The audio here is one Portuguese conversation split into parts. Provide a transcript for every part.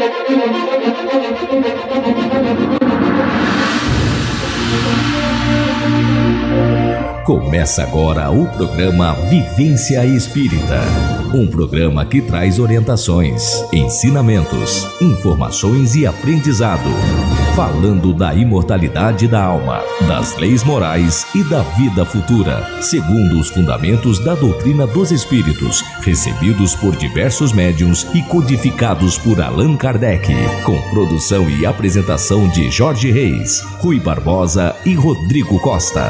Começa agora o programa Vivência Espírita, um programa que traz orientações, ensinamentos, informações e aprendizado, falando da imortalidade da alma, das leis morais e da vida futura, segundo os fundamentos da doutrina dos espíritos, recebidos por diversos médiuns e codificados por Allan Kardec, com produção e apresentação de Jorge Reis, Rui Barbosa e Rodrigo Costa.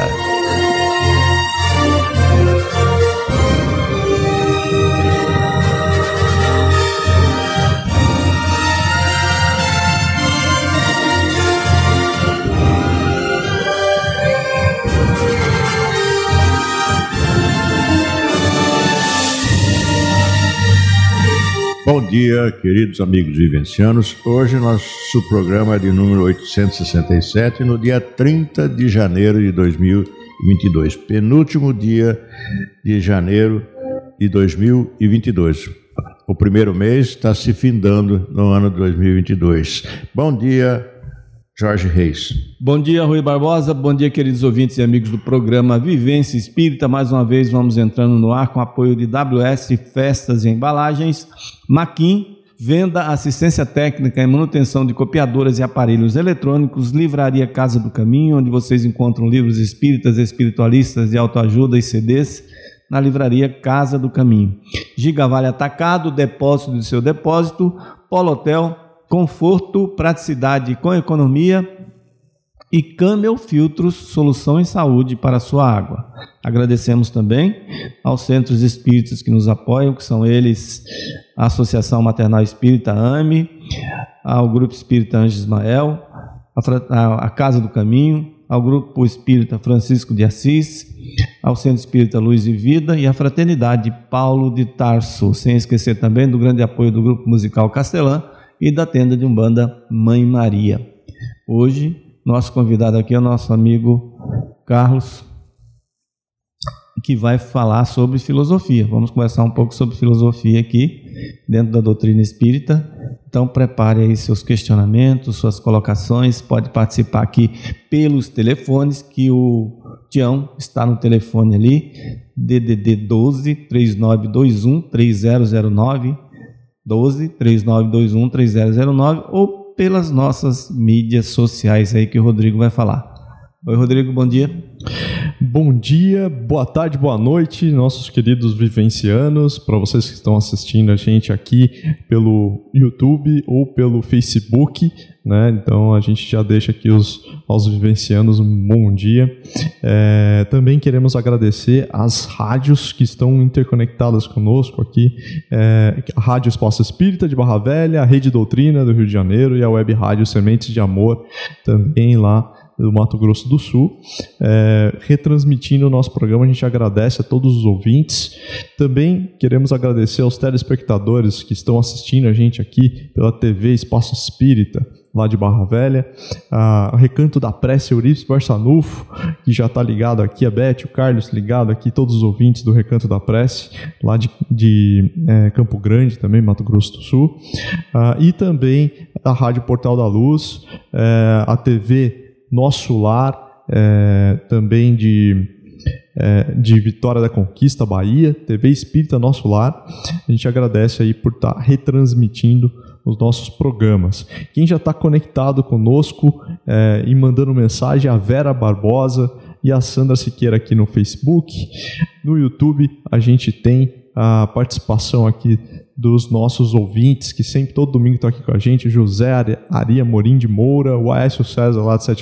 Bom dia, queridos amigos vivencianos. Hoje nosso programa é de número 867, no dia 30 de janeiro de 2022, penúltimo dia de janeiro de 2022. O primeiro mês está se findando no ano de 2022. Bom dia, Jorge Reis. Bom dia, Rui Barbosa. Bom dia, queridos ouvintes e amigos do programa Vivência Espírita. Mais uma vez vamos entrando no ar com apoio de WS Festas e Embalagens, Maquin, venda, assistência técnica e manutenção de copiadoras e aparelhos eletrônicos, Livraria Casa do Caminho, onde vocês encontram livros espíritas, espiritualistas, de autoajuda e CDs, na Livraria Casa do Caminho. Gigavale Atacado, depósito do seu depósito, Polo Hotel, conforto, praticidade com economia, e Camel Filtros, solução em saúde para a sua água. Agradecemos também aos centros espíritas que nos apoiam, que são eles a Associação Maternal Espírita AME, ao Grupo Espírita Anjo Ismael, a Casa do Caminho, ao Grupo Espírita Francisco de Assis, ao Centro Espírita Luz e Vida e à Fraternidade Paulo de Tarso, sem esquecer também do grande apoio do Grupo Musical Castelã e da tenda de Umbanda Mãe Maria. Hoje, nosso convidado aqui é o nosso amigo Carlos, que vai falar sobre filosofia. Vamos conversar um pouco sobre filosofia aqui, dentro da doutrina espírita. Então, prepare aí seus questionamentos, suas colocações. Pode participar aqui pelos telefones, que o Tião está no telefone ali, DDD 12 3921 3009, 12 3921 3009, ou pelas nossas mídias sociais aí que o Rodrigo vai falar. Oi, Rodrigo, bom dia. Bom dia, boa tarde, boa noite, nossos queridos vivencianos, para vocês que estão assistindo a gente aqui pelo YouTube ou pelo Facebook, né? Então a gente já deixa aqui aos vivencianos um bom dia. Também queremos agradecer às rádios que estão interconectadas conosco aqui, a Rádio Espaço Espírita de Barra Velha, a Rede Doutrina do Rio de Janeiro e a Web Rádio Sementes de Amor, também lá do Mato Grosso do Sul, retransmitindo o nosso programa. A gente agradece a todos os ouvintes. Também queremos agradecer aos telespectadores que estão assistindo a gente aqui pela TV Espaço Espírita, lá de Barra Velha, o Recanto da Prece Eurípides Barçanufo, que já está ligado aqui, a Beth, o Carlos ligado aqui, todos os ouvintes do Recanto da Prece, lá de Campo Grande também, Mato Grosso do Sul, e também a Rádio Portal da Luz, a TV Nosso Lar, também de Vitória da Conquista, Bahia, TV Espírita Nosso Lar. A gente agradece aí por estar retransmitindo os nossos programas. Quem já está conectado conosco e mandando mensagem, a Vera Barbosa e a Sandra Siqueira aqui no Facebook. No YouTube a gente tem a participação aqui dos nossos ouvintes, que sempre, todo domingo, estão aqui com a gente: José Ari Amorim de Moura, o Aécio César lá de Sete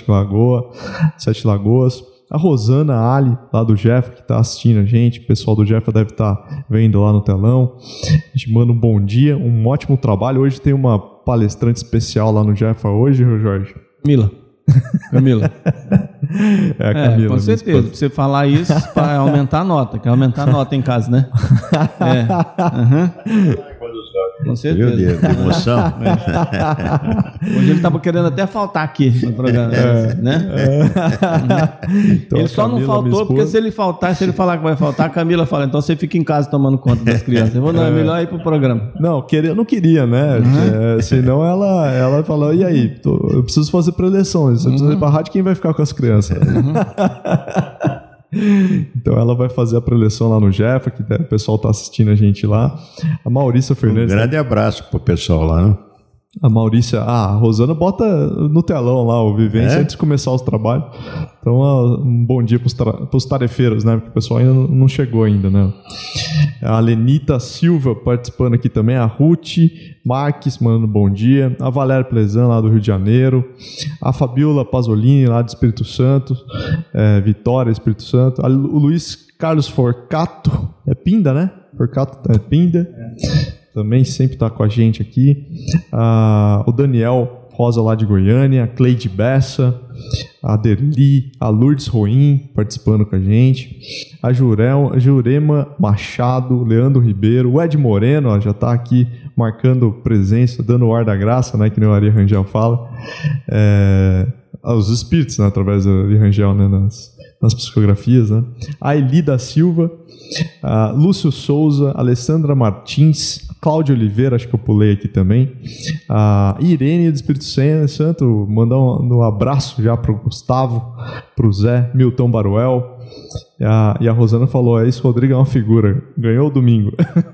Lagoas, a Rosana Ali, lá do Jeff, que está assistindo a gente. O pessoal do Jeff deve estar vendo lá no telão. A gente manda um bom dia, um ótimo trabalho. Hoje tem uma palestrante especial lá no Jeff hoje, Jorge. Camila. Camila, com certeza. Pra você falar isso para aumentar a nota, quer aumentar a nota em casa, né? Com certeza. Viu, de emoção? Hoje ele estava querendo até faltar aqui no programa, né? Então, ele só não faltou porque se ele falar que vai faltar, a Camila fala, então você fica em casa tomando conta das crianças. Eu vou, não, é melhor ir pro programa. Não, eu não queria, né? Senão ela falou, e aí? Eu preciso fazer preleções, você precisa ir pra rádio, quem vai ficar com as crianças? Então ela vai fazer a preleção lá no Jefa, que o pessoal tá assistindo a gente lá. A Maurícia Fernandes. Um grande abraço pro pessoal lá, né? A Maurícia, a Rosana bota no telão lá o Vivência antes de começar os trabalhos. Então, um bom dia pros tarefeiros, né? Porque o pessoal ainda não chegou ainda, né? A Lenita Silva participando aqui também, a Ruth Marques mandando bom dia, a Valéria Plezan lá do Rio de Janeiro, a Fabiola Pasolini lá do Espírito Santo, Vitória, Espírito Santo, o Luiz Carlos Forcato, é Pinda, né? Forcato é Pinda. Também sempre está com a gente aqui. O Daniel Rosa lá de Goiânia, a Cleide Bessa, a Derli, a Lourdes Roim participando com a gente, a Jurema Machado, Leandro Ribeiro, o Ed Moreno já está aqui marcando presença, dando o ar da graça, né, que nem o Ari Rangel fala. Os espíritos, né, através do Ari Rangel, né, nas psicografias, né? A Eli da Silva, a Lúcio Souza, Alessandra Martins, Cláudio Oliveira, acho que eu pulei aqui também, a Irene do Espírito Santo, mandar um abraço já para o Gustavo, para o Zé, Milton Baruel, e a Rosana falou, isso, Rodrigo é uma figura, ganhou o domingo.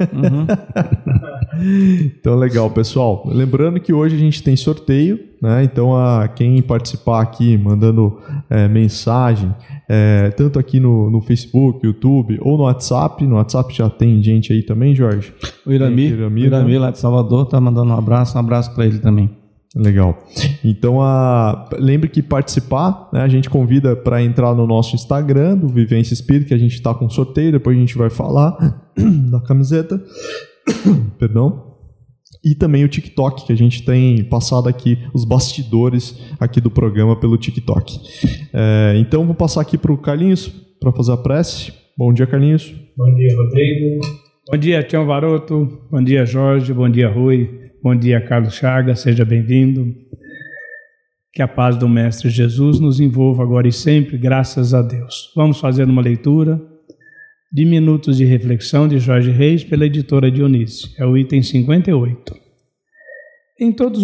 Então, legal, pessoal. Lembrando que hoje a gente tem sorteio, né? Então, quem participar aqui, mandando mensagem, tanto aqui no Facebook, YouTube ou no WhatsApp. No WhatsApp já tem gente aí também, Jorge? O Irami né? Lá de Salvador tá mandando um abraço para ele também. Legal. Então, lembre que participar, né, a gente convida para entrar no nosso Instagram, do Vivência Espírita, que a gente está com sorteio, depois a gente vai falar da camiseta. Perdão. E também o TikTok, que a gente tem passado aqui, os bastidores aqui do programa pelo TikTok. Então, vou passar aqui para o Carlinhos, para fazer a prece. Bom dia, Carlinhos. Bom dia, Rodrigo. Bom dia, Tião Varoto. Bom dia, Jorge. Bom dia, Rui. Bom dia, Carlos Chagas, seja bem-vindo. Que a paz do Mestre Jesus nos envolva agora e sempre, graças a Deus. Vamos fazer uma leitura de Minutos de Reflexão de Jorge Reis pela editora Dionísio. É o item 58. Em todos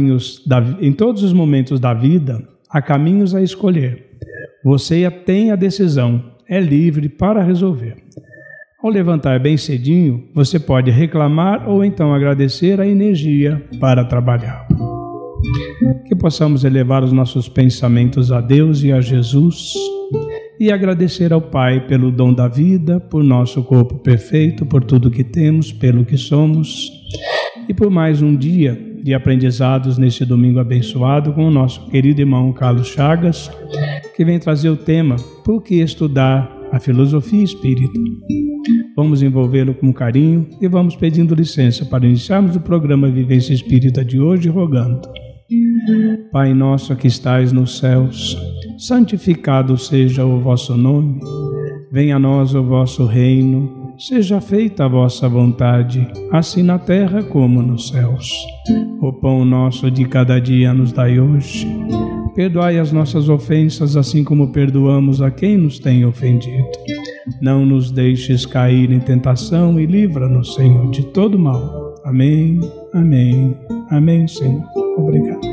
os momentos da vida, há caminhos a escolher. Você tem a decisão, é livre para resolver. Ao levantar bem cedinho, você pode reclamar ou então agradecer a energia para trabalhar. Que possamos elevar os nossos pensamentos a Deus e a Jesus e agradecer ao Pai pelo dom da vida, por nosso corpo perfeito, por tudo que temos, pelo que somos e por mais um dia de aprendizados neste domingo abençoado com o nosso querido irmão Carlos Chagas, que vem trazer o tema Por que estudar a filosofia espírita? Vamos envolvê-lo com carinho e vamos pedindo licença para iniciarmos o programa Vivência Espírita de hoje, rogando: Pai nosso que estais nos céus, santificado seja o vosso nome, venha a nós o vosso reino, seja feita a vossa vontade, assim na terra como nos céus. O pão nosso de cada dia nos dai hoje. Perdoai as nossas ofensas, assim como perdoamos a quem nos tem ofendido. Não nos deixes cair em tentação e livra-nos, Senhor, de todo mal. Amém, amém, amém, Senhor. Obrigado.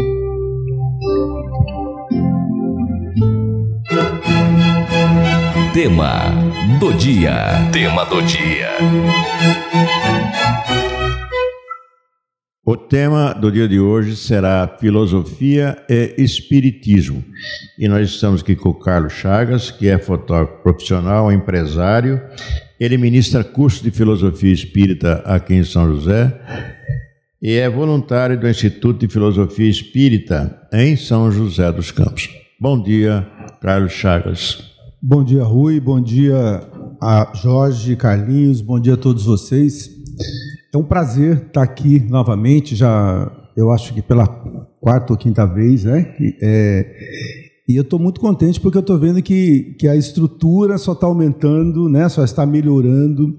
Tema do dia. Tema do dia. O tema do dia de hoje será filosofia e espiritismo. E nós estamos aqui com o Carlos Chagas, que é fotógrafo profissional, empresário. Ele ministra curso de filosofia espírita aqui em São José e é voluntário do Instituto de Filosofia Espírita em São José dos Campos. Bom dia, Carlos Chagas. Bom dia, Rui. Bom dia a Jorge, Carlinhos. Bom dia a todos vocês. É um prazer estar aqui novamente, já eu acho que pela quarta ou quinta vez, né? E eu estou muito contente porque eu estou vendo que a estrutura só está aumentando, né? Só está melhorando.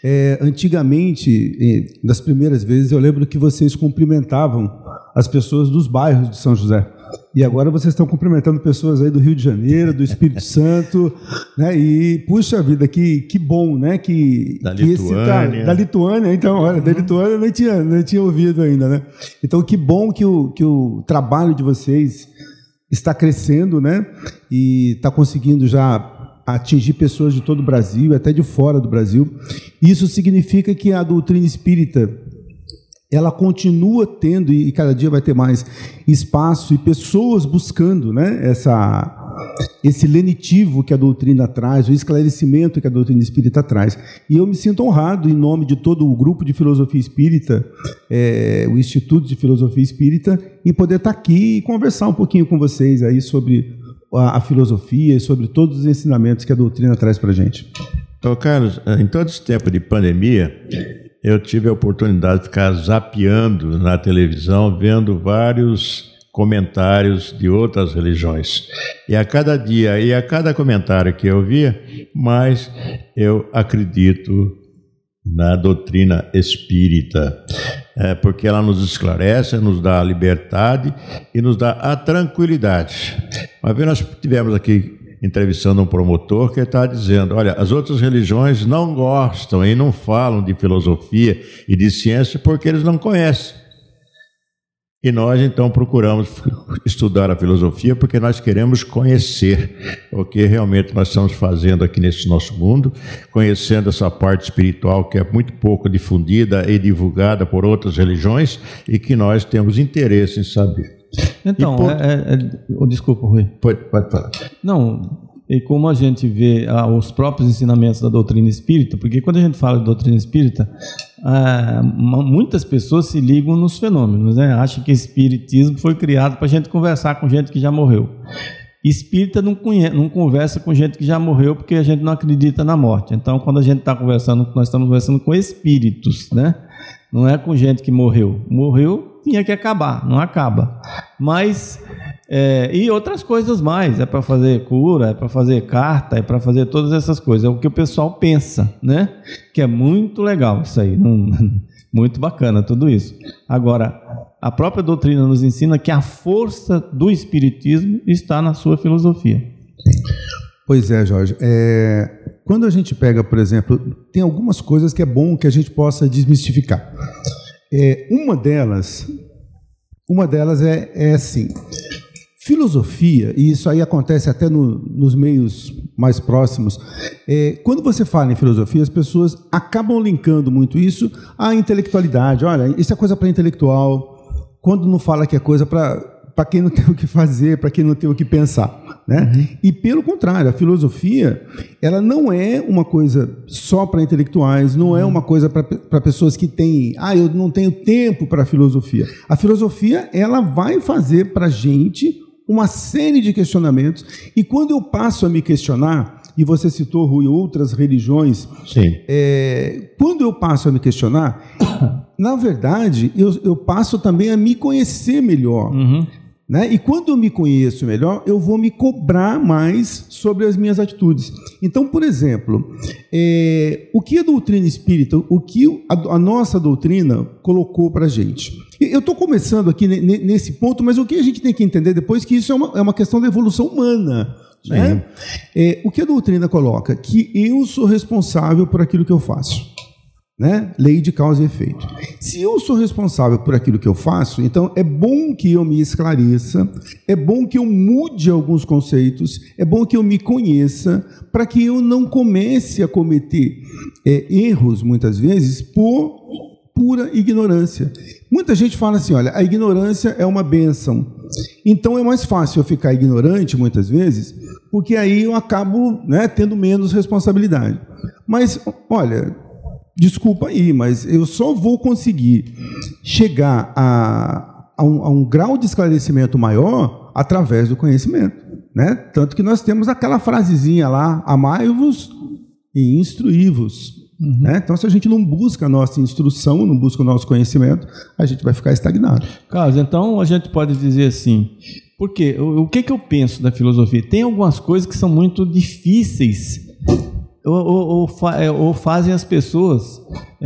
Antigamente, das primeiras vezes, eu lembro que vocês cumprimentavam as pessoas dos bairros de São José. E agora vocês estão cumprimentando pessoas aí do Rio de Janeiro, do Espírito Santo, né? E, puxa vida, que bom, né? Da Lituânia. Da Lituânia, então, olha, da Lituânia eu nem tinha ouvido ainda, né? Então, que bom que o trabalho de vocês está crescendo, né? E está conseguindo já atingir pessoas de todo o Brasil, até de fora do Brasil. Isso significa que a doutrina espírita, ela continua tendo, e cada dia vai ter mais espaço e pessoas buscando, né, esse lenitivo que a doutrina traz, o esclarecimento que a doutrina espírita traz. E eu me sinto honrado, em nome de todo o grupo de filosofia espírita, o Instituto de Filosofia Espírita, em poder estar aqui e conversar um pouquinho com vocês aí sobre a filosofia e sobre todos os ensinamentos que a doutrina traz para a gente. Então, Carlos, em todo esse tempo de pandemia, eu tive a oportunidade de ficar zapeando na televisão, vendo vários comentários de outras religiões. E a cada dia e a cada comentário que eu via, mais eu acredito na doutrina espírita, porque ela nos esclarece, nos dá a liberdade e nos dá a tranquilidade. Uma vez nós tivemos aqui entrevistando um promotor que está dizendo, olha, as outras religiões não gostam e não falam de filosofia e de ciência porque eles não conhecem. E nós, então, procuramos estudar a filosofia porque nós queremos conhecer o que realmente nós estamos fazendo aqui nesse nosso mundo, conhecendo essa parte espiritual que é muito pouco difundida e divulgada por outras religiões e que nós temos interesse em saber. Então, desculpa, Rui. Pode falar. Não, e como a gente vê os próprios ensinamentos da doutrina espírita, porque quando a gente fala de doutrina espírita, muitas pessoas se ligam nos fenômenos, né? Acham que espiritismo foi criado para a gente conversar com gente que já morreu. Espírita não conversa com gente que já morreu porque a gente não acredita na morte. Então, quando a gente está conversando, nós estamos conversando com espíritos, né? Não é com gente que morreu. Morreu, tinha que acabar, não acaba. Mas, e outras coisas mais, é para fazer cura, é para fazer carta, é para fazer todas essas coisas. É o que o pessoal pensa, né? Que é muito legal isso aí, muito bacana tudo isso. Agora, a própria doutrina nos ensina que a força do espiritismo está na sua filosofia. Pois é, Jorge. Quando a gente pega, por exemplo, tem algumas coisas que é bom que a gente possa desmistificar. Uma delas é assim, filosofia, e isso aí acontece até nos meios mais próximos, quando você fala em filosofia, as pessoas acabam linkando muito isso à intelectualidade. Olha, isso é coisa para intelectual, quando não fala que é coisa para quem não tem o que fazer, para quem não tem o que pensar, né? Uhum. E pelo contrário, a filosofia, ela não é uma coisa só para intelectuais, não é uma coisa para pessoas que têm, eu não tenho tempo para a filosofia. A filosofia, ela vai fazer para a gente uma série de questionamentos, e quando eu passo a me questionar, e você citou, Rui, outras religiões, sim. Quando eu passo a me questionar, na verdade, eu passo também a me conhecer melhor. Uhum. Né? E quando eu me conheço melhor, eu vou me cobrar mais sobre as minhas atitudes. Então, por exemplo, o que a doutrina espírita, o que a nossa doutrina colocou para a gente? Eu estou começando aqui nesse ponto, mas o que a gente tem que entender depois que isso é uma questão da evolução humana. Né? O que a doutrina coloca? Que eu sou responsável por aquilo que eu faço. Né? Lei de causa e efeito. Se eu sou responsável por aquilo que eu faço, então é bom que eu me esclareça, é bom que eu mude alguns conceitos, é bom que eu me conheça, para que eu não comece a cometer erros, muitas vezes, por pura ignorância. Muita gente fala assim, olha, a ignorância é uma bênção. Então é mais fácil eu ficar ignorante, muitas vezes, porque aí eu acabo, né, tendo menos responsabilidade. Mas, olha, desculpa aí, mas eu só vou conseguir chegar a um grau de esclarecimento maior através do conhecimento, né? Tanto que nós temos aquela frasezinha lá, amai-vos e instruí-vos. Uhum. Né? Então, se a gente não busca a nossa instrução, não busca o nosso conhecimento, a gente vai ficar estagnado. Carlos, então a gente pode dizer assim, Por quê? O que eu penso da filosofia? Tem algumas coisas que são muito difíceis ou fazem as pessoas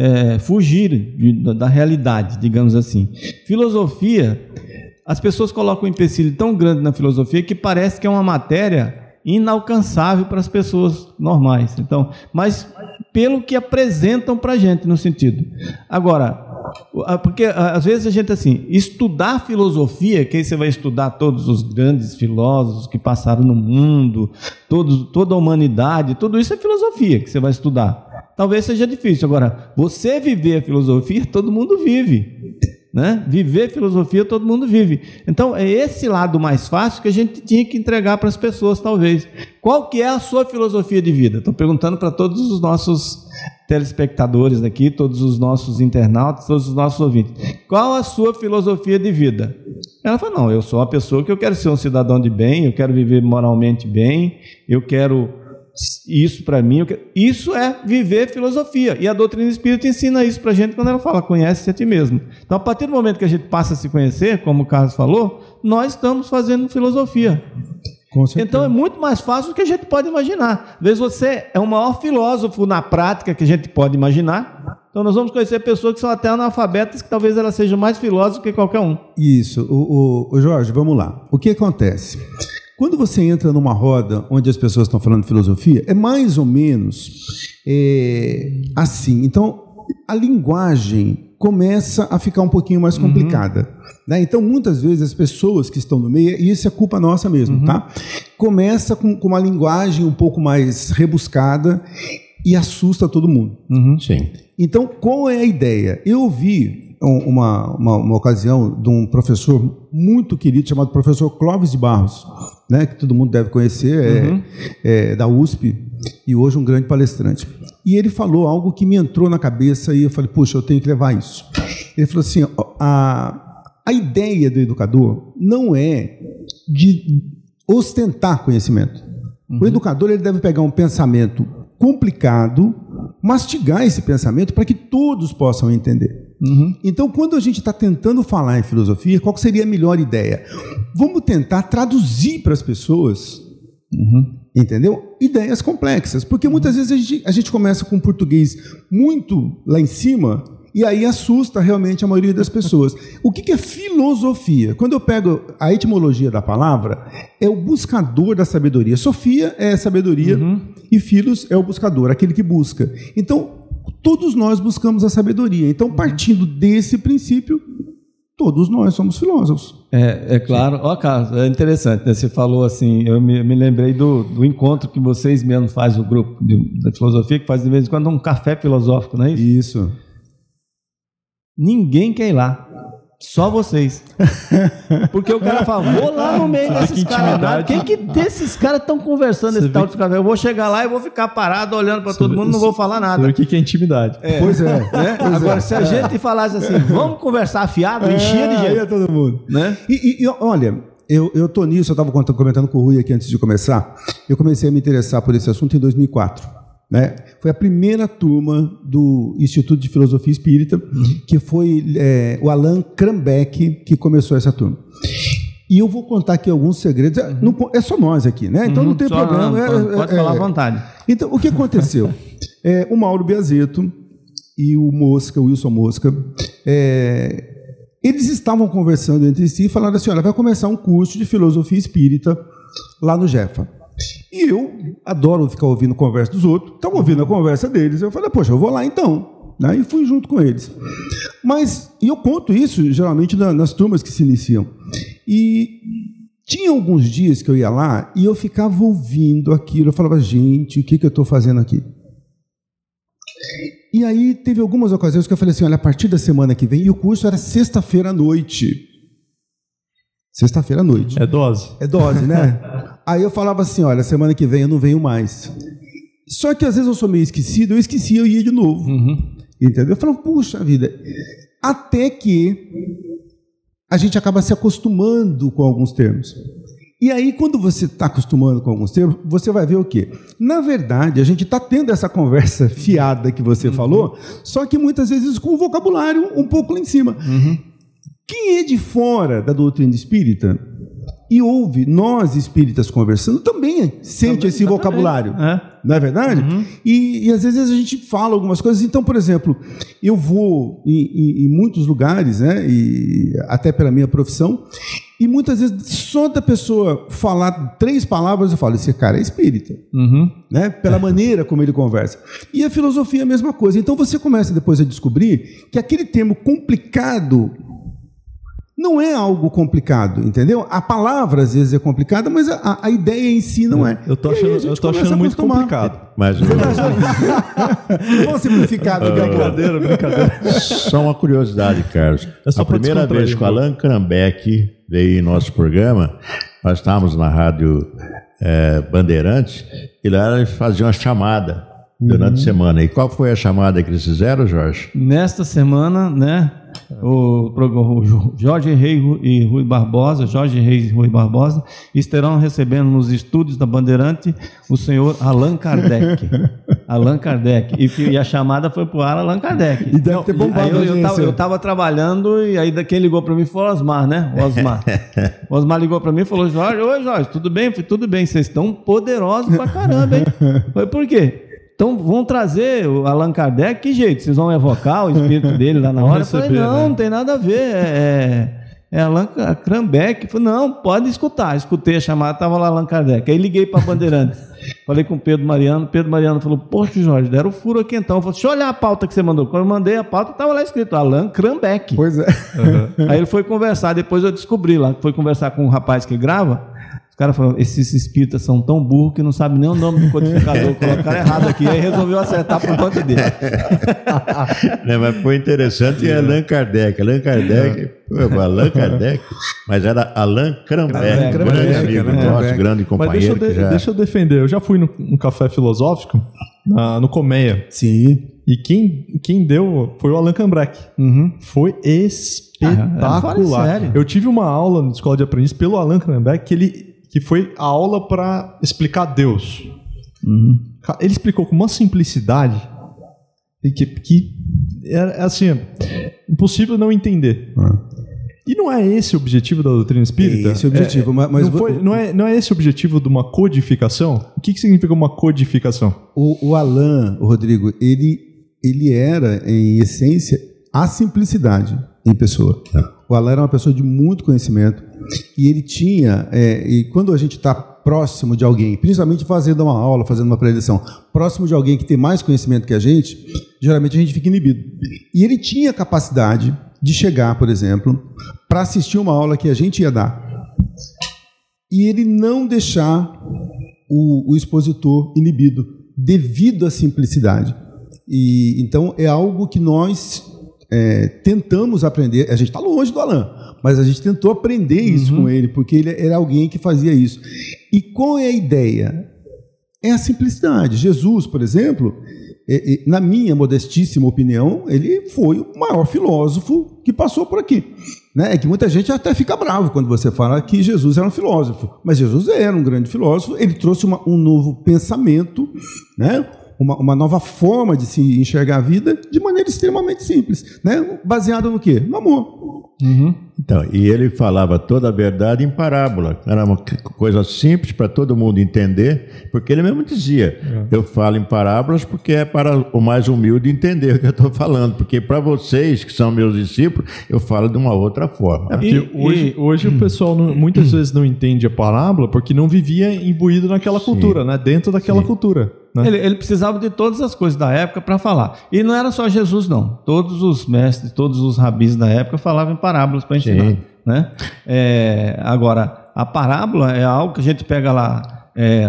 fugirem da realidade, digamos assim. Filosofia, as pessoas colocam um empecilho tão grande na filosofia que parece que é uma matéria inalcançável para as pessoas normais. Então, mas pelo que apresentam para a gente no sentido. Agora, porque às vezes a gente assim, estudar filosofia, que aí você vai estudar todos os grandes filósofos que passaram no mundo, toda a humanidade, tudo isso é filosofia que você vai estudar. Talvez seja difícil. Agora, você viver a filosofia, todo mundo vive, né? Viver filosofia, todo mundo vive. Então, é esse lado mais fácil que a gente tinha que entregar para as pessoas, talvez. Qual que é a sua filosofia de vida? Estou perguntando para todos os nossos telespectadores daqui, todos os nossos internautas, todos os nossos ouvintes. Qual a sua filosofia de vida? Ela fala, não, eu sou uma pessoa que eu quero ser um cidadão de bem, eu quero viver moralmente bem, eu quero isso para mim. Isso é viver filosofia. E a doutrina espírita ensina isso para a gente quando ela fala, conhece-se a ti mesmo. Então, a partir do momento que a gente passa a se conhecer, como o Carlos falou, nós estamos fazendo filosofia. Então é muito mais fácil do que a gente pode imaginar. Às vezes você é o maior filósofo na prática que a gente pode imaginar. Então nós vamos conhecer pessoas que são até analfabetas, que talvez elas sejam mais filósofas que qualquer um. Isso. O Jorge, vamos lá. O que acontece? Quando você entra numa roda onde as pessoas estão falando de filosofia, é mais ou menos assim. Então, a linguagem começa a ficar um pouquinho mais complicada. Né? Então, muitas vezes, as pessoas que estão no meio, e isso é culpa nossa mesmo, tá? Começa com uma linguagem um pouco mais rebuscada e assusta todo mundo. Sim. Então, qual é a ideia? Eu ouvi uma ocasião de um professor muito querido, chamado professor Clóvis de Barros, né, que todo mundo deve conhecer, é da USP, e hoje um grande palestrante. E ele falou algo que me entrou na cabeça e eu falei, puxa, eu tenho que levar isso. Ele falou assim, a ideia do educador não é de ostentar conhecimento. O educador ele deve pegar um pensamento complicado, mastigar esse pensamento para que todos possam entender. Então, quando a gente está tentando falar em filosofia, qual seria a melhor ideia? Vamos tentar traduzir para as pessoas, entendeu? Ideias complexas, porque muitas vezes a gente começa com português muito lá em cima e aí assusta realmente a maioria das pessoas. O que é filosofia? Quando eu pego a etimologia da palavra, é o buscador da sabedoria. Sofia é sabedoria e filos é o buscador, aquele que busca. Então, todos nós buscamos a sabedoria. Então, partindo desse princípio, todos nós somos filósofos. É claro. Ó, Carlos, é interessante, né? Você falou assim, eu me lembrei do encontro que vocês mesmos fazem, o grupo da filosofia, que faz de vez em quando um café filosófico, não é isso? Isso. Ninguém quer ir lá. Só vocês. Porque o cara fala, vou lá no meio desses caras. Quem que desses caras estão conversando esse tal de café? Eu vou chegar lá e vou ficar parado olhando para todo mundo, não vou falar nada. O que é intimidade? Pois é. Né? Agora, se a gente falasse assim, vamos conversar afiado, enchia de gente. Aí é todo mundo. Né? E olha, eu tô nisso, eu estava comentando com o Rui aqui antes de começar. Eu comecei a me interessar por esse assunto em 2004. Né? Foi a primeira turma do Instituto de Filosofia Espírita, que foi o Allan Krambeck que começou essa turma. E eu vou contar aqui alguns segredos. É só nós aqui, né? Então não tem problema. Pode falar à vontade. Então, o que aconteceu? O Mauro Biazeto e o Wilson Mosca, eles estavam conversando entre si e falaram assim, olha, vai começar um curso de filosofia espírita lá no Jefa. E eu adoro ficar ouvindo a conversa dos outros, estava ouvindo a conversa deles, eu falei, poxa, eu vou lá então, né? E fui junto com eles. Mas, e eu conto isso geralmente nas turmas que se iniciam, e tinha alguns dias que eu ia lá e eu ficava ouvindo aquilo, eu falava, gente, o que eu estou fazendo aqui? E aí teve algumas ocasiões que eu falei assim, olha, a partir da semana que vem, e o curso era sexta-feira à noite. Sexta-feira à noite. É dose. É dose, né? Aí eu falava assim, olha, semana que vem eu não venho mais. Só que às vezes eu sou meio esquecido, eu esquecia, eu ia de novo. Entendeu? Eu falava, puxa vida. Até que a gente acaba se acostumando com alguns termos. E aí, quando você está acostumando com alguns termos, você vai ver o quê? Na verdade, a gente está tendo essa conversa fiada que você falou, só que muitas vezes com o vocabulário um pouco lá em cima. Quem é de fora da doutrina espírita e ouve nós espíritas conversando, também sente esse vocabulário. Não é verdade? E às vezes a gente fala algumas coisas. Então, por exemplo, eu vou em muitos lugares, né, e até pela minha profissão, e muitas vezes só da pessoa falar 3 palavras eu falo, esse cara é espírita, né, pela maneira como ele conversa. E a filosofia é a mesma coisa. Então você começa depois a descobrir que aquele termo complicado não é algo complicado, entendeu? A palavra às vezes é complicada, mas a ideia em si não é. Eu tô achando muito complicado. Mas vamos simplificar. Brincadeira. Só uma curiosidade, Carlos. A primeira vez que o Allan Kardec veio em nosso programa, nós estávamos na rádio Bandeirantes, e lá eles faziam uma chamada durante a semana. E qual foi a chamada que eles fizeram, Jorge? Nesta semana, né, o Jorge Reis e Rui Barbosa estarão recebendo nos estúdios da Bandeirante o senhor Allan Kardec. Allan Kardec. E a chamada foi pro ar Allan Kardec. E deve ter bombado. Eu estava trabalhando e aí quem ligou para mim foi o Osmar, né? O Osmar ligou para mim e falou: oi Jorge, tudo bem? Eu falei, tudo bem, vocês estão poderosos pra caramba, hein? Eu falei, por quê? Então vão trazer o Allan Kardec, que jeito? Vocês vão evocar o espírito dele lá na hora? Receber, eu falei, não tem nada a ver, é Allan Kardec. Eu falei, não, pode escutar. Escutei a chamada, estava lá Allan Kardec. Aí liguei para a Bandeirantes, falei com o Pedro Mariano falou, poxa Jorge, deram o furo aqui então. Eu falei, deixa eu olhar a pauta que você mandou. Quando eu mandei a pauta, estava lá escrito Allan Kardec. Pois é. Aí ele foi conversar, depois eu descobri lá, foi conversar com um rapaz que grava. Os caras falaram, esses espíritas são tão burros que não sabem nem o nome do codificador, colocaram errado aqui, aí resolveu acertar por conta dele. Mas foi interessante, e Allan Kardec, mas era Allan Kardec, grande amigo nosso, grande companheiro. Mas deixa eu defender, eu já fui num café filosófico, no Colmeia. Sim. E quem deu foi o Allan Kardec. Foi espetacular. Eu tive uma aula na escola de aprendiz pelo Allan Kardec que foi a aula para explicar Deus. Ele explicou com uma simplicidade que é assim, impossível não entender. E não é esse o objetivo da doutrina espírita? É esse o objetivo, mas não é esse o objetivo de uma codificação? O que significa uma codificação? O Allan, Rodrigo, ele era, em essência, a simplicidade em pessoa. O Allan era uma pessoa de muito conhecimento e ele tinha, e quando a gente está próximo de alguém, principalmente fazendo uma aula, fazendo uma preleção, próximo de alguém que tem mais conhecimento que a gente, geralmente a gente fica inibido. E ele tinha capacidade de chegar, por exemplo, para assistir uma aula que a gente ia dar e ele não deixar o expositor inibido devido à simplicidade. E então é algo que nós tentamos aprender. A gente está longe do Allan, mas a gente tentou aprender isso com ele, porque ele era alguém que fazia isso. E qual é a ideia? É a simplicidade. Jesus, por exemplo, na minha modestíssima opinião, ele foi o maior filósofo que passou por aqui. Né? É que muita gente até fica bravo quando você fala que Jesus era um filósofo, mas Jesus era um grande filósofo. Ele trouxe um novo pensamento, né? Uma nova forma de se enxergar a vida de maneira extremamente simples, né? Baseada no quê? No amor. Então, e ele falava toda a verdade em parábola. Era uma coisa simples para todo mundo entender, porque ele mesmo dizia, eu falo em parábolas porque é para o mais humilde entender o que eu estou falando, porque para vocês que são meus discípulos, eu falo de uma outra forma. Porque hoje o pessoal muitas vezes não entende a parábola porque não vivia imbuído naquela cultura, né? Dentro daquela cultura. Né? Ele precisava de todas as coisas da época para falar. E não era só Jesus, não. Todos os mestres, todos os rabis da época falavam em parábolas para ensinar. Né? Agora, a parábola é algo que a gente pega lá.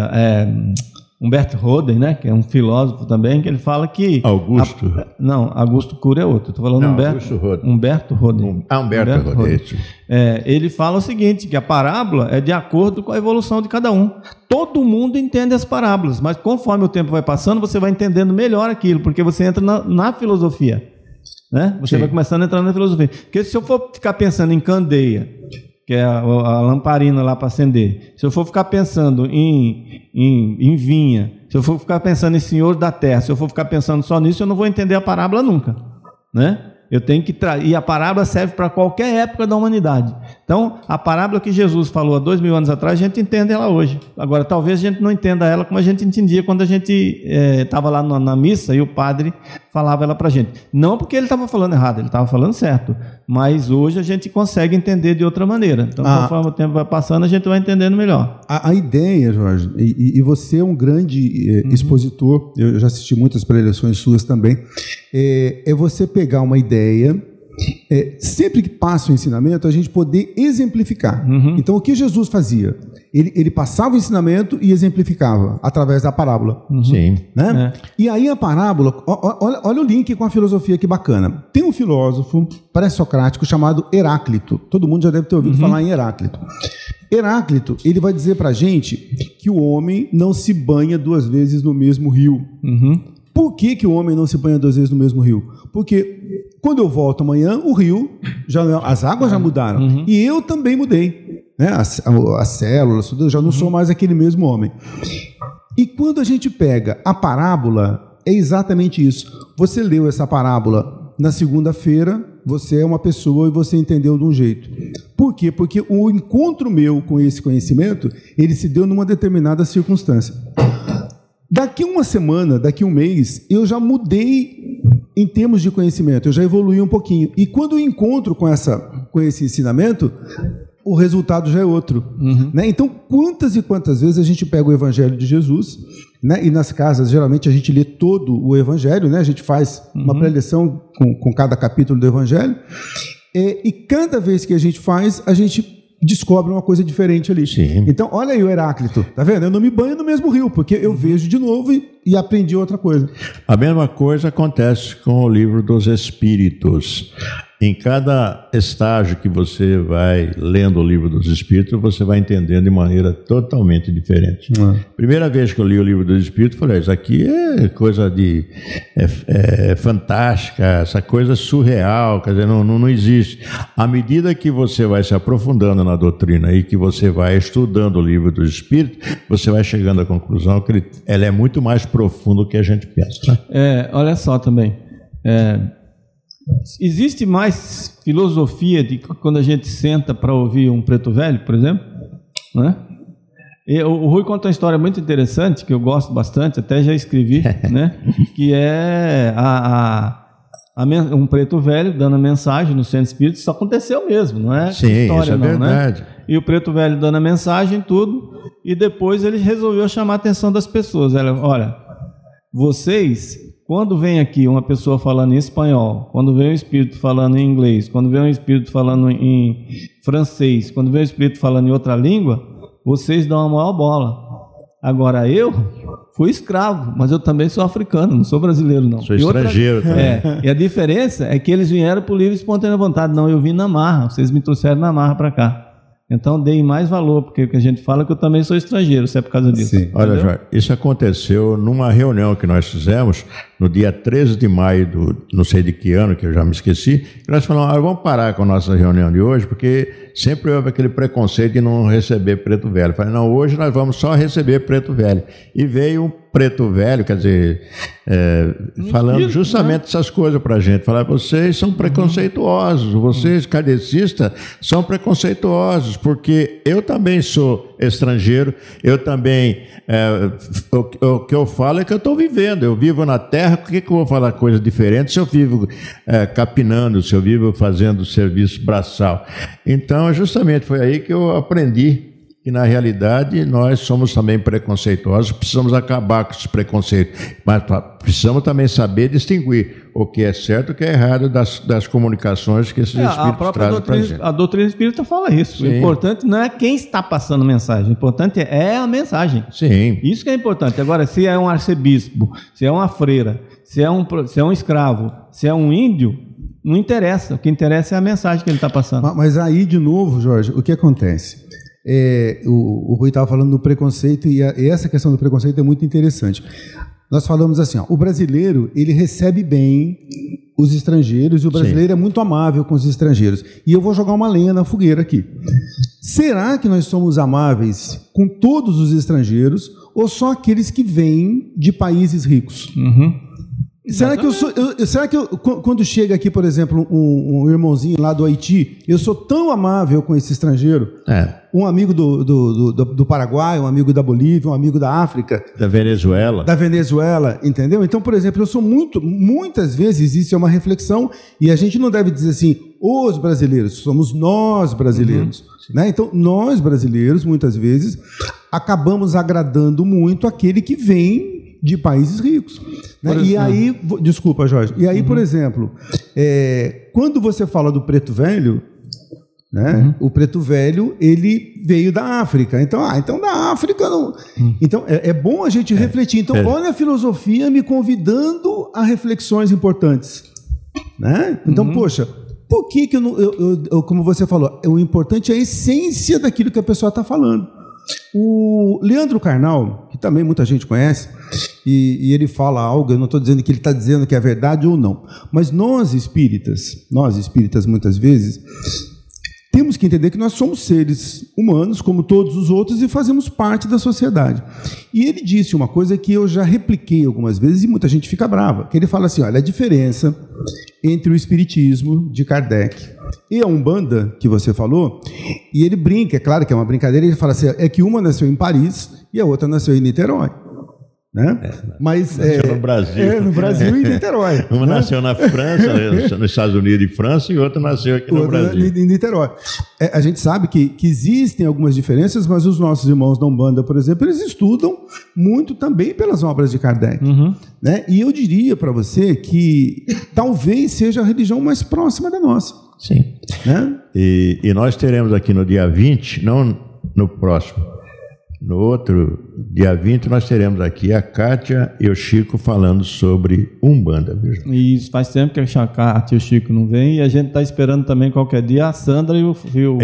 Humberto Roden, né, que é um filósofo também, que ele fala que... Augusto? Augusto Cury é outro. Estou falando Humberto Roden. Humberto Roden. Ele fala o seguinte, que a parábola é de acordo com a evolução de cada um. Todo mundo entende as parábolas, mas conforme o tempo vai passando, você vai entendendo melhor aquilo, porque você entra na filosofia. Né? Você vai começando a entrar na filosofia. Porque se eu for ficar pensando em candeia, que é a lamparina lá para acender, se eu for ficar pensando em vinha, se eu for ficar pensando em senhor da terra, se eu for ficar pensando só nisso, eu não vou entender a parábola nunca. Né? Eu tenho que e a parábola serve para qualquer época da humanidade. Então, a parábola que Jesus falou há 2000 anos atrás, a gente entende ela hoje. Agora, talvez a gente não entenda ela como a gente entendia quando a gente estava lá na missa e o padre falava ela para a gente. Não porque ele estava falando errado, ele estava falando certo. Mas hoje a gente consegue entender de outra maneira. Então, conforme o tempo vai passando, a gente vai entendendo melhor. A ideia, Jorge, e você é um grande expositor, eu já assisti muitas preleções suas também, é você pegar uma ideia... sempre que passa o ensinamento, a gente poder exemplificar. Então, o que Jesus fazia? Ele passava o ensinamento e exemplificava através da parábola. Sim. Né? E aí a parábola, olha o link com a filosofia, que bacana. Tem um filósofo pré-socrático chamado Heráclito. Todo mundo já deve ter ouvido falar em Heráclito. Heráclito, ele vai dizer pra gente que o homem não se banha 2 vezes no mesmo rio. Por que o homem não se banha 2 vezes no mesmo rio? Porque quando eu volto amanhã, o rio, as águas já mudaram. E eu também mudei. Né? As células, eu já não sou mais aquele mesmo homem. E quando a gente pega a parábola, é exatamente isso. Você leu essa parábola na segunda-feira, você é uma pessoa e você entendeu de um jeito. Por quê? Porque o encontro meu com esse conhecimento, ele se deu numa determinada circunstância. Daqui uma semana, daqui um mês, eu já mudei em termos de conhecimento, eu já evoluí um pouquinho. E quando eu encontro com esse ensinamento, o resultado já é outro. Né? Então, quantas e quantas vezes a gente pega o Evangelho de Jesus, né? E nas casas, geralmente, a gente lê todo o Evangelho, né? A gente faz uma preleção com cada capítulo do Evangelho, e cada vez que a gente faz, a gente descobre uma coisa diferente ali. Sim. Então, olha aí o Heráclito, tá vendo? Eu não me banho no mesmo rio, porque eu vejo de novo e aprendi outra coisa. A mesma coisa acontece com o livro dos Espíritos. Em cada estágio que você vai lendo o livro dos Espíritos, você vai entendendo de maneira totalmente diferente. Primeira vez que eu li o livro dos Espíritos, falei, isso aqui é coisa de... fantástica, essa coisa surreal, quer dizer, não existe. À medida que você vai se aprofundando na doutrina e que você vai estudando o livro dos Espíritos, você vai chegando à conclusão que ela é muito mais profunda do que a gente pensa. Olha só também... Existe mais filosofia de quando a gente senta para ouvir um preto velho, por exemplo, né? O Rui conta uma história muito interessante, que eu gosto bastante, até já escrevi, né? Que é um preto velho dando a mensagem no centro espírita. Isso aconteceu mesmo, não é? Sim, história, isso é não, verdade. Né? E o preto velho dando a mensagem, tudo, e depois ele resolveu chamar a atenção das pessoas. Olha, vocês... Quando vem aqui uma pessoa falando em espanhol, quando vem um espírito falando em inglês, quando vem um espírito falando em francês, quando vem um espírito falando em outra língua, vocês dão a maior bola. Agora eu fui escravo, mas eu também sou africano, não sou brasileiro não. Sou estrangeiro também. E a diferença é que eles vieram por livre e espontânea vontade. Não, eu vim na marra, vocês me trouxeram na marra para cá. Então deem mais valor, porque o que a gente fala é que eu também sou estrangeiro, se é por causa disso. Sim. Olha, Jorge, isso aconteceu numa reunião que nós fizemos no dia 13 de maio do não sei de que ano, que eu já me esqueci, e nós falamos, vamos parar com a nossa reunião de hoje, porque sempre houve aquele preconceito de não receber preto velho. Eu falei, não, hoje nós vamos só receber preto velho. E veio um preto velho, quer dizer, falando justamente essas coisas para a gente. Falar, vocês são preconceituosos, vocês kardecistas são preconceituosos, porque eu também sou estrangeiro, eu também, o que eu falo é que eu estou vivendo, eu vivo na terra, por que eu vou falar coisas diferentes se eu vivo capinando, se eu vivo fazendo serviço braçal? Então, justamente foi aí que eu aprendi que, na realidade, nós somos também preconceituosos, precisamos acabar com esse preconceito, mas precisamos também saber distinguir o que é certo e o que é errado das comunicações que esses espíritos trazem para a gente. A doutrina espírita fala isso. Sim. O importante não é quem está passando a mensagem, o importante é a mensagem. Sim. Isso que é importante. Agora, se é um arcebispo, se é uma freira, se é um escravo, se é um índio, não interessa. O que interessa é a mensagem que ele está passando. Mas aí, de novo, Jorge, o que acontece? O Rui estava falando do preconceito, e essa questão do preconceito é muito interessante. Nós falamos assim, o brasileiro, ele recebe bem os estrangeiros, e o brasileiro é muito amável com os estrangeiros. E eu vou jogar uma lenha na fogueira aqui. Será que nós somos amáveis com todos os estrangeiros, ou só aqueles que vêm de países ricos? Será que quando chega aqui, por exemplo, um irmãozinho lá do Haiti, eu sou tão amável com esse estrangeiro? Um amigo do Paraguai, um amigo da Bolívia, um amigo da África. Da Venezuela, entendeu? Então, por exemplo, eu sou muitas vezes, isso é uma reflexão, e a gente não deve dizer assim, os brasileiros, somos nós brasileiros. Né? Então, nós brasileiros, muitas vezes, acabamos agradando muito aquele que vem de países ricos. Né? E aí, desculpa, Jorge, e aí, por exemplo, quando você fala do preto velho, né? O preto velho, ele veio da África. Então da África não. Então é bom a gente refletir. Então, olha a filosofia me convidando a reflexões importantes. Né? Então, poxa, por que eu, como você falou, o importante é a essência daquilo que a pessoa está falando. O Leandro Carnal, que também muita gente conhece, e ele fala algo, eu não estou dizendo que ele está dizendo que é verdade ou não, mas nós espíritas muitas vezes, temos que entender que nós somos seres humanos, como todos os outros, e fazemos parte da sociedade. E ele disse uma coisa que eu já repliquei algumas vezes e muita gente fica brava, que ele fala assim, olha, a diferença entre o espiritismo de Kardec e a Umbanda, que você falou, e ele brinca, é claro que é uma brincadeira, ele fala assim, é que uma nasceu em Paris e a outra nasceu em Niterói. Né? Mas no Brasil. No Brasil e em Niterói. Uma nasceu na França, nos Estados Unidos e França, e outra nasceu aqui no Brasil. Em Niterói. A gente sabe que existem algumas diferenças, mas os nossos irmãos da Umbanda, por exemplo, eles estudam muito também pelas obras de Kardec. Né? E eu diria para você que talvez seja a religião mais próxima da nossa. Sim. Né? E nós teremos aqui no dia 20, não no próximo, no outro, dia 20, nós teremos aqui a Kátia e o Chico falando sobre Umbanda. Isso, faz tempo que a Kátia e o Chico não vêm, e a gente está esperando também qualquer dia a Sandra e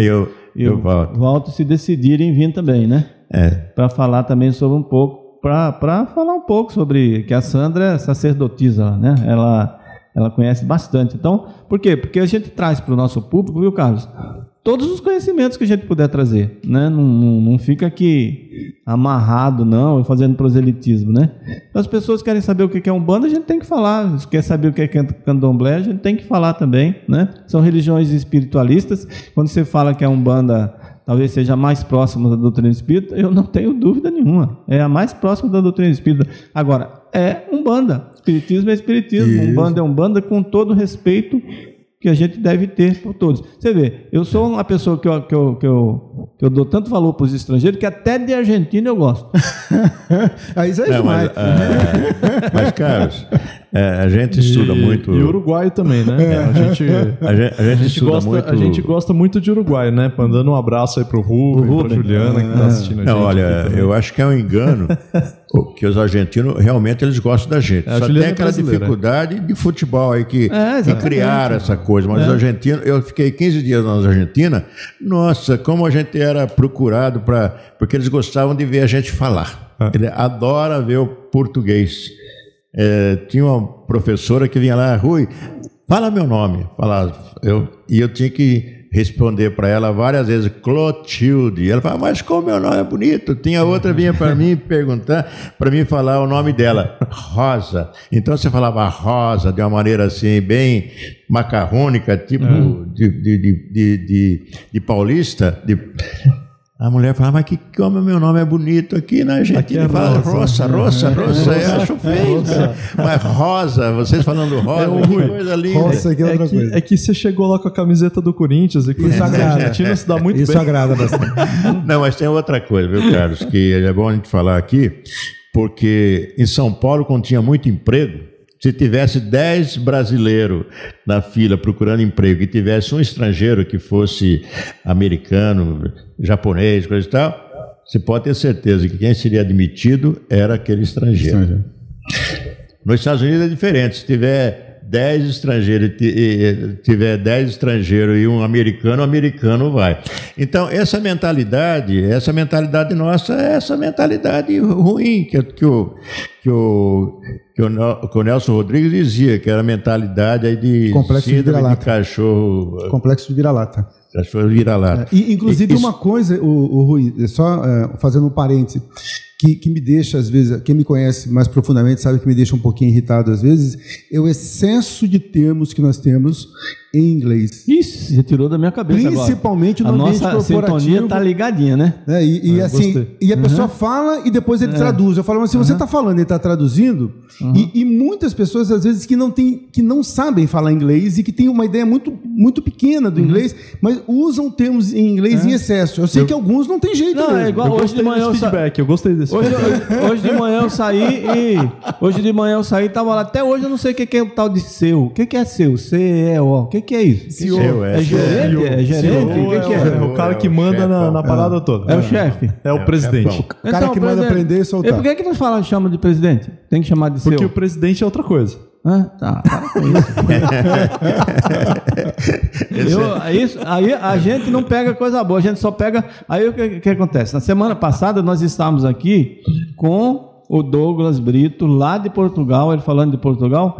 o Walter se decidirem vir também, né? Para falar também sobre um pouco, para falar um pouco sobre que a Sandra é sacerdotisa, né? Ela conhece bastante. Então, por quê? Porque a gente traz para o nosso público, viu, Carlos? Todos os conhecimentos que a gente puder trazer, né? Não fica aqui amarrado, não, fazendo proselitismo, né? Então, as pessoas querem saber o que é Umbanda, a gente tem que falar. Se quer saber o que é Candomblé, a gente tem que falar também, né? São religiões espiritualistas. Quando você fala que a Umbanda talvez seja a mais próxima da doutrina espírita, eu não tenho dúvida nenhuma. É a mais próxima da doutrina espírita. Agora, é Umbanda. Espiritismo é espiritismo. Isso. Umbanda é Umbanda, com todo o respeito que a gente deve ter por todos. Você vê, eu sou uma pessoa que eu dou tanto valor para os estrangeiros que até de Argentina eu gosto. Isso é demais. Mas, Carlos, a gente estuda muito... E Uruguai também, né? A gente gosta muito de Uruguai, né? Mandando um abraço aí pro Rubem, pra Juliana, que está assistindo a gente. Olha, eu acho que é um engano, que os argentinos realmente eles gostam da gente. Só tem aquela dificuldade de futebol aí que criaram essa coisa. Mas os argentinos, eu fiquei 15 dias na Argentina, nossa, como a gente era procurado porque eles gostavam de ver a gente falar. Ele adora ver o português. Tinha uma professora que vinha lá, Rui, fala meu nome. E eu tinha que responder para ela várias vezes, Clotilde. Ela falava, mas como meu nome é bonito. Tinha outra vinha para mim perguntar, para mim falar o nome dela, Rosa. Então você falava Rosa de uma maneira assim, bem macarrônica, tipo de paulista. A mulher fala, mas como meu nome é bonito aqui na Argentina? Aqui fala Rosa, eu acho feio. Mas Rosa, vocês falando Rosa, que coisa linda. Rosa, que é outra coisa. É que você chegou lá com a camiseta do Corinthians e com a Argentina se dá muito bem. Isso agrada bastante. Não, mas tem outra coisa, viu, Carlos, que é bom a gente falar aqui, porque em São Paulo, quando tinha muito emprego, se tivesse 10 brasileiros na fila procurando emprego e tivesse um estrangeiro que fosse americano, japonês, coisa e tal, você pode ter certeza que quem seria admitido era aquele estrangeiro. Nos Estados Unidos é diferente. Se tiver 10 estrangeiros e um americano, o americano vai. Então, essa mentalidade nossa é essa mentalidade ruim que o Nelson Rodrigues dizia, que era a mentalidade aí de complexo de vira-lata. De cachorro. Complexo de vira-lata. Cachorro vira-lata. E, inclusive, uma coisa, o Rui, só fazendo um parêntese, que me deixa, às vezes, quem me conhece mais profundamente sabe que me deixa um pouquinho irritado, às vezes, é o excesso de termos que nós temos em inglês. Isso, você tirou da minha cabeça principalmente agora. No ambiente corporativo. A nossa sintonia tá ligadinha, né? E a pessoa fala e depois ele traduz. Eu falo, mas se você está falando e está traduzindo, e muitas pessoas, às vezes, que não sabem falar inglês e que têm uma ideia muito, muito pequena do inglês, mas usam termos em inglês em excesso. Eu sei que alguns não tem jeito mesmo. É igual hoje de manhã eu gostei desse feedback. Hoje de manhã eu saí e tava lá. Até hoje eu não sei o que é o tal de seu. O que é seu? CEO. O que é isso? CEO, é gerente? É gerente? O que é? É o cara que manda na parada toda. É o chefe? É o presidente. O cara que manda aprender e soltar. E por que não chama de presidente? Tem que chamar de seu. Porque o presidente é outra coisa. Tá, para com isso. Aí a gente não pega coisa boa, a gente só pega. Aí o que acontece? Na semana passada nós estávamos aqui com o Douglas Brito, lá de Portugal, ele falando de Portugal,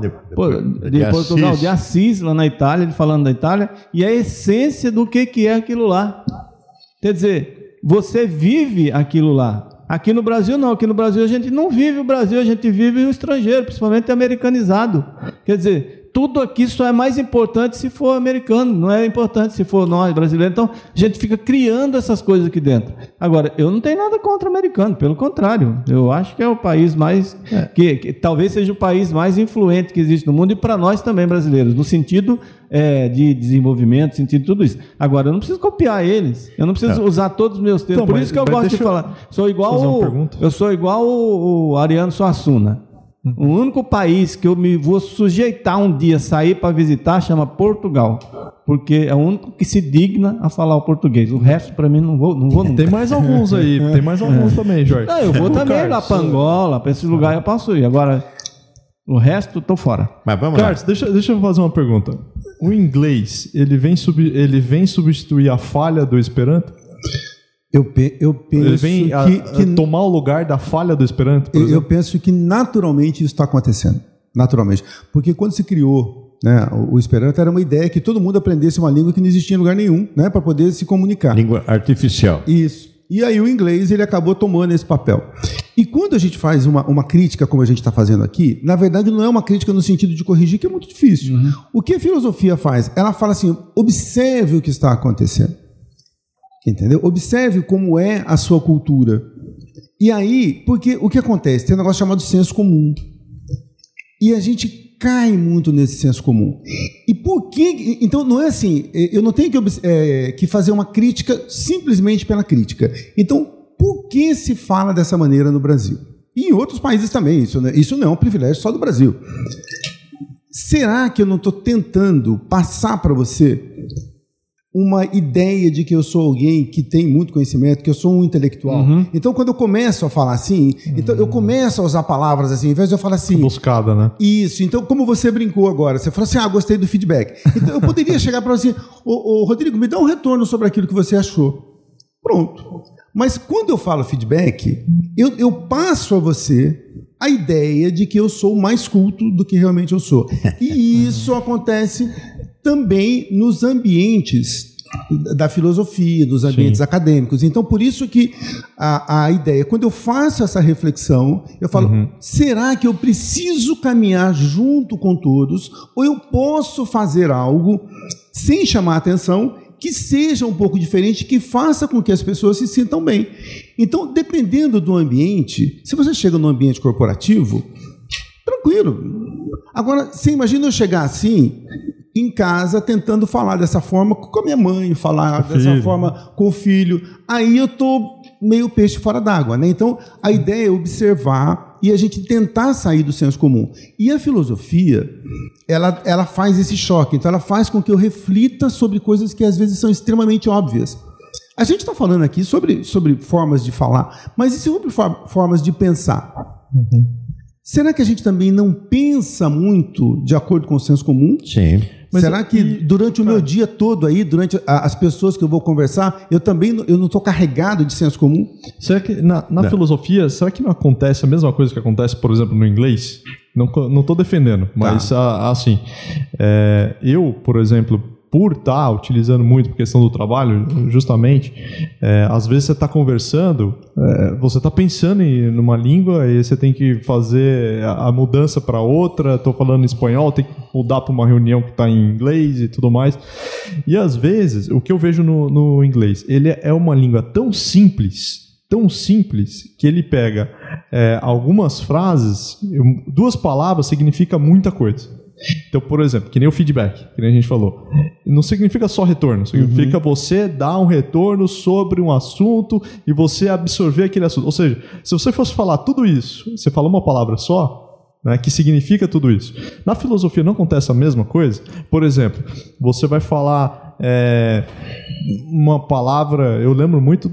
de Assis, lá na Itália, ele falando da Itália, e a essência do que é aquilo lá. Quer dizer, você vive aquilo lá. Aqui no Brasil não, aqui no Brasil a gente não vive o Brasil, a gente vive o estrangeiro, principalmente americanizado. Quer dizer, tudo aqui só é mais importante se for americano, não é importante se for nós, brasileiros. Então, a gente fica criando essas coisas aqui dentro. Agora, eu não tenho nada contra o americano, pelo contrário. Eu acho que é o país mais... Que talvez seja o país mais influente que existe no mundo, e para nós também, brasileiros, no sentido de desenvolvimento, no sentido de tudo isso. Agora, eu não preciso copiar eles, eu não preciso usar todos os meus termos. Por isso que eu gosto de falar. Eu sou igual o Ariano Suassuna. O único país que eu me vou sujeitar um dia sair para visitar chama Portugal, porque é o único que se digna a falar o português. O resto para mim não vou nunca. Tem mais alguns aí, tem mais alguns também, Jorge. Eu vou também lá para Angola, para esses lugares eu posso ir. Agora o resto eu tô fora. Mas vamos Carlos, deixa eu fazer uma pergunta. O inglês, ele vem substituir a falha do Esperanto? Eu penso ele vem que tomar o lugar da falha do Esperanto, por exemplo? Eu penso que naturalmente isso está acontecendo. Naturalmente. Porque quando se criou, né, o Esperanto, era uma ideia que todo mundo aprendesse uma língua que não existia em lugar nenhum, né, para poder se comunicar. Língua artificial. Isso. E aí o inglês ele acabou tomando esse papel. E quando a gente faz uma crítica, como a gente está fazendo aqui, na verdade não é uma crítica no sentido de corrigir, que é muito difícil. O que a filosofia faz? Ela fala assim, observe o que está acontecendo. Entendeu? Observe como é a sua cultura. E aí, porque o que acontece? Tem um negócio chamado senso comum. E a gente cai muito nesse senso comum. E por que... Então, não é assim, eu não tenho que fazer uma crítica simplesmente pela crítica. Então, por que se fala dessa maneira no Brasil? E em outros países também. Isso não é um privilégio só do Brasil. Será que eu não estou tentando passar para você uma ideia de que eu sou alguém que tem muito conhecimento, que eu sou um intelectual? Então, quando eu começo a falar assim, então eu começo a usar palavras assim, ao invés de eu falar assim... Buscada, né? Isso. Então, como você brincou agora, você falou assim, gostei do feedback. Então, eu poderia chegar para você assim, Rodrigo, me dá um retorno sobre aquilo que você achou. Pronto. Mas quando eu falo feedback, eu passo a você a ideia de que eu sou mais culto do que realmente eu sou. E isso acontece também nos ambientes da filosofia, dos ambientes acadêmicos. Então, por isso que a ideia, quando eu faço essa reflexão, eu falo, será que eu preciso caminhar junto com todos, ou eu posso fazer algo sem chamar atenção, que seja um pouco diferente, que faça com que as pessoas se sintam bem? Então, dependendo do ambiente, se você chega num ambiente corporativo, tranquilo. Agora, você imagina eu chegar assim... em casa, tentando falar dessa forma com a minha mãe, falar dessa forma com o filho, aí eu estou meio peixe fora d'água, né? Então, a ideia é observar e a gente tentar sair do senso comum. E a filosofia, ela faz esse choque, então ela faz com que eu reflita sobre coisas que às vezes são extremamente óbvias. A gente está falando aqui sobre formas de falar, mas e sobre formas de pensar? Será que a gente também não pensa muito de acordo com o senso comum? Sim. Será que durante o meu dia todo aí, durante as pessoas que eu vou conversar, eu não estou carregado de senso comum? Será que na filosofia, será que não acontece a mesma coisa que acontece, por exemplo, no inglês? Não estou defendendo, mas assim, eu, por exemplo, por estar utilizando muito por questão do trabalho, justamente, às vezes você está conversando, você está pensando numa língua e você tem que fazer a mudança para outra. Estou falando espanhol, tem que mudar para uma reunião que está em inglês e tudo mais. E às vezes, o que eu vejo no inglês, ele é uma língua tão simples, que ele pega algumas frases, 2 palavras significa muita coisa. Então, por exemplo, que nem o feedback, que nem a gente falou, não significa só retorno, significa você dar um retorno sobre um assunto e você absorver aquele assunto. Ou seja, se você fosse falar tudo isso, você fala uma palavra só, né, que significa tudo isso. Na filosofia não acontece a mesma coisa? Por exemplo, você vai falar uma palavra, eu lembro muito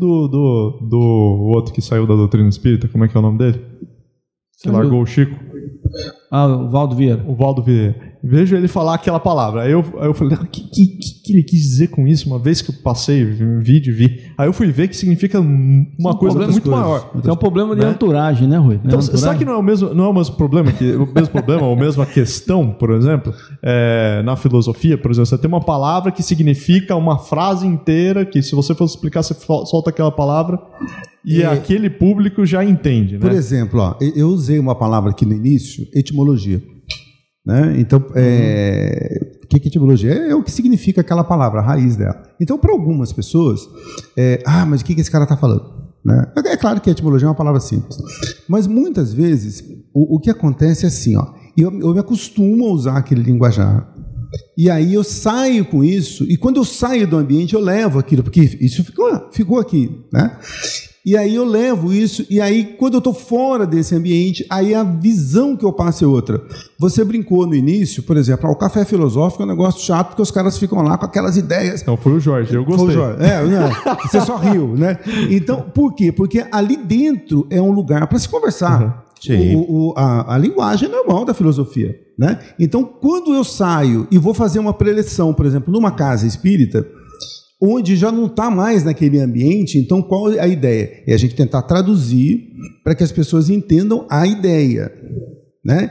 do outro que saiu da doutrina espírita, como é que é o nome dele? Que largou o Chico. O Valdo Vieira. O Valdo Vieira. Vejo ele falar aquela palavra. Aí eu falei, o que ele quis dizer com isso? Uma vez que eu passei, vi. Aí eu fui ver que significa uma coisa muito maior. É um problema de entourage, né, Rui? Então, será que não é o mesmo problema, ou a mesma questão, por exemplo, na filosofia, por exemplo, você tem uma palavra que significa uma frase inteira, que se você fosse explicar, você solta aquela palavra e aquele público já entende, né? Por exemplo, eu usei uma palavra aqui no início, etimologia. Né? Então, o que é etimologia? É o que significa aquela palavra, a raiz dela. Então, para algumas pessoas, mas o que esse cara está falando? Né? É claro que a etimologia é uma palavra simples. Mas muitas vezes, o que acontece é assim, eu me acostumo a usar aquele linguajar. E aí eu saio com isso, e quando eu saio do ambiente, eu levo aquilo, porque isso ficou aqui, né? E aí eu levo isso, e aí quando eu estou fora desse ambiente, aí a visão que eu passo é outra. Você brincou no início, por exemplo, o café filosófico é um negócio chato, porque os caras ficam lá com aquelas ideias. Então foi o Jorge, eu gostei. Foi o Jorge. Você só riu, né? Então, por quê? Porque ali dentro é um lugar para se conversar. Sim. A linguagem normal da filosofia, né? Então, quando eu saio e vou fazer uma preleção, por exemplo, numa casa espírita, onde já não está mais naquele ambiente, então qual é a ideia? É a gente tentar traduzir para que as pessoas entendam a ideia, né?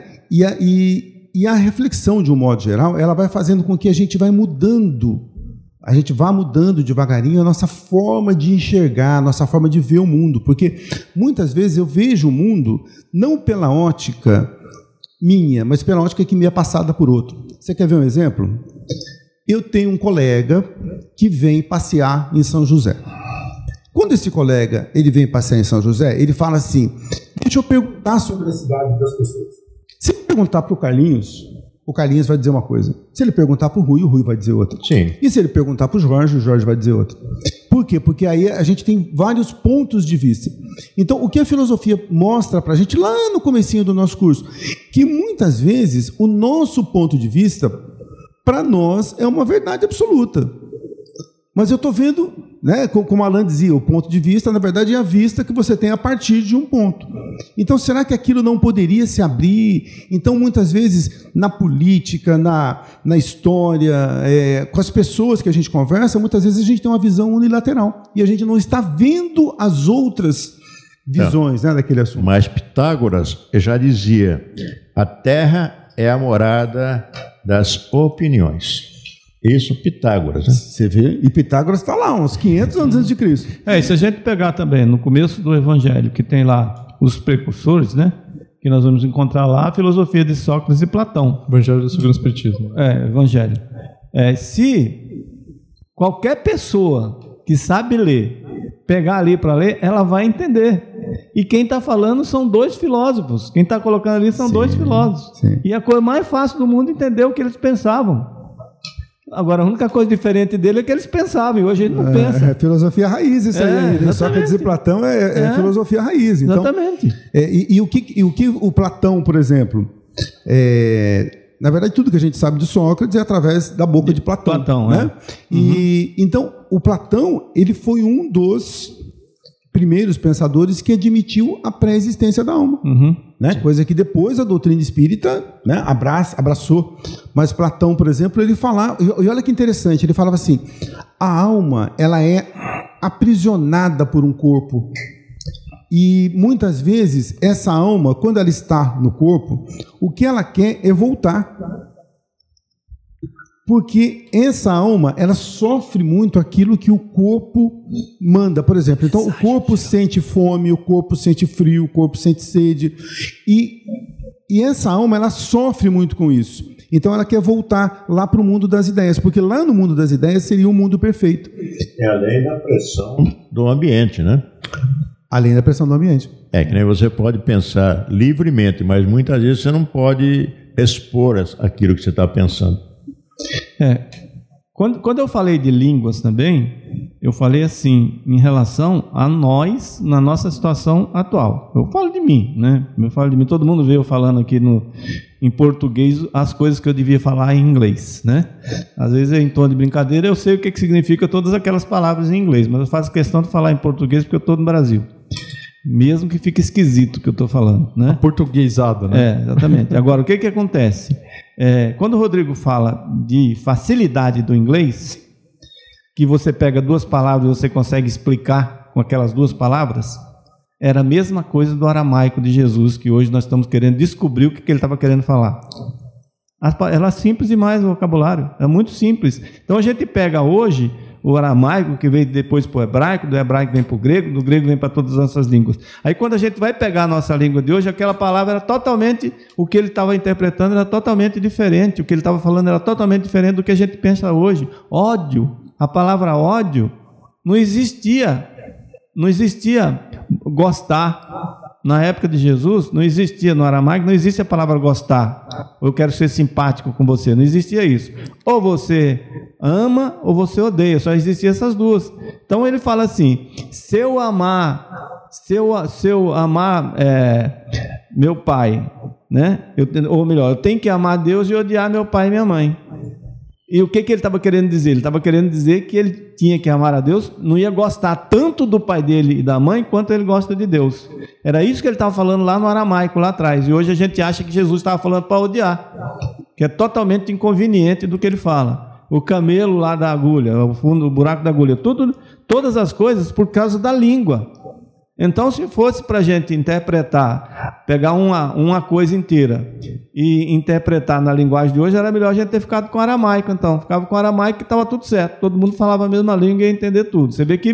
E a reflexão, de um modo geral, ela vai fazendo com que a gente vá mudando devagarinho a nossa forma de enxergar, a nossa forma de ver o mundo, porque muitas vezes eu vejo o mundo não pela ótica minha, mas pela ótica que me é passada por outro. Você quer ver um exemplo? Eu tenho um colega que vem passear em São José. Quando esse colega ele vem passear em São José, ele fala assim, deixa eu perguntar sobre a cidade das pessoas. Se eu perguntar para o Carlinhos vai dizer uma coisa. Se ele perguntar para o Rui vai dizer outra. Sim. E se ele perguntar para o Jorge vai dizer outra. Por quê? Porque aí a gente tem vários pontos de vista. Então, o que a filosofia mostra para a gente lá no comecinho do nosso curso? Que muitas vezes o nosso ponto de vista, para nós, é uma verdade absoluta. Mas eu estou vendo, né, como Alain dizia, o ponto de vista, na verdade, é a vista que você tem a partir de um ponto. Então, será que aquilo não poderia se abrir? Então, muitas vezes, na política, na história, com as pessoas que a gente conversa, muitas vezes a gente tem uma visão unilateral. E a gente não está vendo as outras visões, né, daquele assunto. Mas Pitágoras já dizia, a Terra é a morada das opiniões. Isso, Pitágoras, né? Você vê? E Pitágoras está lá, uns 500 anos antes de Cristo. E se a gente pegar também, no começo do Evangelho, que tem lá os precursores, né? Que nós vamos encontrar lá a filosofia de Sócrates e Platão. Evangelho do Segundo Espiritismo. Evangelho. Se qualquer pessoa que sabe ler, pegar ali para ler, ela vai entender. E quem está falando são dois filósofos. Quem está colocando ali são dois filósofos. Sim. E a coisa mais fácil do mundo é entender o que eles pensavam. Agora, a única coisa diferente dele é que eles pensavam, e hoje a gente não pensa. É filosofia raiz isso aí. Sócrates e Platão é filosofia raiz. Então, exatamente. E o que o Platão, por exemplo, na verdade, tudo que a gente sabe de Sócrates é através da boca de Platão. Né? Então, o Platão ele foi um dos primeiros pensadores que admitiu a pré-existência da alma, né? Coisa que depois a doutrina espírita, né, abraçou. Mas Platão, por exemplo, ele falava, e olha que interessante, ele falava assim: a alma, ela é aprisionada por um corpo. E muitas vezes essa alma, quando ela está no corpo, o que ela quer é voltar. Porque essa alma, ela sofre muito aquilo que o corpo manda. Por exemplo, então o corpo sente fome, o corpo sente frio, o corpo sente sede. E essa alma, ela sofre muito com isso. Então ela quer voltar lá para o mundo das ideias, porque lá no mundo das ideias seria um mundo perfeito. É além da pressão do ambiente, né? Além da pressão do ambiente. É que nem você pode pensar livremente, mas muitas vezes você não pode expor aquilo que você está pensando. Quando eu falei de línguas também, eu falei assim, em relação a nós, na nossa situação atual. Eu falo de mim, né? Eu falo de mim, todo mundo vê eu falando aqui em português as coisas que eu devia falar em inglês, né? Às vezes, em tom de brincadeira, eu sei o que significa todas aquelas palavras em inglês, mas eu faço questão de falar em português porque eu estou no Brasil. Mesmo que fique esquisito o que eu estou falando, né? Portuguesado, né? Exatamente. Agora, o que acontece? Quando o Rodrigo fala de facilidade do inglês, que você pega duas palavras e você consegue explicar com aquelas duas palavras, era a mesma coisa do aramaico de Jesus, que hoje nós estamos querendo descobrir o que ele estava querendo falar. Ela é simples demais o vocabulário, é muito simples. Então a gente pega hoje o aramaico, que veio depois para o hebraico, do hebraico vem para o grego, do grego vem para todas as nossas línguas. Aí quando a gente vai pegar a nossa língua de hoje, aquela palavra era totalmente, o que ele estava interpretando era totalmente diferente, o que ele estava falando era totalmente diferente do que a gente pensa hoje. Ódio, a palavra ódio não existia gostar. Na época de Jesus, não existia no aramaico, não existe a palavra gostar. Eu quero ser simpático com você, não existia isso. Ou você ama ou você odeia, só existiam essas duas. Então ele fala assim: se eu amar meu pai, né? Ou melhor, eu tenho que amar Deus e odiar meu pai e minha mãe. E o que ele estava querendo dizer? Ele estava querendo dizer que ele tinha que amar a Deus, não ia gostar tanto do pai dele e da mãe quanto ele gosta de Deus. Era isso que ele estava falando lá no aramaico, lá atrás. E hoje a gente acha que Jesus estava falando para odiar, que é totalmente inconveniente do que ele fala. O camelo lá da agulha, o fundo, o buraco da agulha, todas as coisas por causa da língua. Então, se fosse para a gente interpretar, pegar uma coisa inteira e interpretar na linguagem de hoje, era melhor a gente ter ficado com aramaico. Então, ficava com aramaico que estava tudo certo. Todo mundo falava a mesma língua e ia entender tudo. Você vê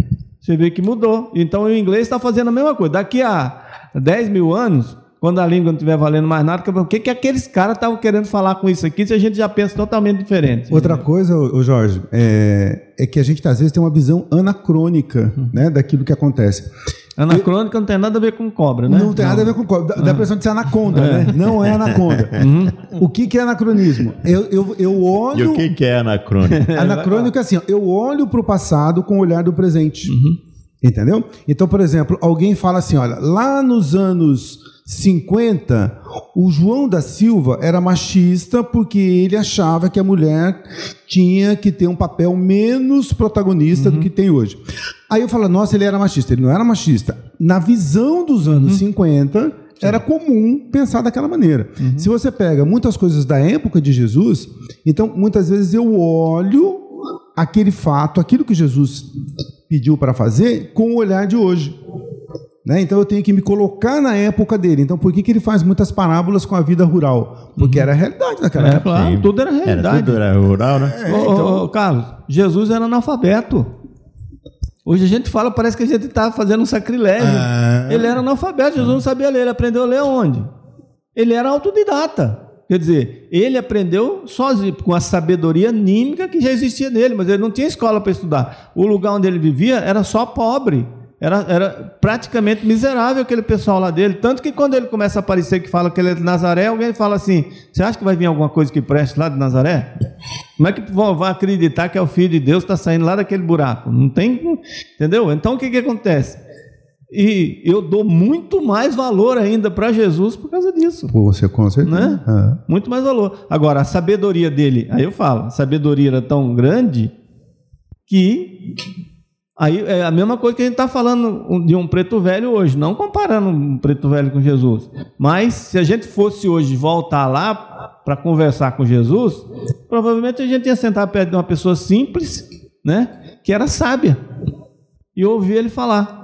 que mudou. Então, o inglês está fazendo a mesma coisa. Daqui a 10 mil anos, quando a língua não estiver valendo mais nada, o que aqueles caras estavam querendo falar com isso aqui, se a gente já pensa totalmente diferente? Outra coisa, Jorge, é que a gente às vezes tem uma visão anacrônica, né, daquilo que acontece. Anacrônica não tem nada a ver com cobra, né? Não tem nada a ver com cobra. Dá a impressão de ser anaconda, né? Não é anaconda. O que é anacronismo? Eu olho... E o que é anacrônico? Anacrônico é assim, ó, eu olho para o passado com o olhar do presente. Entendeu? Então, por exemplo, alguém fala assim, olha, lá nos anos 50, o João da Silva era machista porque ele achava que a mulher tinha que ter um papel menos protagonista do que tem hoje. Aí eu falo, nossa, ele era machista. Ele não era machista. Na visão dos anos 50, era comum pensar daquela maneira. Se você pega muitas coisas da época de Jesus, então muitas vezes eu olho aquele fato, aquilo que Jesus pediu para fazer, com o olhar de hoje. Né? Então eu tenho que me colocar na época dele. Então por que ele faz muitas parábolas com a vida rural? Porque era a realidade daquela época. Claro, tudo era realidade. Tudo era rural, né? Carlos, Jesus era analfabeto. Hoje a gente fala, parece que a gente está fazendo um sacrilégio. Ele era analfabeto, Jesus não sabia ler. Ele aprendeu a ler onde? Ele era autodidata. Quer dizer, ele aprendeu sozinho, com a sabedoria anímica que já existia nele, mas ele não tinha escola para estudar. O lugar onde ele vivia era só pobre. Era praticamente miserável aquele pessoal lá dele. Tanto que quando ele começa a aparecer que fala que ele é de Nazaré, alguém fala assim, você acha que vai vir alguma coisa que preste lá de Nazaré? Como é que vai acreditar que é o Filho de Deus que está saindo lá daquele buraco? Não tem, entendeu? Então o que acontece? E eu dou muito mais valor ainda para Jesus por causa disso. Você com certeza. Né? Muito mais valor. Agora, a sabedoria dele, aí eu falo, a sabedoria era tão grande que Aí é a mesma coisa que a gente está falando de um preto velho hoje, não comparando um preto velho com Jesus. Mas se a gente fosse hoje voltar lá para conversar com Jesus, provavelmente a gente ia sentar perto de uma pessoa simples, né, que era sábia, e ouvir ele falar.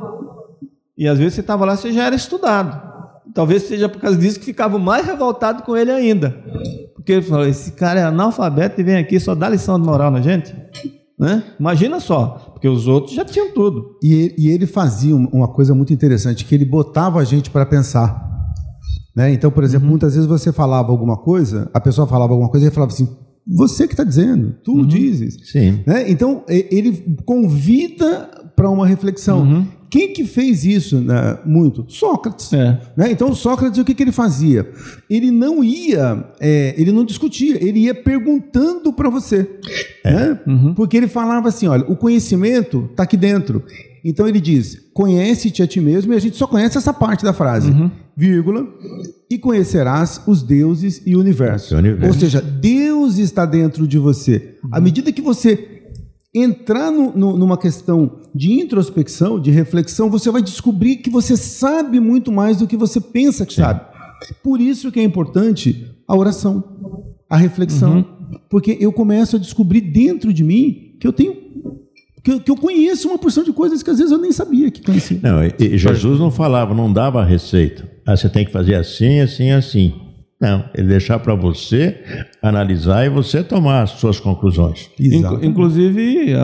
E às vezes você estava lá, você já era estudado. Talvez seja por causa disso que ficava mais revoltado com ele ainda. Porque ele falou, esse cara é analfabeto e vem aqui só dar lição de moral na gente. Né? Imagina só, porque os outros já tinham tudo. E ele fazia uma coisa muito interessante, que ele botava a gente para pensar, né? Então, por exemplo, muitas vezes você falava alguma coisa, a pessoa falava alguma coisa e ele falava assim, você que está dizendo, tu dizes. Sim. Né? Então, ele convida para uma reflexão. Quem que fez isso, né, muito? Sócrates. Né? Então, Sócrates, o que ele fazia? Ele não discutia, ele ia perguntando para você. Né? Porque ele falava assim, olha, o conhecimento está aqui dentro. Então, ele diz, conhece-te a ti mesmo, e a gente só conhece essa parte da frase, vírgula, e conhecerás os deuses e o universo. Ou seja, Deus está dentro de você. À medida que você entrar numa questão de introspecção, de reflexão, você vai descobrir que você sabe muito mais do que você pensa que sabe. Por isso que é importante a oração, a reflexão, porque eu começo a descobrir dentro de mim que eu tenho, que eu conheço uma porção de coisas que às vezes eu nem sabia que conhecia. Não, e Jesus não falava, não dava a receita. Você tem que fazer assim, assim, assim. Não, ele deixar para você analisar e você tomar as suas conclusões. Inclusive,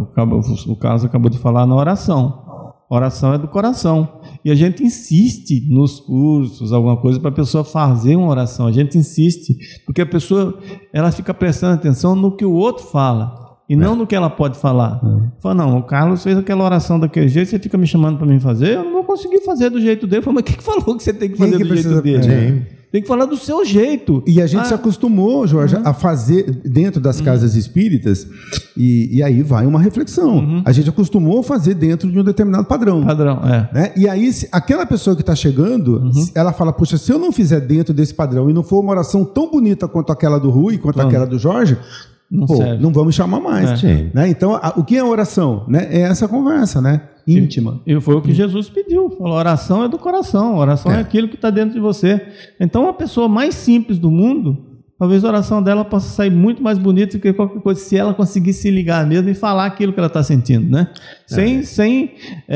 o Carlos acabou de falar na oração. Oração é do coração. E a gente insiste nos cursos, alguma coisa, para a pessoa fazer uma oração. A gente insiste, porque a pessoa ela fica prestando atenção no que o outro fala e não no que ela pode falar. Fala, não, o Carlos fez aquela oração daquele jeito, você fica me chamando para mim fazer, eu não vou conseguir fazer do jeito dele. Fala, mas quem que falou que você tem que fazer do jeito dele? Tem que falar do seu jeito. E a gente se acostumou, Jorge, a fazer dentro das casas espíritas, e aí vai uma reflexão. A gente acostumou a fazer dentro de um determinado padrão. Né? E aí, aquela pessoa que está chegando, ela fala, poxa, se eu não fizer dentro desse padrão e não for uma oração tão bonita quanto aquela do Rui, quanto aquela do Jorge, não vamos chamar mais. Né? Então, o que é oração? Né? É essa conversa, né? Íntima. E foi o que Jesus pediu. Falou, oração é do coração, oração é aquilo que está dentro de você. Então, a pessoa mais simples do mundo, talvez a oração dela possa sair muito mais bonita do que qualquer coisa, se ela conseguir se ligar mesmo e falar aquilo que ela está sentindo, né? Sem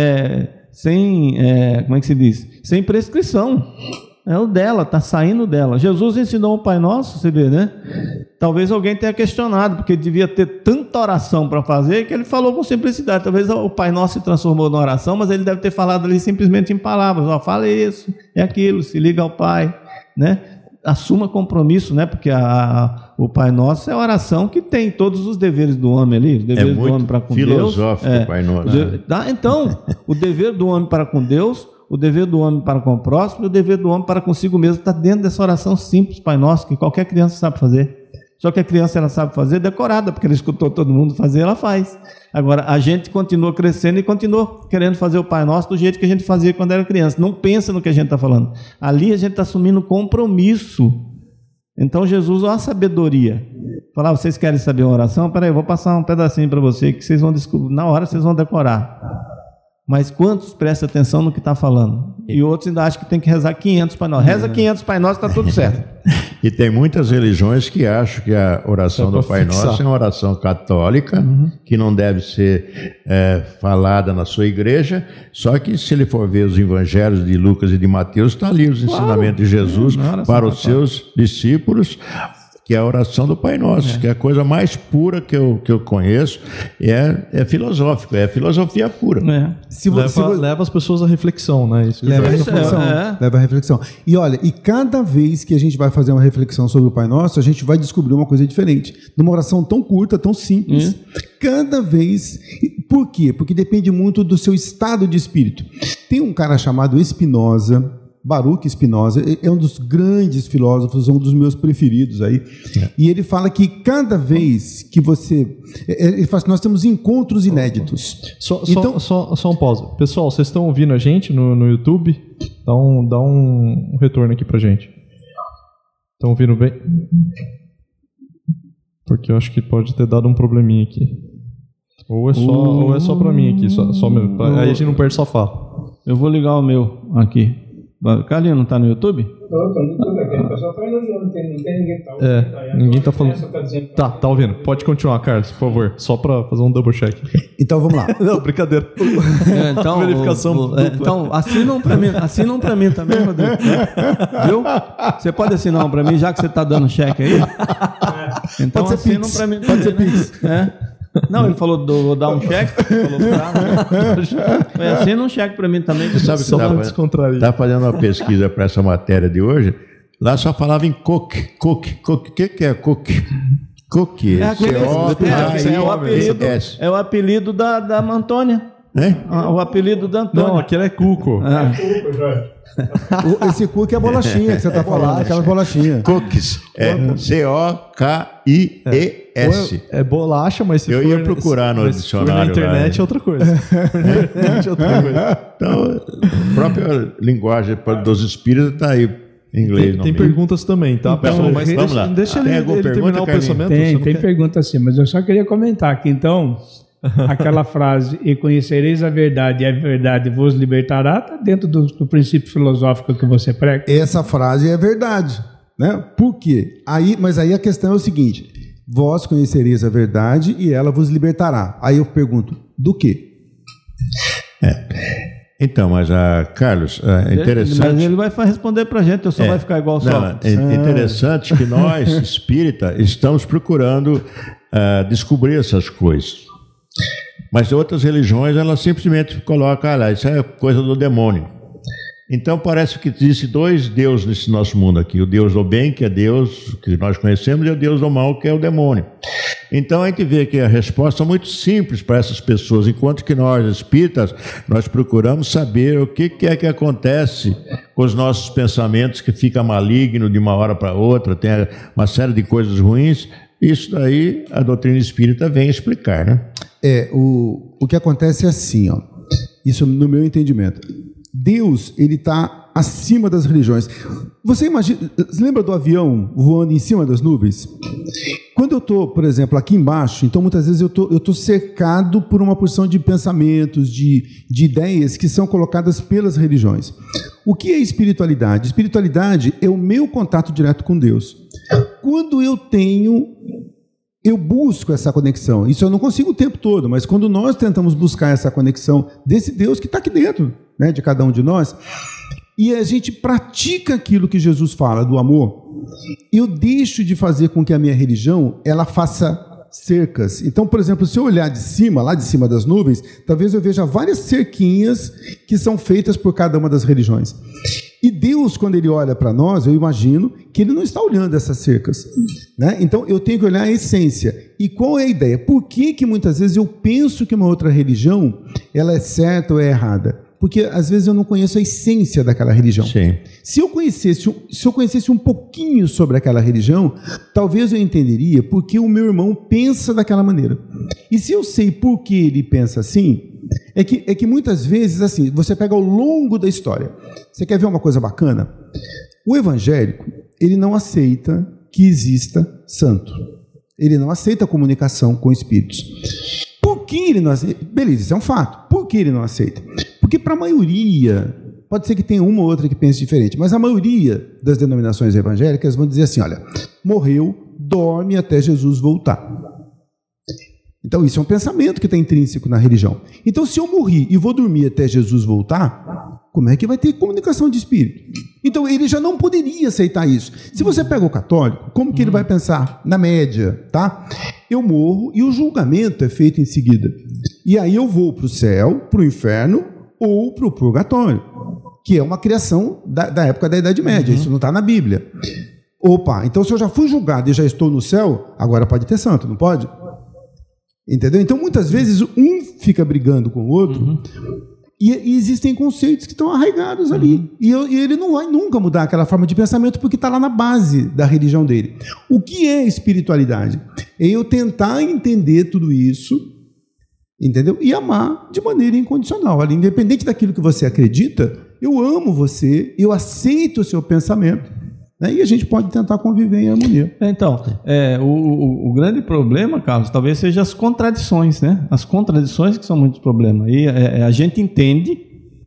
como é que se diz? Sem prescrição. É o dela, está saindo dela. Jesus ensinou o Pai Nosso, você vê, né? Talvez alguém tenha questionado, porque devia ter tanta oração para fazer, que ele falou com simplicidade. Talvez o Pai Nosso se transformou na oração, mas ele deve ter falado ali simplesmente em palavras. Ó, fala isso, é aquilo, se liga ao Pai, né? Assuma compromisso, né? Porque o Pai Nosso é a oração que tem todos os deveres do homem ali, os deveres do homem para com Deus. É muito filosófico o Pai Nosso. Então, o dever do homem para com Deus, o dever do homem para com o próximo e o dever do homem para consigo mesmo está dentro dessa oração simples, Pai Nosso, que qualquer criança sabe fazer. Só que a criança ela sabe fazer decorada, porque ela escutou todo mundo fazer, ela faz. Agora, a gente continua crescendo e continua querendo fazer o Pai Nosso do jeito que a gente fazia quando era criança. Não pensa no que a gente está falando. Ali a gente está assumindo compromisso. Então, Jesus, olha a sabedoria. Falar, vocês querem saber uma oração? Peraí, eu vou passar um pedacinho para você que vocês vão descobrir. Na hora vocês vão decorar. Mas quantos prestam atenção no que está falando? E outros ainda acham que tem que rezar 500 Pai Nosso. Reza 500 Pai Nosso, está tudo certo. E tem muitas religiões que acham que a oração do Pai Nosso é uma oração católica, que não deve ser falada na sua igreja, só que se ele for ver os evangelhos de Lucas e de Mateus, está ali os ensinamentos de Jesus para os seus discípulos, que é a oração do Pai Nosso, que é a coisa mais pura que eu conheço, é filosófico, é filosofia pura. Leva as pessoas à reflexão, né? Leva à reflexão. E olha, cada vez que a gente vai fazer uma reflexão sobre o Pai Nosso, a gente vai descobrir uma coisa diferente. Numa oração tão curta, tão simples, cada vez... Por quê? Porque depende muito do seu estado de espírito. Tem um cara chamado Spinoza, Baruch Spinoza, é um dos grandes filósofos, um dos meus preferidos aí. E ele fala que cada vez que você... Ele fala que nós temos encontros inéditos. Só um pause. Pessoal, vocês estão ouvindo a gente no YouTube? Dá um retorno aqui pra gente. Estão ouvindo bem? Porque eu acho que pode ter dado um probleminha aqui. Ou é só pra mim aqui, aí a gente não perde sofá. Eu vou ligar o meu aqui. Carlinhos, não tá no YouTube? Tô no YouTube aqui. O pessoal tá elogiando, não tem ninguém que tá ouvindo. Ninguém tá falando. Tá ouvindo. Pode continuar, Carlos, por favor. Só pra fazer um double check. Então vamos lá. Não, brincadeira. Então, verificação. Então, assinam pra mim também, Rodrigo. Viu? Você pode assinar um pra mim, já que você tá dando cheque aí? Então pode ser assinam Pix. pra mim. Pode ser Pix. Não, ele falou, vou dar um cheque. Falou assina um cheque pra mim também. Você sabe que Só pra descontrair. tá fazendo uma pesquisa para essa matéria de hoje, lá só falava em coque. O que é coque? Coque. É o apelido da Antônia. O apelido da Antônia. Não, aquele é Cuco. Esse cookie é bolachinha que você tá falando, aquela bolachinha. Cookies. COKIES. É bolacha, mas se Eu for, ia procurar no dicionário. na internet é outra coisa. Então, a própria linguagem dos espíritos está aí em inglês. Tem perguntas também, tá, pessoal? Mas vamos lá. deixa Tem ele alguma pergunta, terminar o Carlinhos? pensamento. Tem pergunta assim, mas eu só queria comentar aqui, então, aquela frase, e conhecereis a verdade, e a verdade vos libertará, está dentro do princípio filosófico que você prega? Essa frase é verdade, né? Por quê? Mas aí a questão é o seguinte: vós conhecereis a verdade e ela vos libertará. Aí eu pergunto, do quê? Então, mas Carlos, é interessante. Mas ele vai responder pra gente, eu só vai ficar igual só. É interessante que nós, espírita, estamos procurando descobrir essas coisas. Mas outras religiões, elas simplesmente colocam, isso é coisa do demônio. Então parece que existem dois deuses nesse nosso mundo aqui. O Deus do bem, que é Deus que nós conhecemos, e o Deus do mal, que é o demônio. Então a gente vê que a resposta é muito simples para essas pessoas, enquanto que nós, espíritas, nós procuramos saber o que é que acontece com os nossos pensamentos, que fica maligno de uma hora para outra, tem uma série de coisas ruins. Isso daí a doutrina espírita vem explicar, né? O que acontece é assim, ó. Isso no meu entendimento. Deus, ele está acima das religiões. Você lembra do avião voando em cima das nuvens? Quando eu estou, por exemplo, aqui embaixo, então muitas vezes eu tô cercado por uma porção de pensamentos, de ideias que são colocadas pelas religiões. O que é espiritualidade? Espiritualidade é o meu contato direto com Deus. Quando eu busco essa conexão. Isso eu não consigo o tempo todo, mas quando nós tentamos buscar essa conexão desse Deus que está aqui dentro, né, de cada um de nós, e a gente pratica aquilo que Jesus fala do amor, eu deixo de fazer com que a minha religião ela faça cercas. Então, por exemplo, se eu olhar de cima, lá de cima das nuvens, talvez eu veja várias cerquinhas que são feitas por cada uma das religiões. E Deus, quando Ele olha para nós, eu imagino que Ele não está olhando essas cercas, né? Então, eu tenho que olhar a essência. E qual é a ideia? Por que muitas vezes eu penso que uma outra religião ela é certa ou é errada? Porque, às vezes, eu não conheço a essência daquela religião. Sim. Se eu conhecesse um pouquinho sobre aquela religião, talvez eu entenderia por que o meu irmão pensa daquela maneira. E se eu sei por que ele pensa assim, é que muitas vezes, assim, você pega ao longo da história. Você quer ver uma coisa bacana? O evangélico, ele não aceita que exista santo. Ele não aceita a comunicação com espíritos. Por que ele não aceita? Beleza, isso é um fato. Por que ele não aceita? Porque para a maioria, pode ser que tenha uma ou outra que pense diferente, mas a maioria das denominações evangélicas vão dizer assim, olha, morreu, dorme até Jesus voltar. Então isso é um pensamento que está intrínseco na religião. Então se eu morri e vou dormir até Jesus voltar, como é que vai ter comunicação de espírito? Então ele já não poderia aceitar isso. Se você pega o católico, como que ele vai pensar? Na média, tá? Eu morro e o julgamento é feito em seguida. E aí eu vou para o céu, para o inferno ou para o purgatório, que é uma criação da época da Idade Média. Isso não está na Bíblia. Opa, então se eu já fui julgado e já estou no céu, agora pode ter santo, não pode? Entendeu? Então muitas vezes um fica brigando com o outro e existem conceitos que estão arraigados ali. E ele não vai nunca mudar aquela forma de pensamento porque está lá na base da religião dele. O que é espiritualidade? É eu tentar entender tudo isso, entendeu? E amar de maneira incondicional. Olha, independente daquilo que você acredita, eu amo você, eu aceito o seu pensamento. né? E a gente pode tentar conviver em harmonia. Então, o grande problema, Carlos, talvez seja as contradições, né? As contradições que são muito problema. E a gente entende,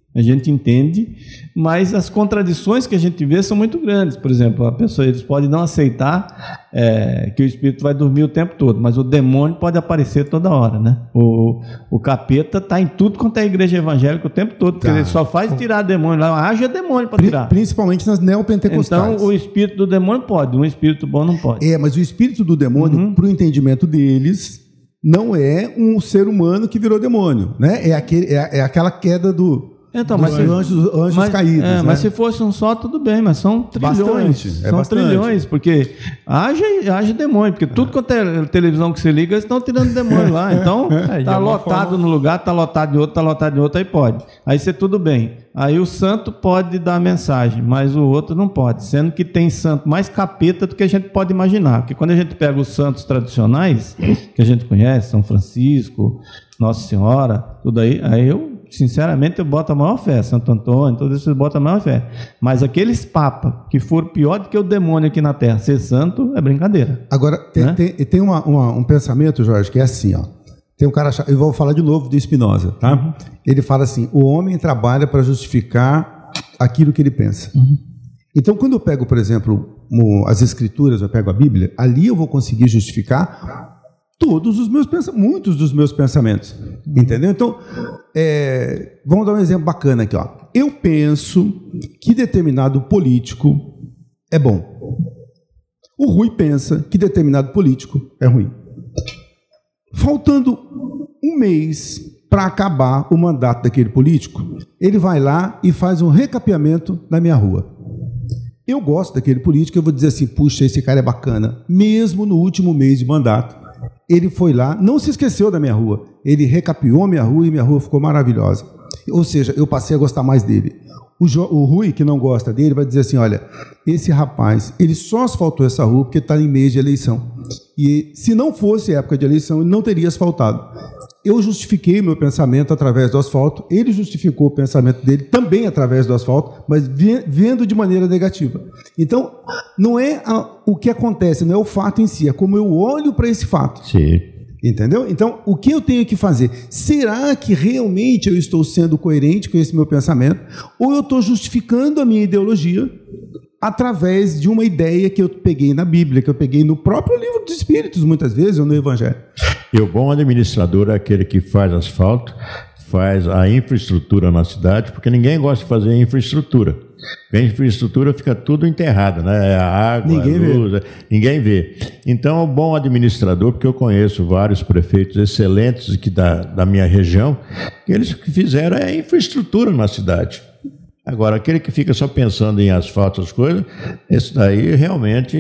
mas as contradições que a gente vê são muito grandes. Por exemplo, eles podem não aceitar que o espírito vai dormir o tempo todo, mas o demônio pode aparecer toda hora, né? O capeta está em tudo quanto é igreja evangélica o tempo todo, porque ele só faz tirar demônio lá, haja demônio para tirar. Principalmente nas neopentecostais. Então, o espírito do demônio pode, um espírito bom não pode. Mas o espírito do demônio, para o entendimento deles, não é um ser humano que virou demônio, né? É aquela queda dos anjos caídos. Né? Mas se fosse um só, tudo bem, mas são trilhões. Trilhões, porque haja demônio, porque tudo quanto é televisão que você liga, eles estão tirando demônio lá. Então, está lotado no lugar, está lotado de outro, aí pode. Aí você tudo bem. Aí o santo pode dar mensagem, mas o outro não pode, sendo que tem santo mais capeta do que a gente pode imaginar. Porque quando a gente pega os santos tradicionais, que a gente conhece, São Francisco, Nossa Senhora, tudo aí eu sinceramente, eu boto a maior fé. Santo Antônio, todos esses botam a maior fé. Mas aqueles papas que foram pior do que o demônio aqui na Terra, ser santo é brincadeira. Agora, tem um pensamento, Jorge, que é assim, ó. Tem um cara, eu vou falar de novo do Spinoza, tá? Ele fala assim, o homem trabalha para justificar aquilo que ele pensa. Então, quando eu pego, por exemplo, as Escrituras, eu pego a Bíblia, ali eu vou conseguir justificar muitos dos meus pensamentos, entendeu? Então, vamos dar um exemplo bacana aqui, ó. Eu penso que determinado político é bom. O Rui pensa que determinado político é ruim. Faltando um mês para acabar o mandato daquele político, ele vai lá e faz um recapeamento na minha rua. Eu gosto daquele político, eu vou dizer assim, puxa, esse cara é bacana. Mesmo no último mês de mandato, ele foi lá, não se esqueceu da minha rua, ele recapeou a minha rua e minha rua ficou maravilhosa. Ou seja, eu passei a gostar mais dele. O Rui, que não gosta dele, vai dizer assim, olha, esse rapaz, ele só asfaltou essa rua porque está em mês de eleição. E se não fosse época de eleição, ele não teria asfaltado. Eu justifiquei meu pensamento através do asfalto, ele justificou o pensamento dele também através do asfalto, mas vendo de maneira negativa. Então, não é o que acontece, não é o fato em si, é como eu olho para esse fato. Sim. Entendeu? Então, o que eu tenho que fazer? Será que realmente eu estou sendo coerente com esse meu pensamento? Ou eu estou justificando a minha ideologia através de uma ideia que eu peguei na Bíblia, que eu peguei no próprio livro dos Espíritos, muitas vezes, ou no Evangelho? E o bom administrador é aquele que faz asfalto, faz a infraestrutura na cidade, porque ninguém gosta de fazer infraestrutura. A infraestrutura fica tudo enterrada, né? A água, a luz, ninguém vê. Então, o bom administrador, porque eu conheço vários prefeitos excelentes aqui da minha região, que eles fizeram a infraestrutura na cidade. Agora, aquele que fica só pensando em asfalto, as coisas, esse daí realmente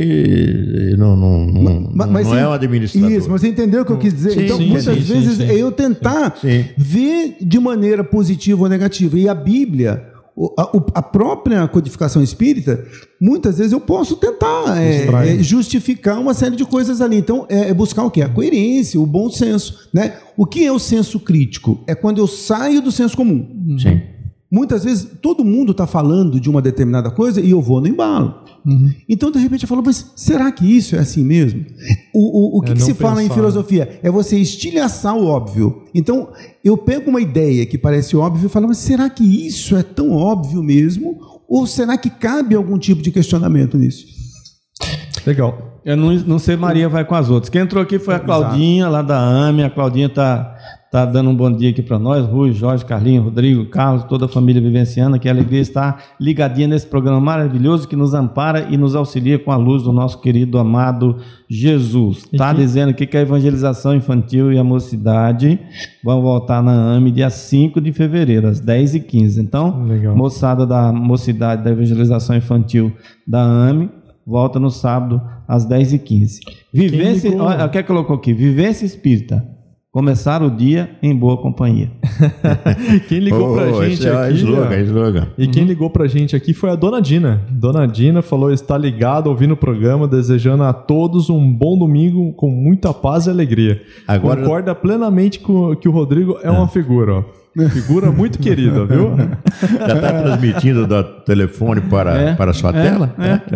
não é um administrador. Isso, mas você entendeu o que eu quis dizer? Sim, então, muitas vezes é eu tentar ver de maneira positiva ou negativa. E a Bíblia, a própria codificação espírita, muitas vezes eu posso tentar justificar uma série de coisas ali. Então, é buscar o quê? A coerência, o bom senso, né? O que é o senso crítico? É quando eu saio do senso comum. Sim. Muitas vezes todo mundo está falando de uma determinada coisa e eu vou no embalo. Então, de repente, eu falo, mas será que isso é assim mesmo? O que se fala em filosofia? É você estilhaçar o óbvio. Então, eu pego uma ideia que parece óbvia e falo, mas será que isso é tão óbvio mesmo? Ou será que cabe algum tipo de questionamento nisso? Legal. Eu não sei, Maria vai com as outras. Quem entrou aqui foi a Claudinha, lá da AME. A Claudinha está dando um bom dia aqui para nós. Rui, Jorge, Carlinhos, Rodrigo, Carlos, toda a família vivenciana. Que alegria estar ligadinha nesse programa maravilhoso que nos ampara e nos auxilia com a luz do nosso querido, amado Jesus. Está dizendo aqui que a evangelização infantil e a mocidade vão voltar na AME dia 5 de fevereiro, às 10h15. Então, legal. Moçada da mocidade da evangelização infantil da AME, volta no sábado às 10h15. Vivência, olha o que colocou aqui, vivência espírita. Começar o dia em boa companhia. Quem ligou pra gente aqui... slogan. E quem ligou pra gente aqui foi a Dona Dina. Dona Dina falou, está ligada, ouvindo o programa, desejando a todos um bom domingo com muita paz e alegria. Agora... Concorda plenamente com que o Rodrigo é uma figura, ó. Figura muito querida, viu? Já está transmitindo do telefone para a sua tela?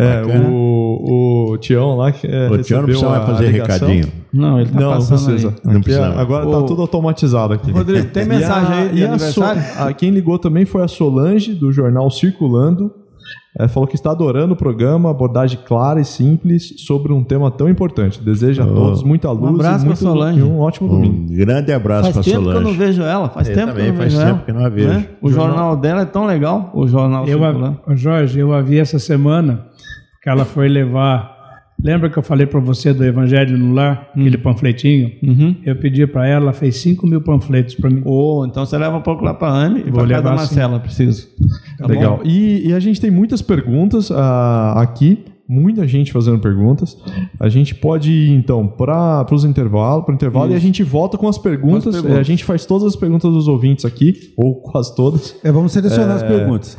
O Tião lá que o Tião não precisa mais fazer recadinho. Não, ele está passando precisa. aí. Não precisa. Agora está tudo automatizado aqui. Rodrigo, tem mensagem aí de aniversário? Quem ligou também foi a Solange, do jornal Circulando. Falou que está adorando o programa, abordagem clara e simples sobre um tema tão importante. Deseja a todos muita luz abraço pra Solange. E um ótimo domingo. Um grande abraço para a Solange. Faz tempo que eu não vejo ela. Faz tempo que eu não vejo ela. O jornal dela é tão legal, o jornal Circulando. Jorge, eu a vi essa semana que ela foi levar... Lembra que eu falei para você do Evangelho no Lar? Aquele panfletinho? Eu pedi para ela fez 5.000 panfletos para mim. Então você leva um pouco lá para a Anne e para casa da Marcela, preciso. Tá legal. E a gente tem muitas perguntas aqui. Muita gente fazendo perguntas. A gente pode ir, então, para o intervalo e a gente volta com as perguntas. A gente faz todas as perguntas dos ouvintes aqui, ou quase todas. Vamos selecionar as perguntas.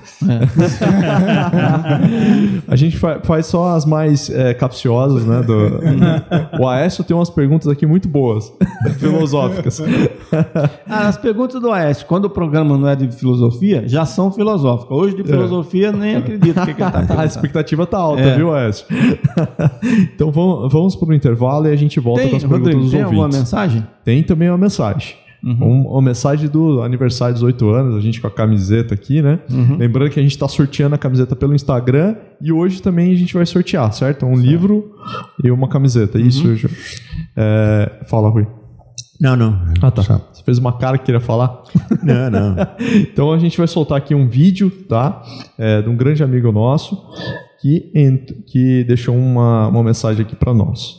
A gente faz só as mais capciosas, né? O Aécio tem umas perguntas aqui muito boas, filosóficas. As perguntas do Aécio, quando o programa não é de filosofia, já são filosóficas. Hoje de filosofia, nem acredito que ele está perguntando. A expectativa está alta, viu, Aécio? Então vamos para o intervalo e a gente volta com as perguntas dos ouvintes. Tem alguma mensagem? Tem também uma mensagem. Uma mensagem do aniversário dos 8 anos, a gente com a camiseta aqui, né? Lembrando que a gente está sorteando a camiseta pelo Instagram e hoje também a gente vai sortear, certo? Um livro e uma camiseta. Isso, Ju. Fala, Rui. Não. Tá. Você fez uma cara que queria falar? Não. Então a gente vai soltar aqui um vídeo, tá? De um grande amigo nosso que deixou uma mensagem aqui para nós.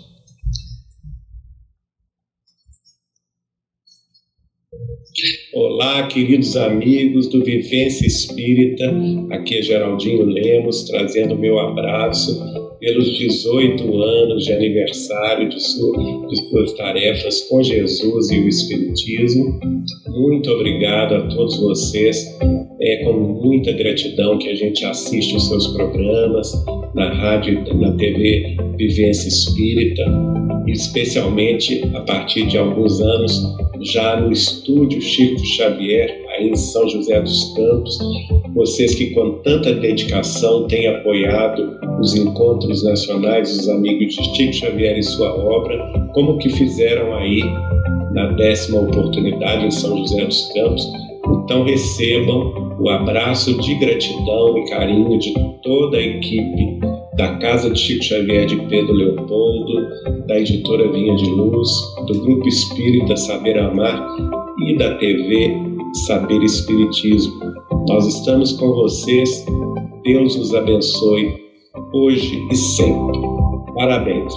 Olá, queridos amigos do Vivência Espírita, aqui é Geraldinho Lemos, trazendo meu abraço pelos 18 anos de aniversário de suas tarefas com Jesus e o Espiritismo. Muito obrigado a todos vocês. É com muita gratidão que a gente assiste os seus programas na rádio e na TV Vivência Espírita, especialmente a partir de alguns anos já no estúdio Chico Xavier, aí em São José dos Campos, vocês que com tanta dedicação têm apoiado os encontros nacionais dos amigos de Chico Xavier e sua obra, como que fizeram aí na 10ª oportunidade em São José dos Campos. Então recebam o abraço de gratidão e carinho de toda a equipe da Casa de Chico Xavier de Pedro Leopoldo, da Editora Vinha de Luz, do Grupo Espírita Saber Amar e da TV Saber Espiritismo. Nós estamos com vocês. Deus os abençoe hoje e sempre. Parabéns.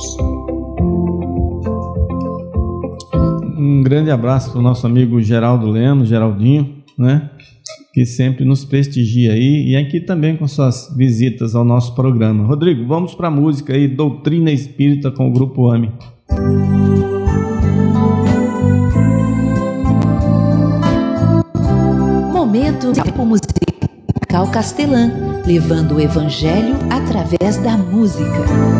Um grande abraço para o nosso amigo Geraldo Lemos, Geraldinho, né? Que sempre nos prestigia aí, e aqui também com suas visitas ao nosso programa. Rodrigo, vamos para a música aí, Doutrina Espírita com o Grupo AME. Momento musical Castelã, levando o Evangelho através da música.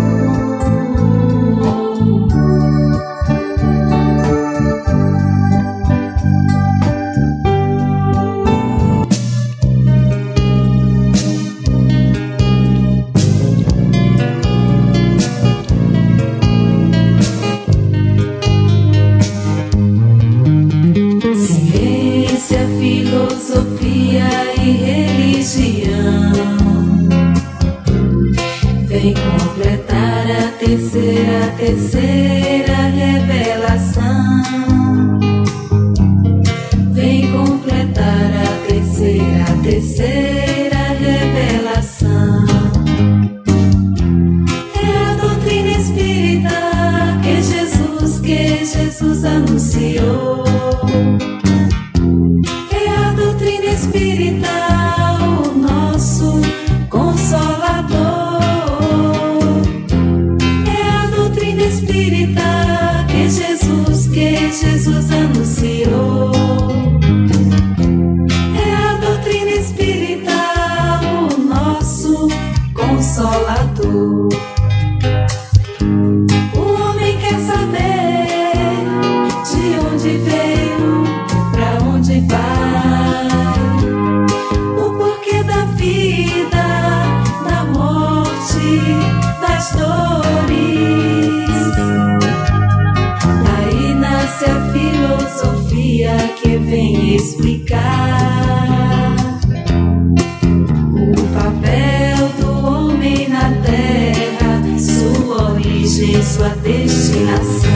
Filosofia e religião vem completar a terceira revelação. Vem completar a terceira revelação. É a doutrina espírita que Jesus anunciou. Espírita, o nosso Consolador. É a doutrina espírita que Jesus anunciou. É a doutrina espírita, o nosso Consolador. O homem quer saber de onde veio, pra onde vai. sua destinação.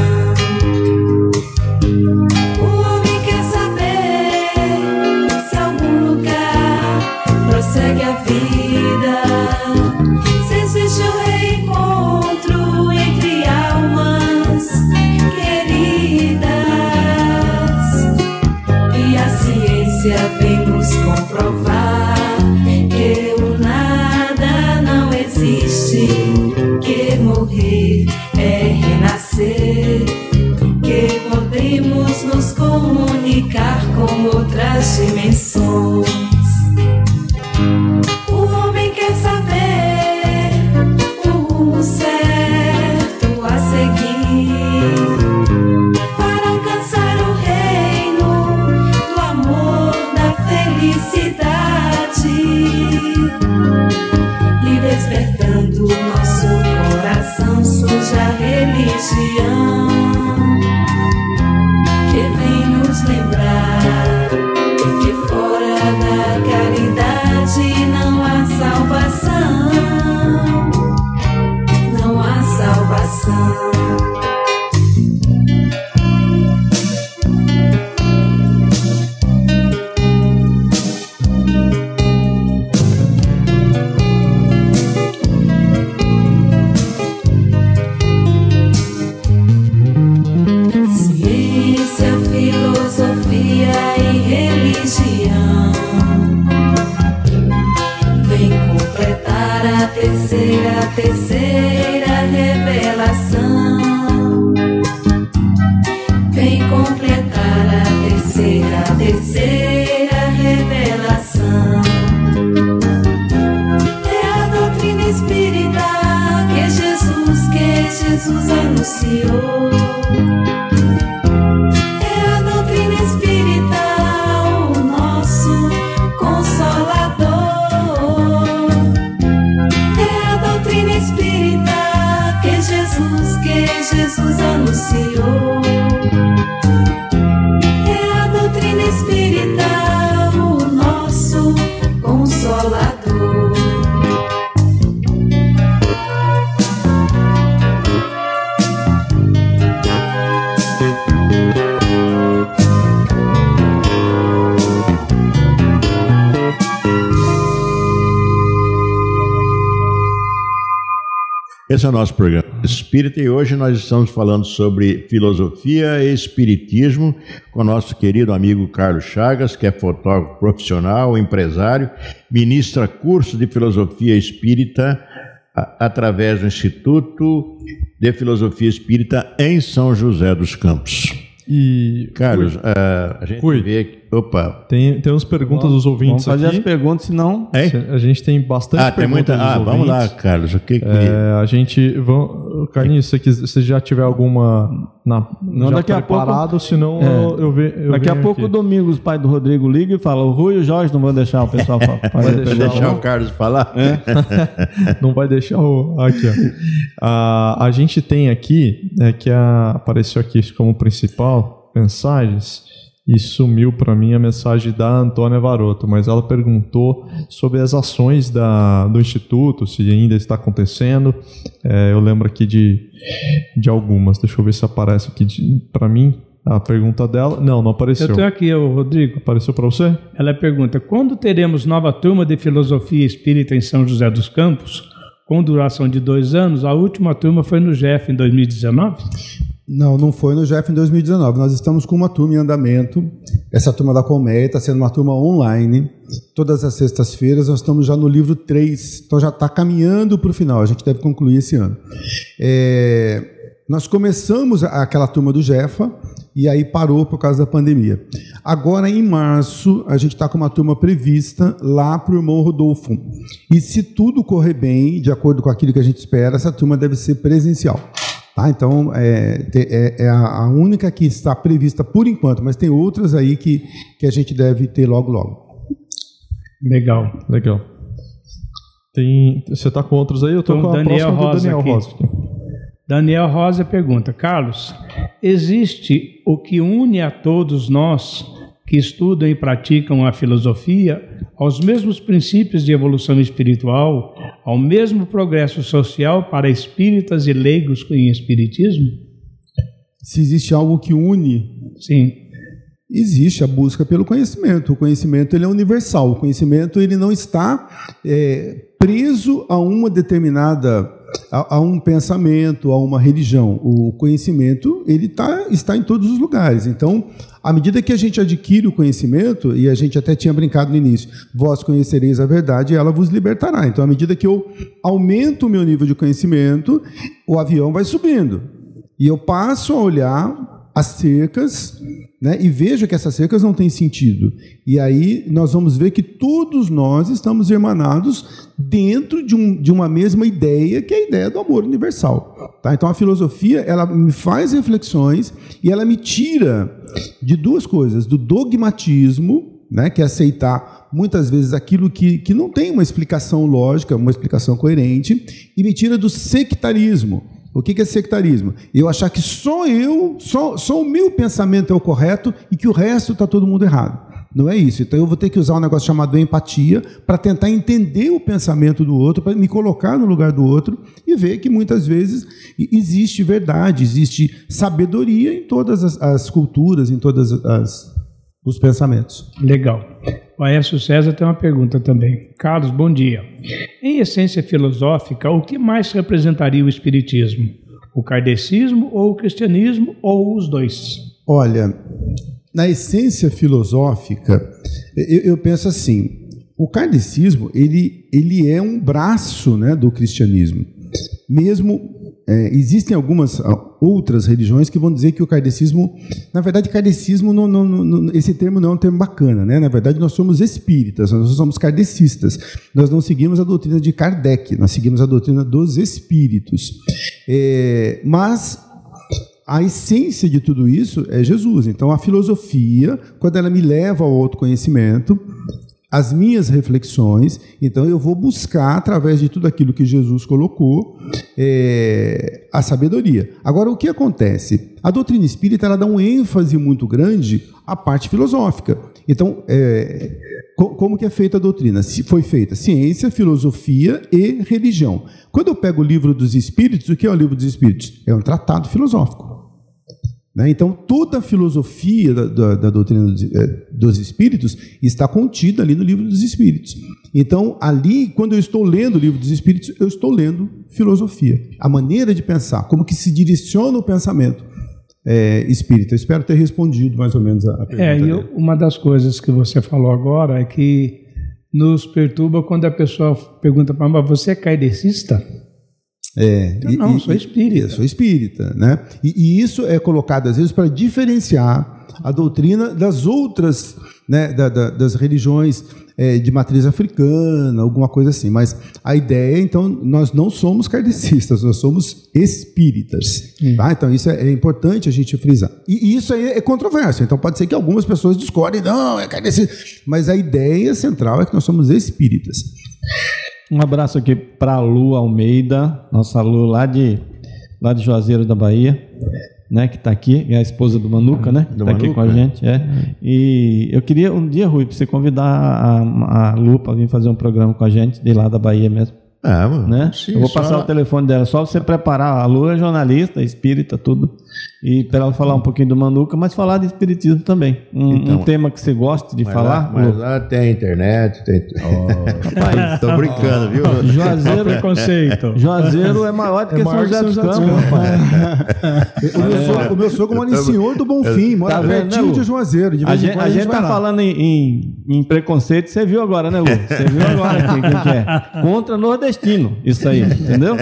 O homem quer saber se algum lugar prossegue a vida, se existe um reencontro entre almas queridas. E a ciência vem nos comprovar que o nada não existe, que morrer é renascer, que podemos nos comunicar com outras dimensões. O homem quer saber o rumo certo a seguir para alcançar o reino do amor, da felicidade, e despertando nosso coração suja religião, que vem nos lembrar que fora da caridade não há salvação, não há salvação. Ciência, filosofia e religião vem completar a terceira revelação. Vem completar a terceira revelação. É a doutrina espírita que Jesus anunciou. É a doutrina espírita, o nosso consolador. É a doutrina espírita que Jesus anunciou. É a doutrina espírita, o nosso consolador. Esse é o nosso programa Espírita e hoje nós estamos falando sobre filosofia e espiritismo com o nosso querido amigo Carlos Chagas, que é fotógrafo profissional, empresário, ministra curso de filosofia espírita através do Instituto de Filosofia Espírita em São José dos Campos. E Carlos, a gente vê que... Opa! Tem umas perguntas dos ouvintes aqui. Vamos fazer as perguntas, senão... A gente tem bastante perguntas dos ouvintes. Vamos lá, Carlos. O que a gente... Carlinhos, se você já tiver alguma não, daqui preparado, a pouco, senão eu venho daqui a pouco, aqui. Domingos, pai do Rodrigo, liga e fala: o Rui e o Jorge não vão deixar o pessoal falar. Vai deixar o Carlos falar? Não vai deixar aqui, ó. A gente tem aqui, que apareceu aqui como principal, mensagens, e sumiu para mim a mensagem da Antônia Varoto, mas ela perguntou sobre as ações do Instituto, se ainda está acontecendo. Eu lembro aqui de algumas. Deixa eu ver se aparece aqui para mim a pergunta dela. Não apareceu. Eu tenho aqui, Rodrigo. Apareceu para você? Ela pergunta: quando teremos nova turma de Filosofia Espírita em São José dos Campos, com duração de 2 anos? A última turma foi no GEF em 2019? Não foi no GEF em 2019. Nós estamos com uma turma em andamento. Essa turma da Colmeia está sendo uma turma online. Todas as sextas-feiras nós estamos já no livro 3. Então já está caminhando para o final. A gente deve concluir esse ano. Nós começamos aquela turma do GEFA e aí parou por causa da pandemia. Agora, em março, a gente está com uma turma prevista lá para o irmão Rodolfo. E se tudo correr bem, de acordo com aquilo que a gente espera, essa turma deve ser presencial. Então, é a única que está prevista por enquanto, mas tem outras aí que a gente deve ter logo, logo. Legal. Você está com outros aí? Eu estou com a Daniel próxima Rosa do Daniel aqui. Rosa aqui. Daniel Rosa pergunta: Carlos, existe o que une a todos nós que estudam e praticam a filosofia aos mesmos princípios de evolução espiritual, ao mesmo progresso social para espíritas e leigos em espiritismo? Se existe algo que une, Sim. existe a busca pelo conhecimento. O conhecimento ele é universal. O conhecimento ele não está preso a uma determinada, a um pensamento, a uma religião. O conhecimento ele está em todos os lugares. Então, à medida que a gente adquire o conhecimento, e a gente até tinha brincado no início, vós conhecereis a verdade e ela vos libertará. Então, à medida que eu aumento o meu nível de conhecimento, o avião vai subindo. E eu passo a olhar as cercas, né, e vejo que essas cercas não têm sentido. E aí nós vamos ver que todos nós estamos irmanados dentro de uma mesma ideia, que é a ideia do amor universal. Tá? Então a filosofia ela me faz reflexões e ela me tira de duas coisas: do dogmatismo, né, que é aceitar muitas vezes aquilo que não tem uma explicação lógica, uma explicação coerente, e me tira do sectarismo. O que é sectarismo? Eu achar que só o meu pensamento é o correto e que o resto está todo mundo errado. Não é isso. Então eu vou ter que usar um negócio chamado empatia para tentar entender o pensamento do outro, para me colocar no lugar do outro e ver que muitas vezes existe verdade, existe sabedoria em todas as culturas, em todos os pensamentos. Legal. O Aécio César tem uma pergunta também. Carlos, bom dia. Em essência filosófica, o que mais representaria o espiritismo? O kardecismo ou o cristianismo ou os dois? Olha, na essência filosófica, eu penso assim, o kardecismo ele é um braço, né, do cristianismo. Mesmo existem algumas outras religiões que vão dizer que o kardecismo, na verdade, kardecismo esse termo não é um termo bacana, né? Na verdade, nós somos espíritas, nós somos kardecistas. Nós não seguimos a doutrina de Kardec, nós seguimos a doutrina dos espíritos. Mas a essência de tudo isso é Jesus. Então, a filosofia, quando ela me leva ao autoconhecimento, as minhas reflexões, então eu vou buscar, através de tudo aquilo que Jesus colocou, a sabedoria. Agora, o que acontece? A doutrina espírita ela dá um ênfase muito grande à parte filosófica. Então, como que é feita a doutrina? Foi feita ciência, filosofia e religião. Quando eu pego o Livro dos Espíritos, o que é o Livro dos Espíritos? É um tratado filosófico. Então, toda a filosofia da doutrina dos Espíritos está contida ali no Livro dos Espíritos. Então, ali, quando eu estou lendo o Livro dos Espíritos, eu estou lendo filosofia. A maneira de pensar, como que se direciona o pensamento espírita. Eu espero ter respondido mais ou menos a pergunta. Uma das coisas que você falou agora é que nos perturba quando a pessoa pergunta para mim, mas você é kardecista? Não, sou espírita. Sou espírita, né? E isso é colocado às vezes para diferenciar a doutrina das outras, né, das religiões de matriz africana, alguma coisa assim. Mas a ideia, então, nós não somos kardecistas, nós somos espíritas. Tá? Então isso é importante a gente frisar. E isso aí é controverso. Então pode ser que algumas pessoas discordem, não, é kardecista. Mas a ideia central é que nós somos espíritas. Um abraço aqui para a Lu Almeida, nossa Lu lá de Juazeiro da Bahia, né, que está aqui, é a esposa do Manuca, né, que está aqui com a gente. E eu queria um dia, Rui, para você convidar a Lu para vir fazer um programa com a gente, de lá da Bahia mesmo. Mano. Né? Sim, eu vou passar o telefone dela, só você preparar. A Lu é jornalista, espírita, tudo. E para ela falar um pouquinho do Manuca, mas falar de espiritismo também. Um tema que você gosta de falar. Mas lá tem internet, tem. Rapaz, tô brincando, viu? Juazeiro, preconceito. Juazeiro é maior do que São José dos Campos, rapaz. O meu sogro mora em Senhor do Bonfim, mora pertinho de Juazeiro. A gente tá falando em preconceito, você viu agora, né, Lu? Você viu agora aqui quem que é. Contra nordestino, isso aí, entendeu?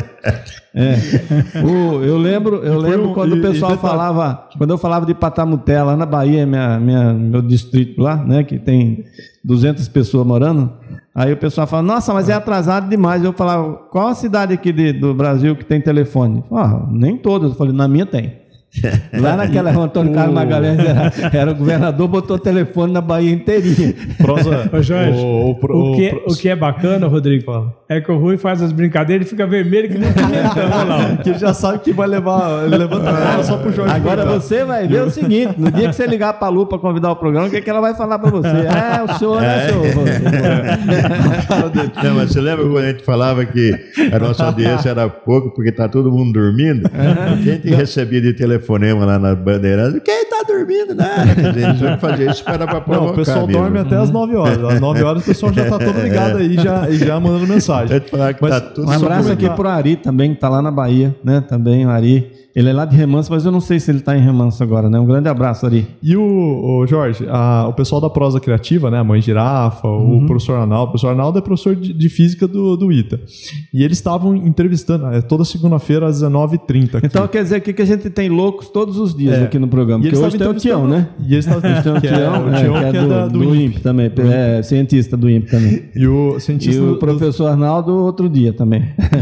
Eu lembro quando o pessoal falava, quando eu falava de Patamuté, lá na Bahia, meu distrito lá, né, que tem 200 pessoas morando, aí o pessoal fala, nossa, mas é atrasado demais. Eu falava, qual a cidade aqui do Brasil que tem telefone? Nem todas. Eu falei, na minha tem. Lá naquela rua Antônio Carlos Magalhães era o governador, botou o telefone na Bahia inteirinha. Prosa, Ô Jorge, o que é bacana, Rodrigo, é que o Rui faz as brincadeiras e fica vermelho que nem pimentão lá. que ele já sabe que vai levar, ele levanta a bola só pro Jorge. Agora você vai ver o seguinte, no dia que você ligar pra Lu pra convidar o programa, o que, é que ela vai falar pra você? O senhor, né, senhor? Não, mas você lembra quando a gente falava que a nossa audiência era pouco porque tá todo mundo dormindo? Quem te recebia de telefonema lá na Bandeirante? Quem tá dormindo, né? A gente tinha que fazer isso para provocar. Não, o pessoal mesmo. dorme até às 9 horas. Às 9 horas o pessoal já tá todo ligado aí e já mandando mensagem. Mas, tá tudo um abraço aqui pro Ari também, que tá lá na Bahia, né? Também o Ari. Ele é lá de Remanso, mas eu não sei se ele está em Remanso agora, né? Um grande abraço, Ari. E o Jorge, o pessoal da Prosa Criativa, né? A Mãe Girafa, o professor Arnaldo. O professor Arnaldo é professor de física do ITA. E eles estavam entrevistando toda segunda-feira às 19h30. Então quer dizer aqui que a gente tem loucos todos os dias aqui no programa. Porque hoje tem o Tião, né? E eles estavam entrevistando o Tião, que é do INPE também. É cientista do INPE também. E o cientista o professor Arnaldo outro dia também.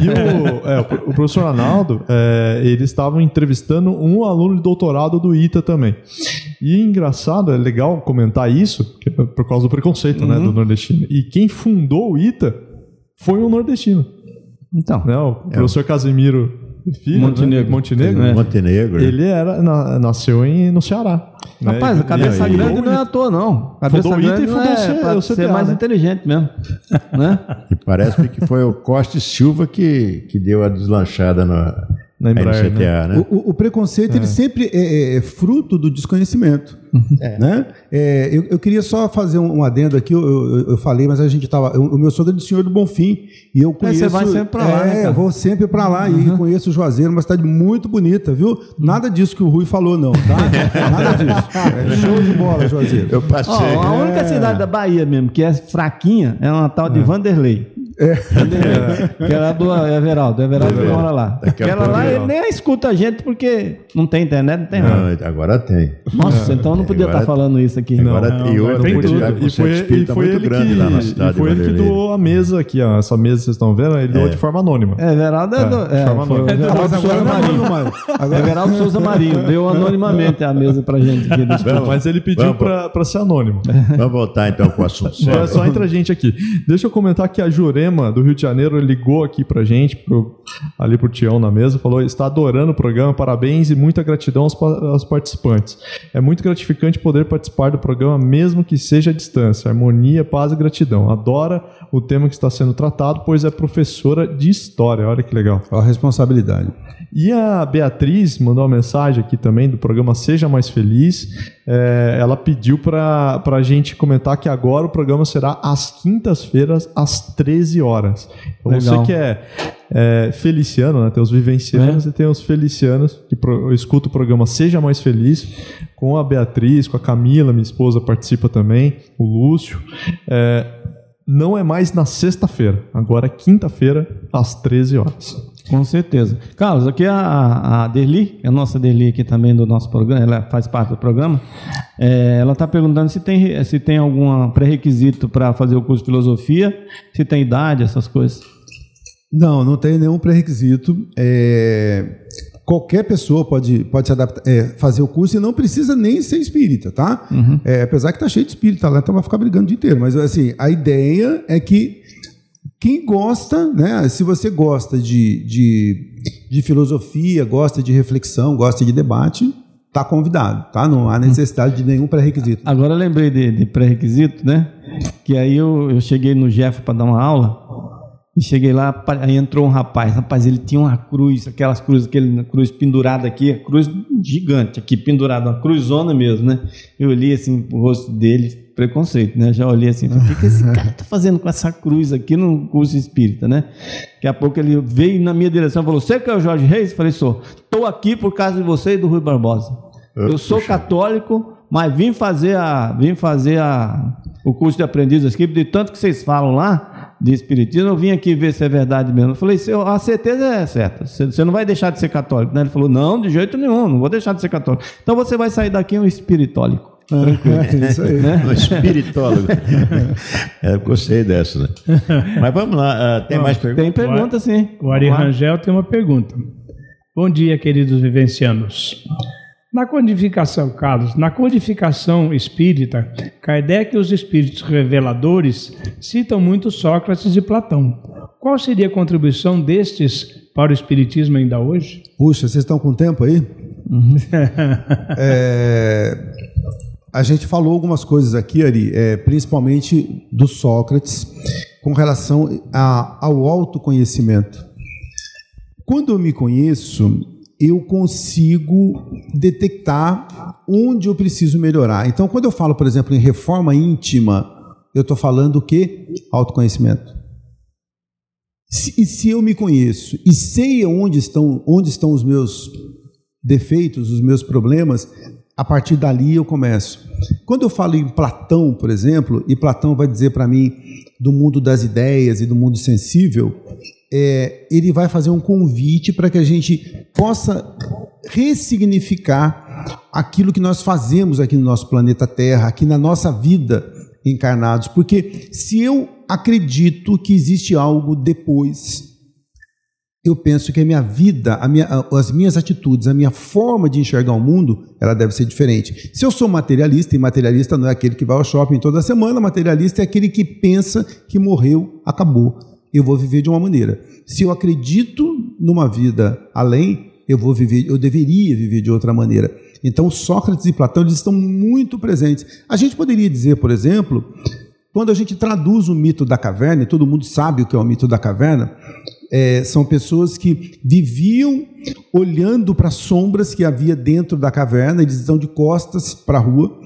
E o professor Arnaldo, eles estavam entrevistando um aluno de doutorado do ITA também. E engraçado, é legal comentar isso, por causa do preconceito, né, do nordestino. E quem fundou o ITA foi um nordestino. Então. Né, o professor Casimiro Filho, Montenegro. Né? Montenegro. Ele nasceu no Ceará. Rapaz, né? a cabeça grande não é à toa, não. A cabeça grande é para ser mais inteligente mesmo. Né? E parece que foi o Costa e Silva que deu a deslanchada na Embraer, CTA, né? O preconceito ele sempre é fruto do desconhecimento. Né? Eu queria só fazer um adendo aqui. Eu falei, mas a gente estava. O meu sogro é do Senhor do Bonfim. E eu conheço. Você vai sempre para lá, né, cara? Eu vou sempre para lá e conheço o Juazeiro, uma cidade muito bonita, viu? Nada disso que o Rui falou, não, tá? Nada disso. Show de bola, Juazeiro. Eu passei. A única cidade da Bahia mesmo que é fraquinha é uma tal de Vanderlei. Que era do Everaldo que mora lá. Aquela lá ele nem escuta a gente porque não tem internet, não tem nada. Agora tem. Nossa, então não podia estar falando isso aqui. Agora tem outro. E foi ele grande lá na cidade. E foi ele que doou a mesa aqui, ó. Essa mesa que vocês estão vendo, ele doou de forma anônima. Everaldo de forma anônima. Everaldo Souza Marinho deu anonimamente a mesa pra gente aqui. Mas ele pediu pra ser anônimo. Vamos voltar então com o assunto. Só entra a gente aqui. Deixa eu comentar que a Jurema do Rio de Janeiro ligou aqui pra gente, ali pro Tião na mesa, falou: está adorando o programa, parabéns e muita gratidão aos participantes. É muito gratificante poder participar do programa, mesmo que seja à distância. Harmonia, paz e gratidão. Adora o tema que está sendo tratado, pois é professora de história. Olha que legal. A responsabilidade. E a Beatriz mandou uma mensagem aqui também do programa Seja Mais Feliz. Ela pediu para a gente comentar que agora o programa será às quintas-feiras, às 13 horas. Então, legal. você que é feliciano, né? Tem os vivencianos e tem os felicianos que escuta o programa Seja Mais Feliz, com a Beatriz, com a Camila, minha esposa, participa também, o Lúcio. Não é mais na sexta-feira, agora é quinta-feira, às 13 horas. Com certeza. Carlos, aqui a Derli, a nossa Derli aqui também do nosso programa, ela faz parte do programa, ela está perguntando se tem algum pré-requisito para fazer o curso de filosofia, se tem idade, essas coisas. Não tem nenhum pré-requisito. Qualquer pessoa pode se adaptar, fazer o curso e não precisa nem ser espírita, tá? Apesar que tá cheio de espírita lá, então vai ficar brigando o dia inteiro. Mas assim, a ideia é que quem gosta, né? Se você gosta de filosofia, gosta de reflexão, gosta de debate, tá convidado, tá? Não há necessidade de nenhum pré-requisito. Agora eu lembrei de pré-requisito, né? Que aí eu cheguei no Jeff para dar uma aula. E cheguei lá, aí entrou um rapaz, ele tinha uma cruz, aquela cruz pendurada aqui, cruz gigante aqui, pendurada, uma cruzona mesmo, né? Eu olhei assim o rosto dele, preconceito, né? Já olhei assim, o que esse cara tá fazendo com essa cruz aqui no curso espírita, né? Daqui a pouco ele veio na minha direção e falou: você que é o Jorge Reis? Eu falei: sou. Estou aqui por causa de você e do Rui Barbosa. Eu sou católico, mas vim fazer o curso de aprendiz da Espírita, de tanto que vocês falam lá de espiritismo, eu vim aqui ver se é verdade mesmo. Eu falei: a certeza é certa, você não vai deixar de ser católico, né? Ele falou: não, de jeito nenhum, não vou deixar de ser católico. Então você vai sair daqui um espiritólico. Isso aí. Né? Um espiritólogo. Eu gostei dessa, né? Mas vamos lá, tem mais perguntas? Tem pergunta, sim. O Ari Rangel tem uma pergunta. Bom dia, queridos vivencianos. Na codificação, Carlos, na codificação espírita, Kardec e os espíritos reveladores citam muito Sócrates e Platão. Qual seria a contribuição destes para o espiritismo ainda hoje? Puxa, vocês estão com tempo aí? A gente falou algumas coisas aqui, Ari, principalmente do Sócrates, com relação ao autoconhecimento. Quando eu me conheço, eu consigo detectar onde eu preciso melhorar. Então, quando eu falo, por exemplo, em reforma íntima, eu estou falando o quê? Autoconhecimento. Se eu me conheço e sei onde estão os meus defeitos, os meus problemas, a partir dali eu começo. Quando eu falo em Platão, por exemplo, e Platão vai dizer para mim do mundo das ideias e do mundo sensível, ele vai fazer um convite para que a gente possa ressignificar aquilo que nós fazemos aqui no nosso planeta Terra, aqui na nossa vida encarnados. Porque se eu acredito que existe algo depois, eu penso que a minha vida, as minhas atitudes, a minha forma de enxergar o mundo, ela deve ser diferente. Se eu sou materialista, e materialista não é aquele que vai ao shopping toda semana, materialista é aquele que pensa que morreu, acabou. Eu vou viver de uma maneira. Se eu acredito numa vida além, eu deveria viver de outra maneira. Então, Sócrates e Platão, eles estão muito presentes. A gente poderia dizer, por exemplo, quando a gente traduz o mito da caverna, e todo mundo sabe o que é o mito da caverna, são pessoas que viviam olhando para as sombras que havia dentro da caverna, eles estão de costas para a rua,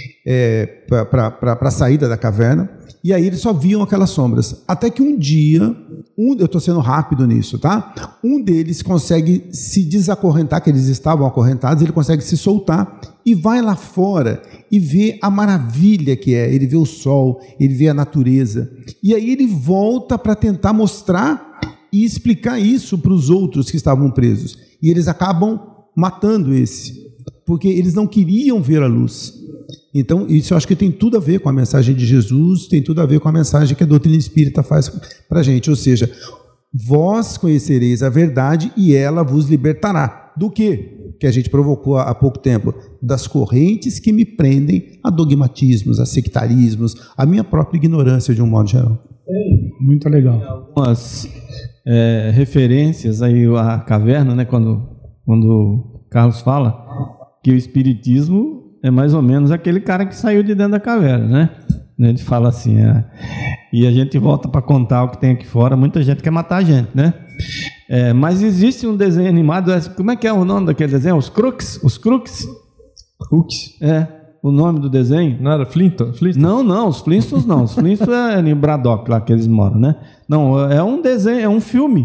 para a saída da caverna, e aí eles só viam aquelas sombras. Até que um dia, eu estou sendo rápido nisso, tá? Um deles consegue se desacorrentar, que eles estavam acorrentados, ele consegue se soltar e vai lá fora e vê a maravilha que é. Ele vê o sol, ele vê a natureza. E aí ele volta para tentar mostrar e explicar isso para os outros que estavam presos. E eles acabam matando porque eles não queriam ver a luz. Então, isso eu acho que tem tudo a ver com a mensagem de Jesus, tem tudo a ver com a mensagem que a doutrina espírita faz para a gente. Ou seja, vós conhecereis a verdade e ela vos libertará. Do quê? Que a gente provocou há pouco tempo? Das correntes que me prendem a dogmatismos, a sectarismos, a minha própria ignorância de um modo geral. Muito legal. Algumas referências aí à caverna, né? Quando o Carlos fala que o espiritismo é mais ou menos aquele cara que saiu de dentro da caverna, né? Ele fala assim, e a gente volta para contar o que tem aqui fora, muita gente quer matar a gente, né? Mas existe um desenho animado, como é que é o nome daquele desenho? Os Crooks? Os Crooks? Crooks? O nome do desenho. Não era Flintstones? Não, os Flintstones não. Os Flintstones é em Braddock, lá que eles moram, né? Não, é um desenho, é um filme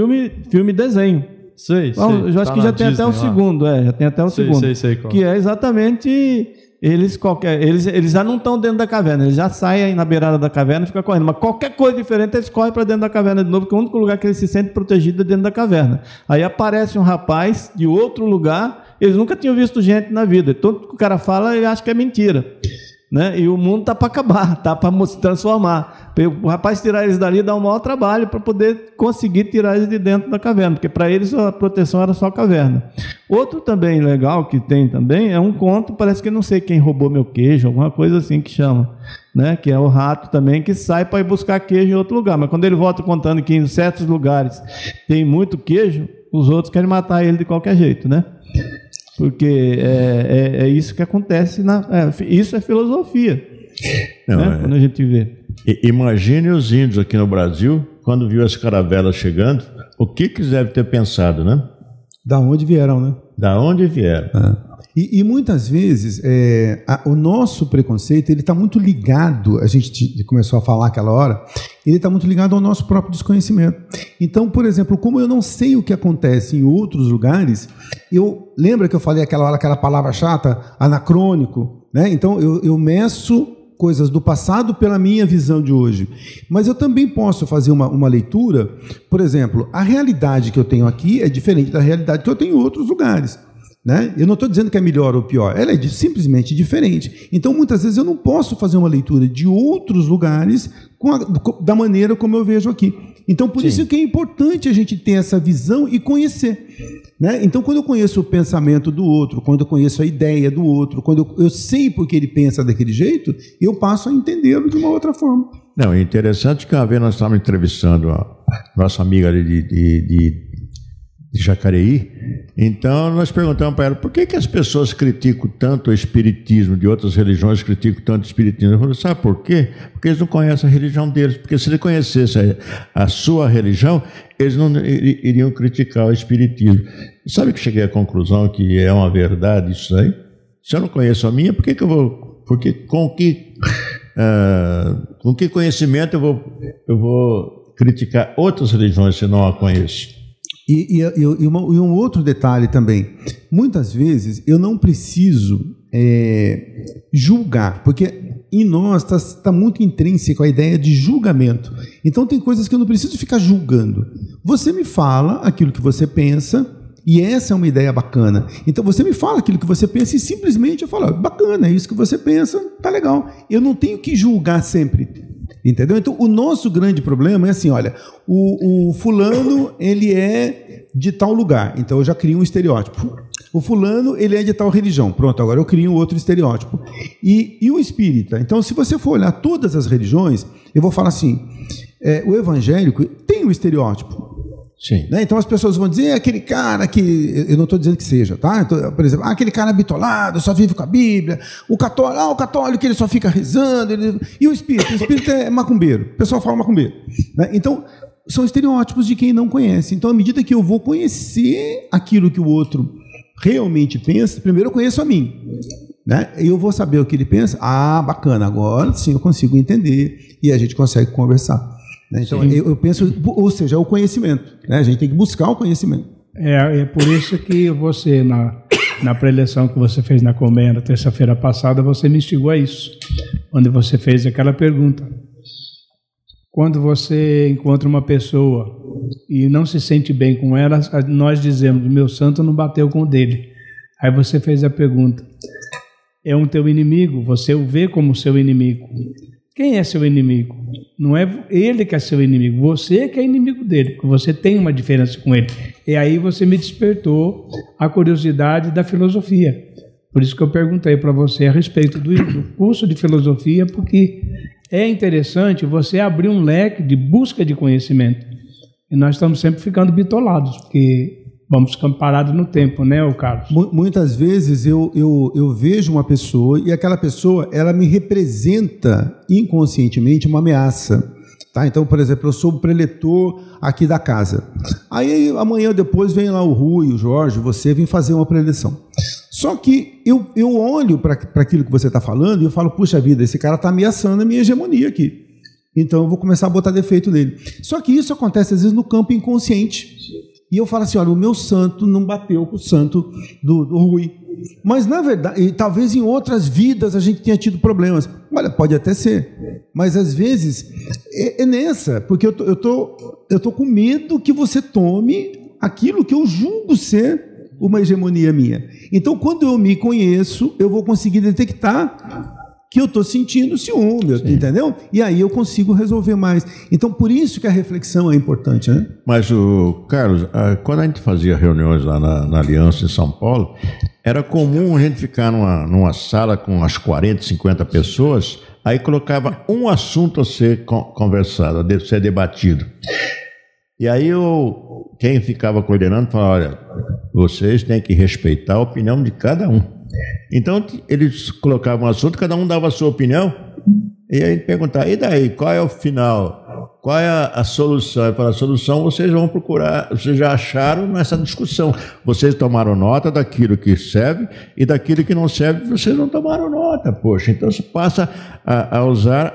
desenho. Sei. Eu acho que já tem até o segundo, já tem até o segundo. Sei qual. Que é exatamente eles já não estão dentro da caverna, eles já saem aí na beirada da caverna e ficam correndo. Mas qualquer coisa diferente, eles correm para dentro da caverna de novo, porque o único lugar que eles se sentem protegidos é dentro da caverna. Aí aparece um rapaz de outro lugar, eles nunca tinham visto gente na vida. Tudo que o cara fala, ele acha que é mentira. Né? E o mundo está para acabar, está para se transformar. O rapaz tirar eles dali dá um maior trabalho para poder conseguir tirar eles de dentro da caverna, porque para eles a proteção era só a caverna. Outro também legal que tem também é um conto, parece que não sei quem roubou meu queijo, alguma coisa assim que chama, né? Que é o rato também que sai para ir buscar queijo em outro lugar, mas quando ele volta contando que em certos lugares tem muito queijo, os outros querem matar ele de qualquer jeito, né? Porque é isso que acontece, isso é filosofia, né? Quando a gente vê. Imagine os índios aqui no Brasil, quando viu as caravelas chegando, o que eles devem ter pensado, né? Da onde vieram, né? Da onde vieram. E muitas vezes o nosso preconceito ele está muito ligado, a gente começou a falar aquela hora, ele está muito ligado ao nosso próprio desconhecimento. Então, por exemplo, como eu não sei o que acontece em outros lugares, lembra que eu falei aquela hora, aquela palavra chata, anacrônico, né? Então eu meço coisas do passado pela minha visão de hoje. Mas eu também posso fazer uma leitura, por exemplo, a realidade que eu tenho aqui é diferente da realidade que eu tenho em outros lugares. Né? Eu não estou dizendo que é melhor ou pior, ela é simplesmente diferente. Então, muitas vezes, eu não posso fazer uma leitura de outros lugares da maneira como eu vejo aqui. Então, por isso que é importante a gente ter essa visão e conhecer. Né? Então, quando eu conheço o pensamento do outro, quando eu conheço a ideia do outro, quando eu sei porque ele pensa daquele jeito, eu passo a entendê-lo de uma outra forma. Não, é interessante que uma vez nós estávamos entrevistando a nossa amiga ali de Jacareí. Então nós perguntamos para ela por que as pessoas criticam tanto o espiritismo, de outras religiões criticam tanto o espiritismo. Ela falou, sabe por quê? Porque eles não conhecem a religião deles. Porque se eles conhecessem a sua religião, eles não iriam criticar o espiritismo. Sabe que cheguei à conclusão que é uma verdade isso aí? Se eu não conheço a minha, por que eu vou... Porque com que conhecimento eu vou criticar outras religiões se não a conheço? E um outro detalhe também, muitas vezes eu não preciso julgar, porque em nós está muito intrínseco a ideia de julgamento. Então tem coisas que eu não preciso ficar julgando. Você me fala aquilo que você pensa, e essa é uma ideia bacana. Então você me fala aquilo que você pensa e simplesmente eu falo, bacana, é isso que você pensa, tá legal. Eu não tenho que julgar sempre. Entendeu? Então, o nosso grande problema é assim, olha, o fulano, ele é de tal lugar, então eu já crio um estereótipo. O fulano, ele é de tal religião, pronto, agora eu crio outro estereótipo. E o espírita, então, se você for olhar todas as religiões, eu vou falar assim, o evangélico tem um estereótipo. Sim. Né? Então as pessoas vão dizer, aquele cara que, eu não estou dizendo que seja, tá? Então, por exemplo, aquele cara bitolado, só vive com a Bíblia, o católico ele só fica rezando, e o espírita é macumbeiro, o pessoal fala macumbeiro. Né? Então, são estereótipos de quem não conhece. Então, à medida que eu vou conhecer aquilo que o outro realmente pensa, primeiro eu conheço a mim. Né? Eu vou saber o que ele pensa, bacana, agora sim eu consigo entender, e a gente consegue conversar. Então, eu penso, ou seja, é o conhecimento. Né? A gente tem que buscar o conhecimento. É por isso que você, na preleção que você fez na Colmeia, na terça-feira passada, você me instigou a isso. Quando você fez aquela pergunta. Quando você encontra uma pessoa e não se sente bem com ela, nós dizemos, meu santo não bateu com o dele. Aí você fez a pergunta. É um teu inimigo? Você o vê como seu inimigo. Quem é seu inimigo? Não é ele que é seu inimigo, você que é inimigo dele, porque você tem uma diferença com ele. E aí você me despertou a curiosidade da filosofia. Por isso que eu perguntei para você a respeito do curso de filosofia, porque é interessante você abrir um leque de busca de conhecimento. E nós estamos sempre ficando bitolados, porque vamos ficando parados no tempo, né, Carlos? Muitas vezes eu vejo uma pessoa e aquela pessoa, ela me representa inconscientemente uma ameaça. Tá? Então, por exemplo, eu sou o preletor aqui da casa. Aí amanhã depois vem lá o Rui, o Jorge, você vem fazer uma preleção. Só que eu olho para aquilo que você está falando e eu falo, puxa vida, esse cara está ameaçando a minha hegemonia aqui. Então eu vou começar a botar defeito nele. Só que isso acontece às vezes no campo inconsciente. E eu falo assim, olha, o meu santo não bateu com o santo do Rui. Mas, na verdade, talvez em outras vidas a gente tenha tido problemas. Olha, pode até ser. Mas, às vezes, é nessa. Porque eu tô com medo que você tome aquilo que eu julgo ser uma hegemonia minha. Então, quando eu me conheço, eu vou conseguir detectar que eu estou sentindo ciúme, entendeu? E aí eu consigo resolver mais. Então, por isso que a reflexão é importante, né? Mas, Carlos, quando a gente fazia reuniões lá na Aliança em São Paulo, era comum a gente ficar numa sala com umas 40, 50 pessoas, aí colocava um assunto a ser conversado, a ser debatido. E aí quem ficava coordenando falava, olha, vocês têm que respeitar a opinião de cada um. Então, eles colocavam um assunto, cada um dava a sua opinião, e aí perguntava, e daí, qual é o final? Qual é a solução? Eu falo, a solução vocês vão procurar, vocês já acharam nessa discussão. Vocês tomaram nota daquilo que serve, e daquilo que não serve, vocês não tomaram nota, poxa. Então, você passa a usar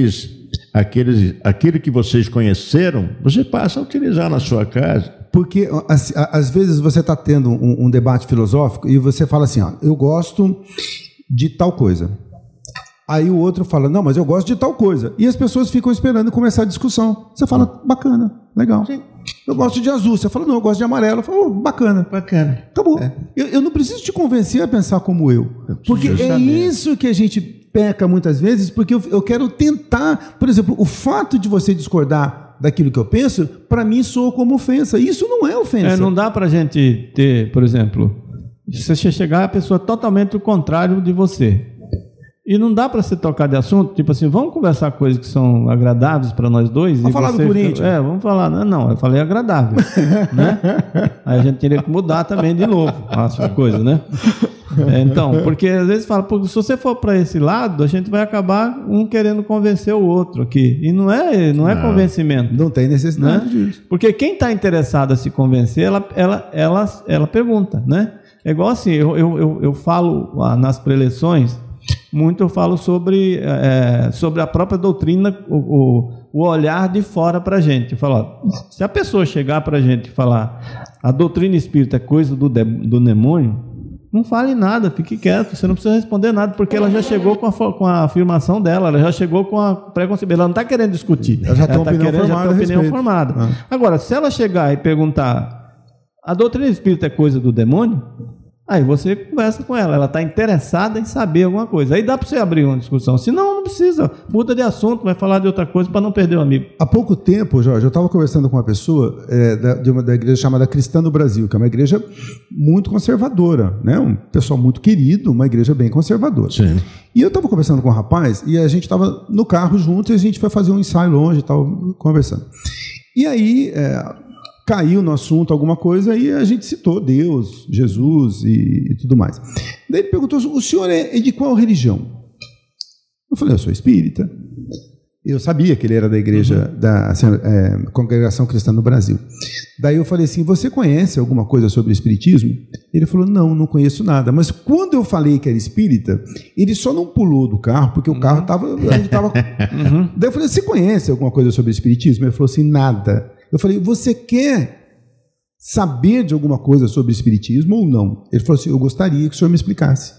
aquilo que vocês conheceram, você passa a utilizar na sua casa. Porque, às vezes, você está tendo um debate filosófico e você fala assim, ó, eu gosto de tal coisa. Aí o outro fala, não, mas eu gosto de tal coisa. E as pessoas ficam esperando começar a discussão. Você fala, bacana, legal. Sim. Eu gosto de azul. Você fala, não, eu gosto de amarelo. Eu falo, bacana. Bacana. Acabou. É. Eu não preciso te convencer a pensar como eu. Porque é isso que a gente peca muitas vezes, porque eu quero tentar, por exemplo, o fato de você discordar daquilo que eu penso, para mim soa como ofensa. Isso não é ofensa. Não dá para a gente ter, por exemplo, você chegar a pessoa totalmente o contrário de você. E não dá para você tocar de assunto, tipo assim, vamos conversar coisas que são agradáveis para nós dois. Vamos falar do Corinthians. Vamos falar. Não, eu falei agradável. Né? Aí a gente teria que mudar também de novo as coisas, né? Então, porque às vezes fala, se você for para esse lado, a gente vai acabar um querendo convencer o outro aqui. E não é convencimento. Não tem necessidade disso. Porque quem está interessado a se convencer, ela pergunta, né? É igual assim, eu falo nas preleções, muito eu falo sobre a própria doutrina, o olhar de fora para a gente. Eu falo, se a pessoa chegar para a gente e falar a doutrina espírita é coisa do demônio, não fale nada, fique quieto, você não precisa responder nada, porque ela já chegou com a afirmação dela, ela já chegou com a pré-concebida, ela não está querendo discutir, ela já tem opinião formada. Agora, se ela chegar e perguntar a doutrina espírita é coisa do demônio, aí você conversa com ela está interessada em saber alguma coisa. Aí dá para você abrir uma discussão. Senão, não precisa. Muda de assunto, vai falar de outra coisa para não perder o amigo. Há pouco tempo, Jorge, eu estava conversando com uma pessoa da igreja chamada Cristã no Brasil, que é uma igreja muito conservadora, né? Um pessoal muito querido, uma igreja bem conservadora. Sim. E eu estava conversando com um rapaz e a gente estava no carro junto e a gente foi fazer um ensaio longe e tal, conversando. E aí... caiu no assunto alguma coisa e a gente citou Deus, Jesus e tudo mais. Daí ele perguntou, o senhor é de qual religião? Eu falei, eu sou espírita. Eu sabia que ele era da igreja, da Congregação Cristã no Brasil. Daí eu falei assim, você conhece alguma coisa sobre espiritismo? Ele falou, não conheço nada. Mas quando eu falei que era espírita, ele só não pulou do carro, porque o carro a gente estava... Daí eu falei, você conhece alguma coisa sobre espiritismo? Ele falou assim, nada. Eu falei, você quer saber de alguma coisa sobre espiritismo ou não? Ele falou assim, eu gostaria que o senhor me explicasse.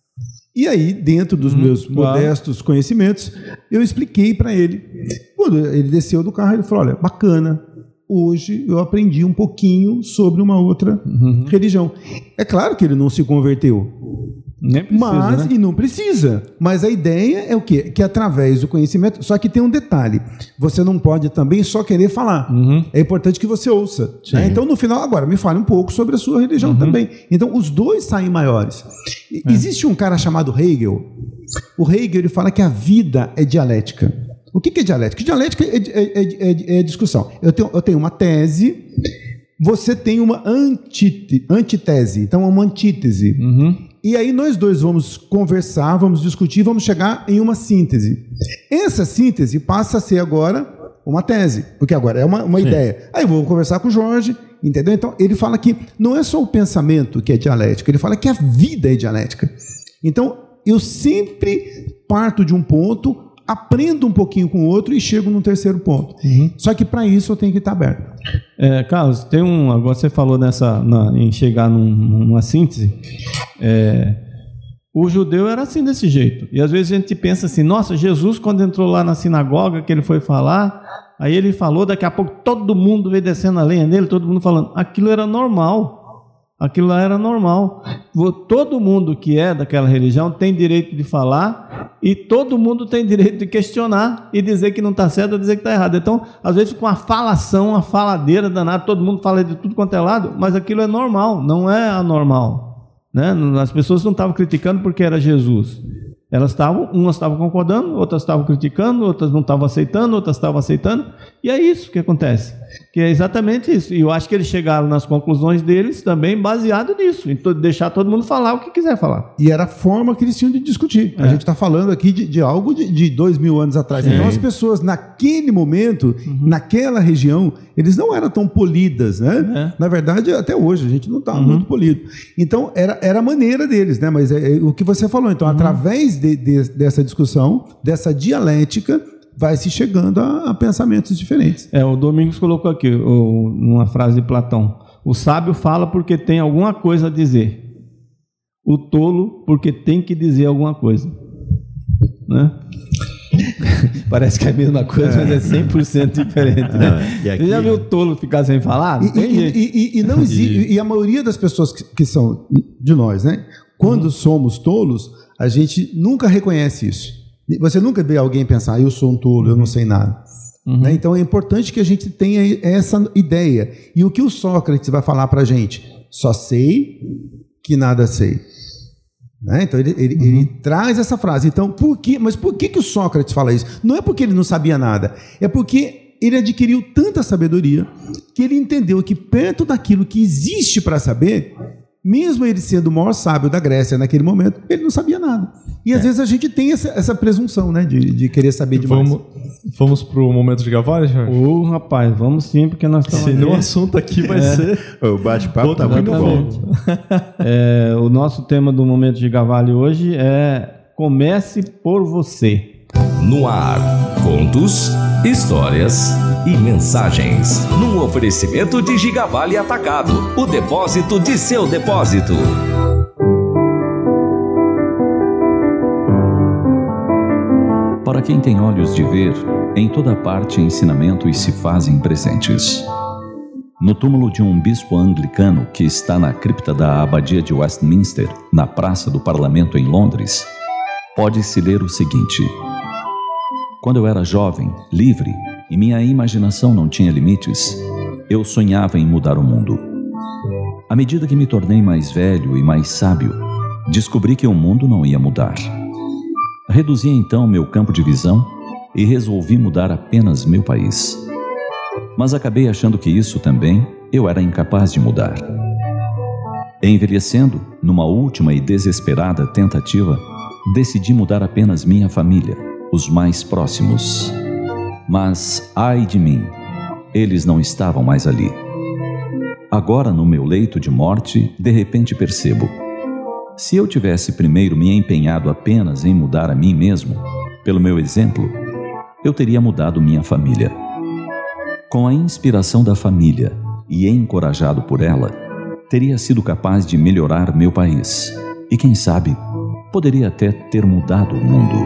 E aí, dentro dos meus modestos conhecimentos, eu expliquei para ele. Quando ele desceu do carro, ele falou, olha, bacana, hoje eu aprendi um pouquinho sobre uma outra religião. É claro que ele não se converteu. Nem precisa, né? E não precisa. Mas a ideia é o quê? Que através do conhecimento... Só que tem um detalhe. Você não pode também só querer falar. É importante que você ouça. Né? Então, no final, agora, me fale um pouco sobre a sua religião também. Então, os dois saem maiores. Existe um cara chamado Hegel. O Hegel, ele fala que a vida é dialética. O que é dialética? Dialética é discussão. Eu tenho uma tese... Você tem uma antítese. Então, é uma antítese. E aí nós dois vamos conversar, vamos discutir, vamos chegar em uma síntese. Essa síntese passa a ser agora uma tese, porque agora é uma ideia. Aí eu vou conversar com o Jorge, entendeu? Então ele fala que não é só o pensamento que é dialético, ele fala que a vida é dialética. Então eu sempre parto de um ponto, aprendo um pouquinho com o outro e chego num terceiro ponto. Só que para isso eu tenho que estar aberto. Carlos, agora você falou em chegar numa síntese. O judeu era assim, desse jeito. E às vezes a gente pensa assim, nossa, Jesus quando entrou lá na sinagoga, que ele foi falar, aí ele falou, daqui a pouco todo mundo veio descendo a lenha nele, todo mundo falando. Aquilo era normal. Aquilo lá era normal. Todo mundo que é daquela religião tem direito de falar e todo mundo tem direito de questionar e dizer que não está certo ou dizer que está errado. Então, às vezes com uma falação, uma faladeira danada, todo mundo fala de tudo quanto é lado, mas aquilo é normal, não é anormal. Né? As pessoas não estavam criticando porque era Jesus. Umas estavam concordando, outras estavam criticando, outras não estavam aceitando, outras estavam aceitando. E é isso que acontece. Que é exatamente isso. E eu acho que eles chegaram nas conclusões deles também baseado nisso, em deixar todo mundo falar o que quiser falar. E era a forma que eles tinham de discutir. A gente está falando aqui de algo de 2000 anos atrás. Então as pessoas naquele momento, naquela região, eles não eram tão polidas, né? Na verdade, até hoje, a gente não está muito polido. Então era a maneira deles, né? Mas é o que você falou. Então, através dessa discussão, dessa dialética, vai se chegando a pensamentos diferentes. O Domingos colocou aqui uma frase de Platão: o sábio fala porque tem alguma coisa a dizer, o tolo porque tem que dizer alguma coisa, né? Parece que é a mesma coisa, mas é 100% diferente, né? Você já viu o tolo ficar sem falar? Não tem jeito. E não existe, e a maioria das pessoas que são de nós, né? Quando somos tolos, a gente nunca reconhece isso. Você nunca vê alguém pensar, eu sou um tolo, eu não sei nada. Né? Então é importante que a gente tenha essa ideia. E o que o Sócrates vai falar para a gente? Só sei que nada sei. Né? Então ele traz essa frase. Então, mas por que o Sócrates fala isso? Não é porque ele não sabia nada, é porque ele adquiriu tanta sabedoria que ele entendeu que perto daquilo que existe para saber, mesmo ele sendo o maior sábio da Grécia naquele momento, ele não sabia nada. E às vezes a gente tem essa presunção, né, de querer saber demais. Vamos pro momento de Gavalho, Jorge? Rapaz, vamos sim, porque nós estamos... Senão o assunto aqui vai ser... O bate-papo tá muito bom. O nosso tema do momento de Gavalho hoje é Comece por Você. No ar, contos, histórias e mensagens. Num oferecimento de Gigavale Atacado, o depósito de seu depósito. Para quem tem olhos de ver, em toda parte ensinamentos se fazem presentes. No túmulo de um bispo anglicano que está na cripta da abadia de Westminster, na Praça do Parlamento em Londres, pode-se ler o seguinte: quando eu era jovem, livre, e minha imaginação não tinha limites, eu sonhava em mudar o mundo. À medida que me tornei mais velho e mais sábio, descobri que o mundo não ia mudar. Reduzi então meu campo de visão e resolvi mudar apenas meu país. Mas acabei achando que isso também eu era incapaz de mudar. Envelhecendo, numa última e desesperada tentativa, decidi mudar apenas minha família, os mais próximos. Mas, ai de mim, eles não estavam mais ali. Agora, no meu leito de morte, de repente percebo: se eu tivesse primeiro me empenhado apenas em mudar a mim mesmo, pelo meu exemplo, eu teria mudado minha família. Com a inspiração da família e encorajado por ela, teria sido capaz de melhorar meu país. E quem sabe, poderia até ter mudado o mundo.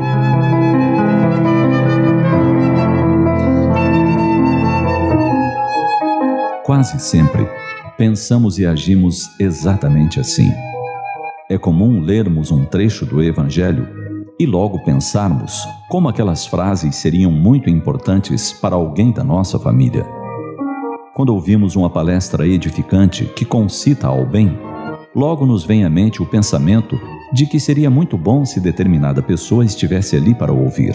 Quase sempre, pensamos e agimos exatamente assim. É comum lermos um trecho do Evangelho e logo pensarmos como aquelas frases seriam muito importantes para alguém da nossa família. Quando ouvimos uma palestra edificante que concita ao bem, logo nos vem à mente o pensamento de que seria muito bom se determinada pessoa estivesse ali para ouvir.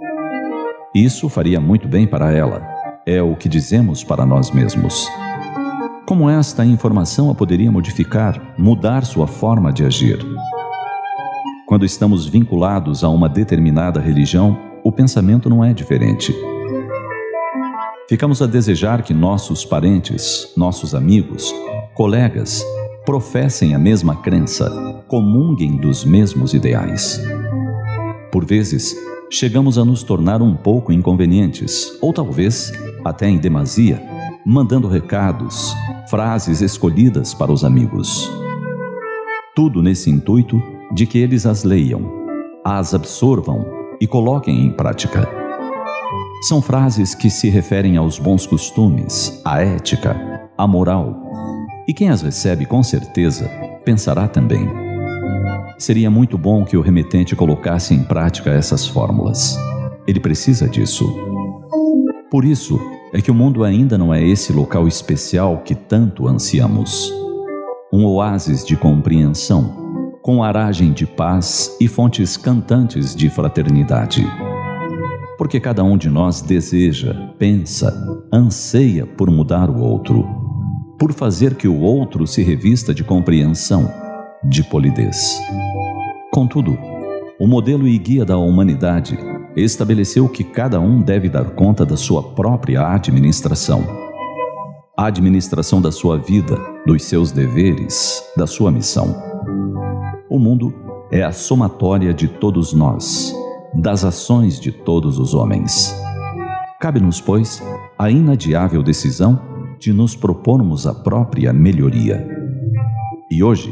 Isso faria muito bem para ela, é o que dizemos para nós mesmos. Como esta informação a poderia modificar, mudar sua forma de agir? Quando estamos vinculados a uma determinada religião, o pensamento não é diferente. Ficamos a desejar que nossos parentes, nossos amigos, colegas, professem a mesma crença, comunguem dos mesmos ideais. Por vezes, chegamos a nos tornar um pouco inconvenientes, ou talvez até em demasia, mandando recados, frases escolhidas para os amigos. Tudo nesse intuito de que eles as leiam, as absorvam e coloquem em prática. São frases que se referem aos bons costumes, à ética, à moral, e quem as recebe com certeza pensará também: seria muito bom que o remetente colocasse em prática essas fórmulas. Ele precisa disso. Por isso é que o mundo ainda não é esse local especial que tanto ansiamos. Um oásis de compreensão, com aragem de paz e fontes cantantes de fraternidade. Porque cada um de nós deseja, pensa, anseia por mudar o outro, por fazer que o outro se revista de compreensão, de polidez. Contudo, o modelo e guia da humanidade estabeleceu que cada um deve dar conta da sua própria administração. A administração da sua vida, dos seus deveres, da sua missão. O mundo é a somatória de todos nós, das ações de todos os homens. Cabe-nos, pois, a inadiável decisão de nos propormos a própria melhoria. E hoje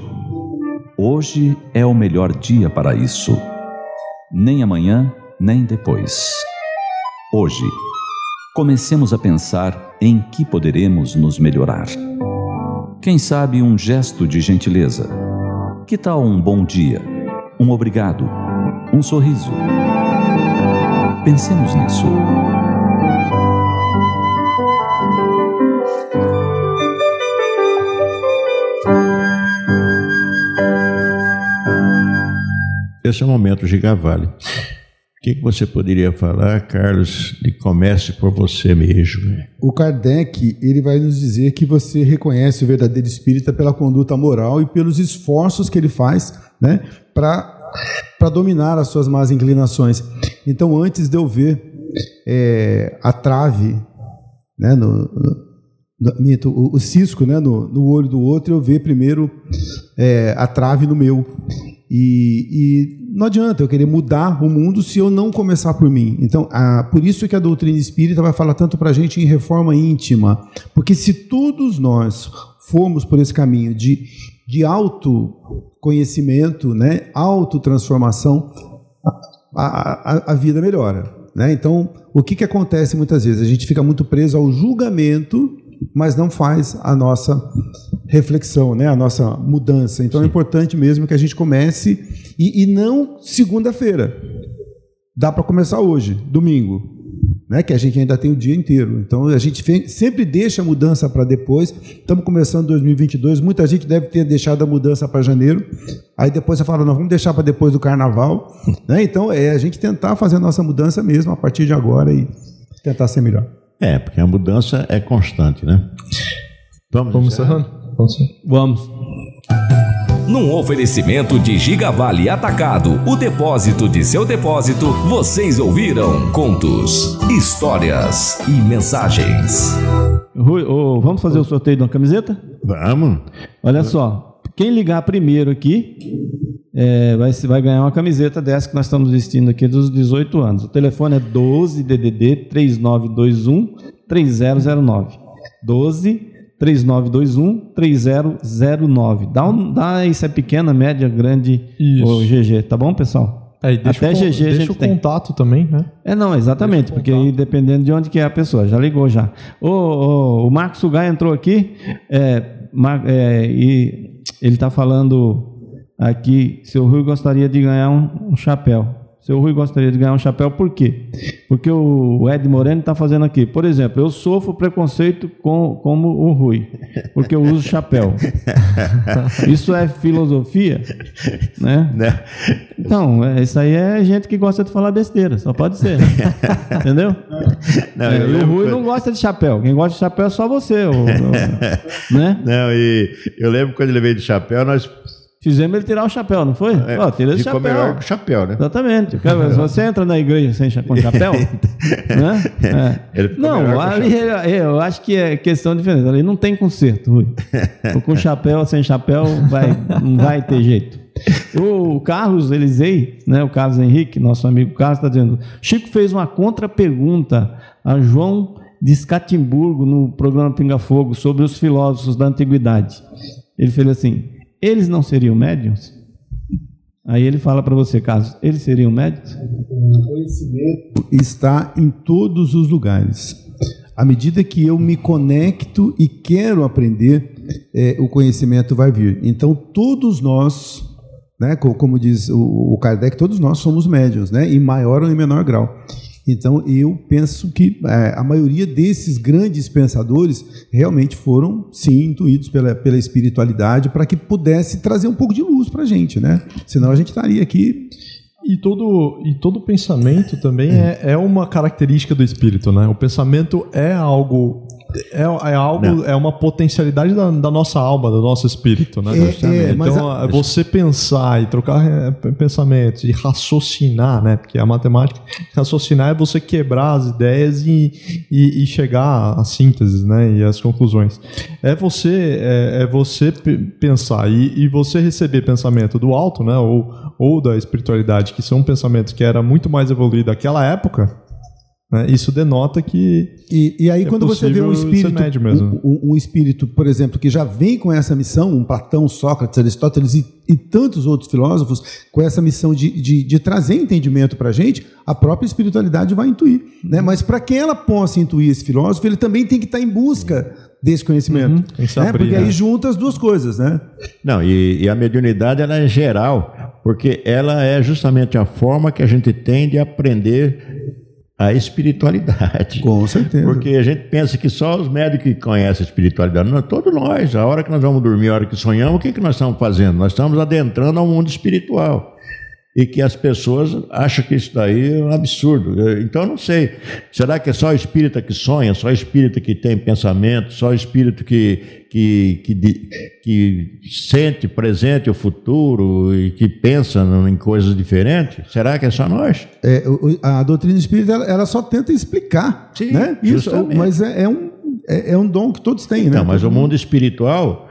é o melhor dia para isso. Nem amanhã, nem depois. Hoje, comecemos a pensar em que poderemos nos melhorar. Quem sabe um gesto de gentileza? Que tal um bom dia? Um obrigado? Um sorriso? Pensemos nisso. Esse é o momento Gigavale. O que você poderia falar, Carlos, de comece por você mesmo? O Kardec, ele vai nos dizer que você reconhece o verdadeiro espírita pela conduta moral e pelos esforços que ele faz, né, para dominar as suas más inclinações. Então, antes de eu ver a trave, né, o cisco, né, no olho do outro, eu ver primeiro a trave no meu. E não adianta eu querer mudar o mundo se eu não começar por mim. Então, por isso que a doutrina espírita vai falar tanto para a gente em reforma íntima. Porque se todos nós formos por esse caminho de autoconhecimento, né, autotransformação, a vida melhora, né? Então, o que acontece muitas vezes? A gente fica muito preso ao julgamento, mas não faz a nossa reflexão, né? A nossa mudança. Então, é importante mesmo que a gente comece, e não segunda-feira. Dá para começar hoje, domingo, né? Que a gente ainda tem o dia inteiro. Então, a gente sempre deixa a mudança para depois. Estamos começando 2022, muita gente deve ter deixado a mudança para janeiro. Aí depois você fala, não, vamos deixar para depois do carnaval, né? Então, a gente tentar fazer a nossa mudança mesmo a partir de agora e tentar ser melhor. Porque a mudança é constante, né? Vamos encerrando? Vamos. Num oferecimento de Gigavale Atacado, o depósito de seu depósito, vocês ouviram contos, histórias e mensagens. Rui, vamos fazer o sorteio de uma camiseta? Vamos. Olha só, quem ligar primeiro aqui vai ganhar uma camiseta dessa que nós estamos vestindo aqui dos 18 anos. O telefone é 12-DDD 3921-3009. 12-3921-3009. Dá isso, é pequena, média, grande, o GG, tá bom, pessoal? Até GG a gente deixa o contato também, né? Não, exatamente, porque aí dependendo de onde que é a pessoa, já ligou já. O Marcos Sugai entrou aqui, e ele está falando aqui, seu Rui gostaria de ganhar um chapéu. Seu Rui gostaria de ganhar um chapéu, por quê? Porque o Ed Moreno está fazendo aqui. Por exemplo, eu sofro preconceito como o Rui, porque eu uso chapéu. Isso é filosofia, né? Então, isso aí é gente que gosta de falar besteira, só pode ser. Entendeu? O Rui não gosta de chapéu. Quem gosta de chapéu é só você. Né? Não, e eu lembro quando ele veio de chapéu, nós fizemos ele tirar o chapéu, não foi? Tira esse chapéu. Melhor que o chapéu, né? Exatamente. Se você entra na igreja com chapéu, né? Não, ali eu acho que é questão diferente. Ali não tem conserto, Rui. Com chapéu, sem chapéu, não vai ter jeito. O Carlos Elisei, né? O Carlos Henrique, nosso amigo Carlos, está dizendo: Chico fez uma contra-pergunta a João de Escatimburgo no programa Pinga Fogo sobre os filósofos da antiguidade. Ele fez assim: eles não seriam médiuns? Aí ele fala para você, Carlos, eles seriam médiuns? O conhecimento está em todos os lugares. À medida que eu me conecto e quero aprender, o conhecimento vai vir. Então, todos nós, né, como diz o Kardec, todos nós somos médiuns, né, em maior ou em menor grau. Então, eu penso que a maioria desses grandes pensadores realmente foram, sim, intuídos pela espiritualidade para que pudesse trazer um pouco de luz para a gente, né? Senão a gente estaria aqui... E todo pensamento também é uma característica do espírito, né? O pensamento é algo... É uma potencialidade da nossa alma, do nosso espírito, né? Então, você pensar e trocar pensamentos e raciocinar, né? Porque a matemática, raciocinar é você quebrar as ideias e chegar às sínteses, né? E às conclusões. É você pensar e você receber pensamento do alto, né? Ou da espiritualidade, que são pensamentos que era muito mais evoluído naquela época. Isso denota que e aí quando você vê um espírito, por exemplo, que já vem com essa missão, um Platão, Sócrates, Aristóteles e tantos outros filósofos com essa missão de trazer entendimento para a gente, a própria espiritualidade vai intuir, né? Mas para que ela possa intuir esse filósofo, ele também tem que estar em busca desse conhecimento, né? Porque aí junta as duas coisas, né? Não, e a mediunidade ela é geral, porque ela é justamente a forma que a gente tem de aprender a espiritualidade. Com certeza. Porque a gente pensa que só os médicos que conhecem a espiritualidade. Não, todos nós. A hora que nós vamos dormir, a hora que sonhamos, o que nós estamos fazendo? Nós estamos adentrando ao mundo espiritual. e que as pessoas acham que isso daí é um absurdo. Então, eu não sei. Será que é só espírita que sonha, só espírita que tem pensamento, só espírito que sente presente o futuro e que pensa em coisas diferentes? Será que é só nós? A doutrina espírita ela só tenta explicar. Sim, né? Isso, mas é um dom que todos têm. Então, né? mas o mundo espiritual,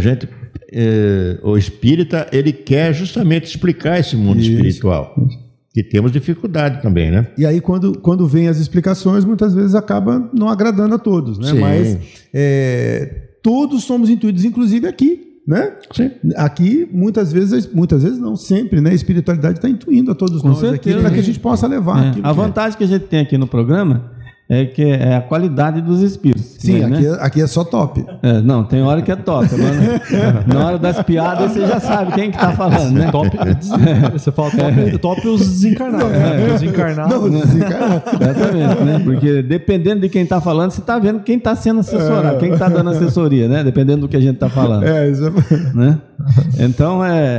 o espírita, ele quer justamente explicar esse mundo espiritual. Que temos dificuldade também, né? E aí, quando vem as explicações, muitas vezes acaba não agradando a todos, né? Sim. Mas todos somos intuídos, inclusive aqui, né? Sim. Aqui, muitas vezes não, sempre, né? A espiritualidade está intuindo a todos nós aqui para que a gente possa levar aquilo. A vantagem que a gente tem aqui no programa é que é a qualidade dos espíritos. Sim, né? aqui é só top. Não, tem hora que é top. Na hora das piadas você já sabe quem que tá falando, né? Top, você fala top os desencarnados. Né? Os encarnados. Não, os desencarnados. Exatamente, né? Porque dependendo de quem tá falando, você tá vendo quem tá sendo assessorado, quem tá dando assessoria, né? Dependendo do que a gente tá falando. Exatamente. Né? Então,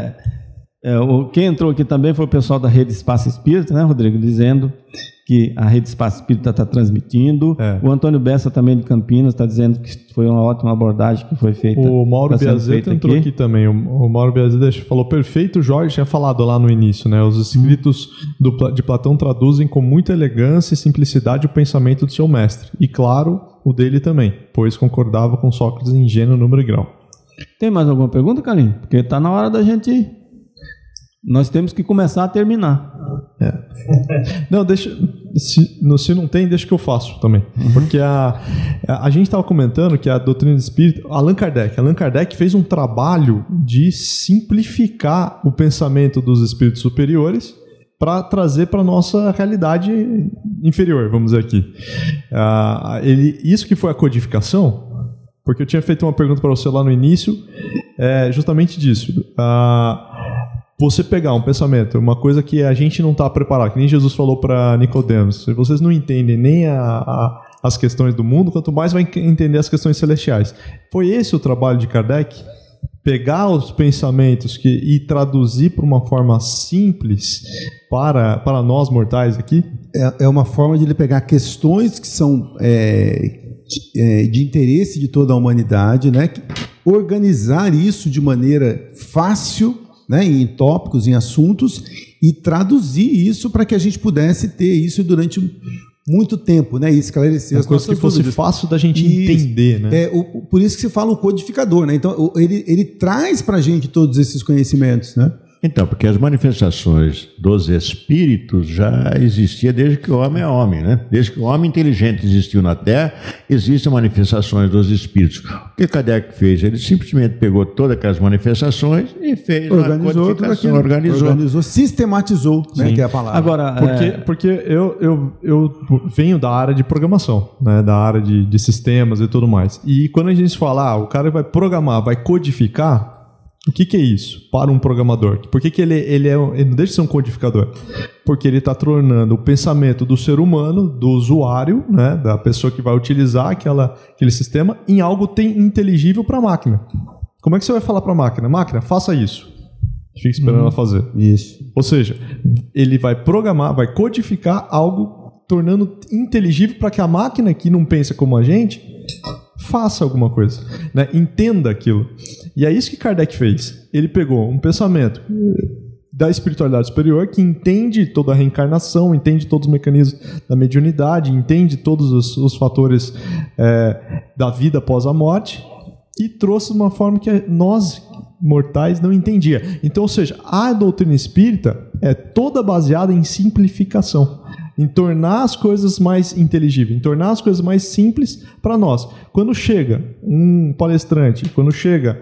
quem entrou aqui também foi o pessoal da Rede Espaço Espírita, né, Rodrigo? Dizendo que a Rede Espaço Espírita está transmitindo. O Antônio Bessa, também de Campinas, está dizendo que foi uma ótima abordagem que foi feita. O Mauro Biazeta entrou aqui também. O Mauro Biazeta falou: perfeito, o Jorge tinha falado lá no início, né? Os escritos de Platão traduzem com muita elegância e simplicidade o pensamento do seu mestre. E claro, o dele também, pois concordava com Sócrates em gênero, número e grau. Tem mais alguma pergunta, Carlinhos? Porque está na hora da gente ir. Nós temos que começar a terminar. Não, deixa. Se não tem, deixa que eu faço também. Porque a gente estava comentando que a doutrina espírita. Allan Kardec fez um trabalho de simplificar o pensamento dos espíritos superiores para trazer para a nossa realidade inferior, vamos dizer aqui. Isso que foi a codificação. Porque eu tinha feito uma pergunta para você lá no início, justamente disso. Você pegar um pensamento, uma coisa que a gente não está preparado, que nem Jesus falou para Nicodemos: se vocês não entendem nem as questões do mundo, quanto mais vai entender as questões celestiais. Foi esse o trabalho de Kardec? Pegar os pensamentos e traduzir para uma forma simples para nós mortais aqui? É uma forma de ele pegar questões que são de interesse de toda a humanidade, né? Organizar isso de maneira fácil, né, em tópicos, em assuntos, e traduzir isso para que a gente pudesse ter isso durante muito tempo, né, e esclarecer as coisas que fosse dúvidas. Fácil da gente entender, né? Por isso que se fala o codificador, né? Então ele traz para a gente todos esses conhecimentos, né? Então, porque as manifestações dos espíritos já existiam desde que o homem é homem, né? Desde que o homem inteligente existiu na Terra, existem manifestações dos espíritos. O que Kardec fez? Ele simplesmente pegou todas aquelas manifestações e fez uma codificação, organizou, sistematizou, né, que é a palavra. Agora, porque eu venho da área de programação, né, da área de sistemas e tudo mais. E quando a gente fala, o cara vai programar, vai codificar, o que é isso para um programador? Por que ele não deixa de ser um codificador? Porque ele está tornando o pensamento do ser humano, do usuário, né, da pessoa que vai utilizar aquele sistema, em algo inteligível para a máquina. Como é que você vai falar para a máquina? Máquina, faça isso. Fica esperando ela fazer. Isso. Ou seja, ele vai programar, vai codificar algo, tornando inteligível para que a máquina que não pensa como a gente faça alguma coisa, né? Entenda aquilo. E é isso que Kardec fez. Ele pegou um pensamento da espiritualidade superior que entende toda a reencarnação, entende todos os mecanismos da mediunidade, entende todos os fatores da vida após a morte, e trouxe de uma forma que nós mortais não entendia. Então, ou seja, a doutrina espírita é toda baseada em simplificação, em tornar as coisas mais inteligíveis, em tornar as coisas mais simples para nós. Quando chega um palestrante, quando chega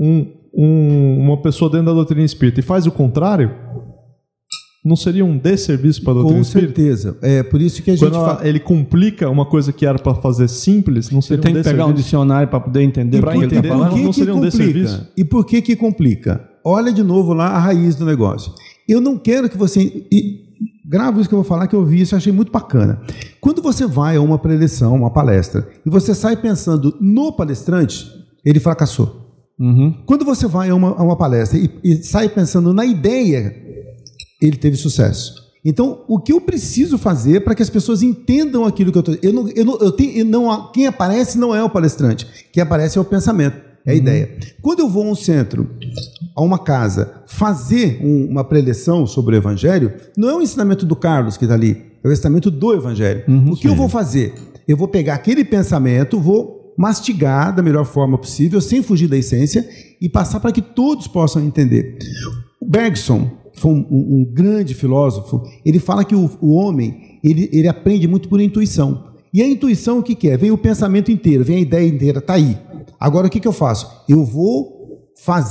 uma pessoa dentro da doutrina espírita e faz o contrário, não seria um desserviço para a doutrina espírita? Com certeza. É por isso que a gente ele complica uma coisa que era para fazer simples, não seria um desserviço. Tem que pegar um dicionário para poder entender. Para entender, não seria um desserviço. E por que complica? Olha de novo lá a raiz do negócio. Eu não quero que você... Gravo isso que eu vou falar, que eu vi isso e achei muito bacana. Quando você vai a uma preleção, uma palestra, e você sai pensando no palestrante, ele fracassou. Quando você vai a uma palestra e sai pensando na ideia, ele teve sucesso. Então, o que eu preciso fazer para que as pessoas entendam aquilo que eu estou... Quem aparece não é o palestrante. Quem aparece é o pensamento, é a ideia. Quando eu vou a um centro, a uma casa, fazer uma preleção sobre o Evangelho, não é o ensinamento do Carlos que está ali, é o ensinamento do Evangelho. O que eu vou fazer? Eu vou pegar aquele pensamento, vou mastigar da melhor forma possível, sem fugir da essência, e passar para que todos possam entender. O Bergson foi um grande filósofo. Ele fala que o homem ele aprende muito por intuição. E a intuição o que é? Vem o pensamento inteiro, vem a ideia inteira, está aí. Agora o que eu faço? Eu vou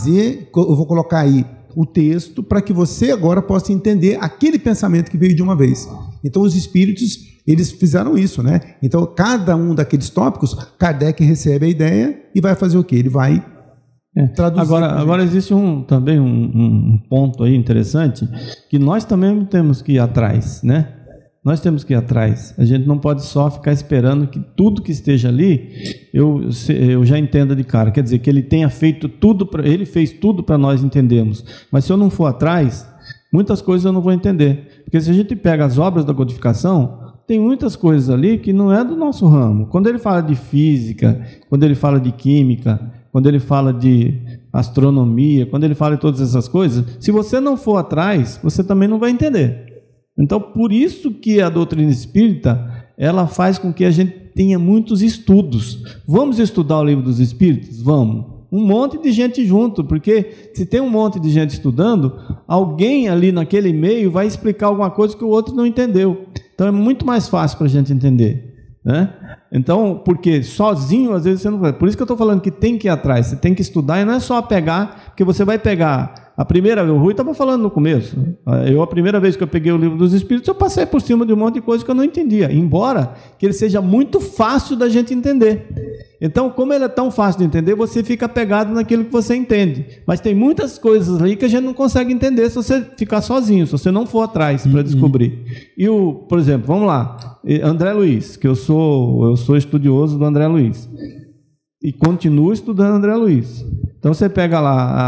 colocar aí o texto para que você agora possa entender aquele pensamento que veio de uma vez. Então os espíritos, eles fizeram isso, né? Então cada um daqueles tópicos, Kardec recebe a ideia e vai fazer o quê? Ele vai traduzir. Agora existe também um ponto aí interessante, que nós também temos que ir atrás, né? Nós temos que ir atrás. A gente não pode só ficar esperando que tudo que esteja ali eu já entenda de cara. Quer dizer, que ele tenha feito tudo, ele fez tudo para nós entendermos. Mas se eu não for atrás, muitas coisas eu não vou entender. Porque se a gente pega as obras da codificação, tem muitas coisas ali que não é do nosso ramo. Quando ele fala de física, quando ele fala de química, quando ele fala de astronomia, quando ele fala de todas essas coisas, se você não for atrás, você também não vai entender. Então, por isso que a doutrina espírita, ela faz com que a gente tenha muitos estudos. Vamos estudar o Livro dos Espíritos? Vamos. Um monte de gente junto, porque se tem um monte de gente estudando, alguém ali naquele meio vai explicar alguma coisa que o outro não entendeu. Então, é muito mais fácil para a gente entender, né? Então, porque sozinho, às vezes, você não vai. Por isso que eu estou falando que tem que ir atrás, você tem que estudar, e não é só pegar, porque você vai pegar... o Rui estava falando no começo, a primeira vez que eu peguei o Livro dos Espíritos, eu passei por cima de um monte de coisa que eu não entendia, embora que ele seja muito fácil da gente entender. Então, como ele é tão fácil de entender, você fica apegado naquilo que você entende. Mas tem muitas coisas ali que a gente não consegue entender se você ficar sozinho, se você não for atrás para descobrir. E por exemplo, vamos lá, André Luiz, que eu sou estudioso do André Luiz, e continuo estudando André Luiz. Então, você pega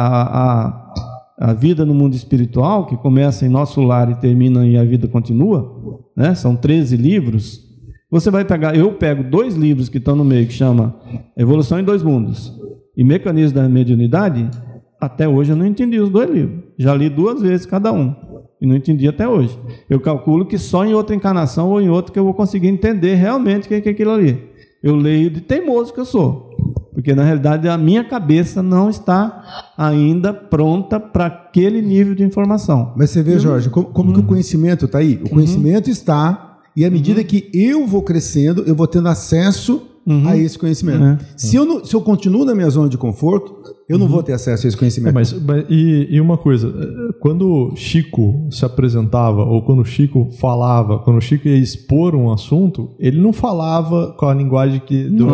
lá a vida no mundo espiritual, que começa em Nosso Lar e termina em A Vida Continua, né? São 13 livros. Você vai pegar, eu pego 2 livros que estão no meio, que chama Evolução em 2 Mundos e Mecanismo da Mediunidade. Até hoje eu não entendi os 2 livros. Já li 2 vezes cada um e não entendi até hoje. Eu calculo que só em outra encarnação ou em outra que eu vou conseguir entender realmente o que é aquilo ali. Eu leio de teimoso que eu sou, porque na realidade a minha cabeça não está ainda pronta para aquele nível de informação. Mas você vê, Jorge, como que o conhecimento está aí? O conhecimento está, e à medida que eu vou crescendo, eu vou tendo acesso a esse conhecimento. Se eu continuo na minha zona de conforto, eu não vou ter acesso a esse conhecimento. E uma coisa, quando Chico se apresentava, ou quando Chico falava, quando Chico ia expor um assunto, ele não falava com a linguagem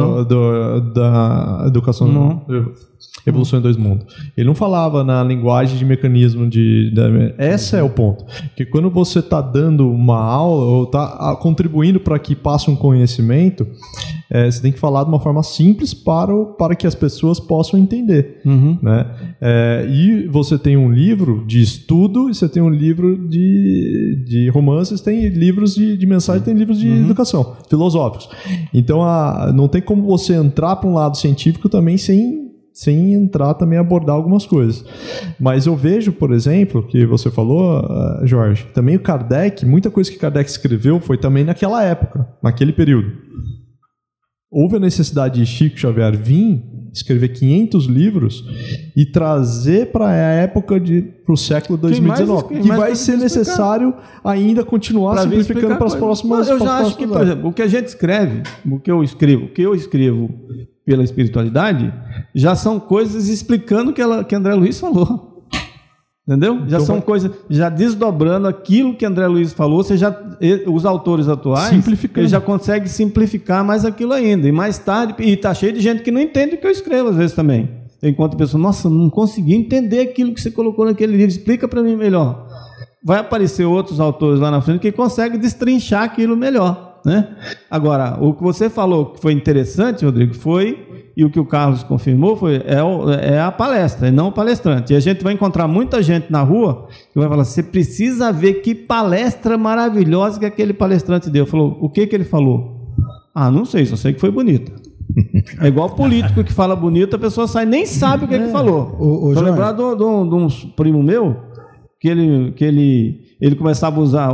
da educação, Evolução em 2 Mundos. Ele não falava na linguagem de mecanismo esse é o ponto. Que quando você está dando uma aula ou está contribuindo para que passe um conhecimento, você tem que falar de uma forma simples para que as pessoas possam entender. Né? E você tem um livro de estudo, e você tem um livro de romances, tem livros de mensagem, tem livros de educação, filosóficos. Então, não tem como você entrar para um lado científico também sem entrar também abordar algumas coisas. Mas eu vejo, por exemplo, que você falou, Jorge, também o Kardec, muita coisa que Kardec escreveu foi também naquela época, naquele período. Houve a necessidade de Chico Xavier vir escrever 500 livros e trazer para a época para o século 2019, que vai ser necessário ainda continuar simplificando para as próximas. Eu já acho que, por exemplo, o que a gente escreve, o que eu escrevo pela espiritualidade, já são coisas explicando o que André Luiz falou. Entendeu? Já são coisas, já desdobrando aquilo que André Luiz falou, os autores atuais, eles já conseguem simplificar mais aquilo ainda. E mais tarde, e está cheio de gente que não entende o que eu escrevo às vezes também. Enquanto a pessoa, nossa, não consegui entender aquilo que você colocou naquele livro, explica para mim melhor. Vai aparecer outros autores lá na frente que conseguem destrinchar aquilo melhor, né? Agora, o que você falou que foi interessante, Rodrigo, foi e o que o Carlos confirmou é a palestra, e não o palestrante. E a gente vai encontrar muita gente na rua que vai falar, você precisa ver que palestra maravilhosa que aquele palestrante deu. Falou, o que ele falou? Ah, não sei, só sei que foi bonita. É igual político que fala bonito, a pessoa sai, nem sabe o que ele falou. Estou lembrado de um primo meu, que ele começava a usar,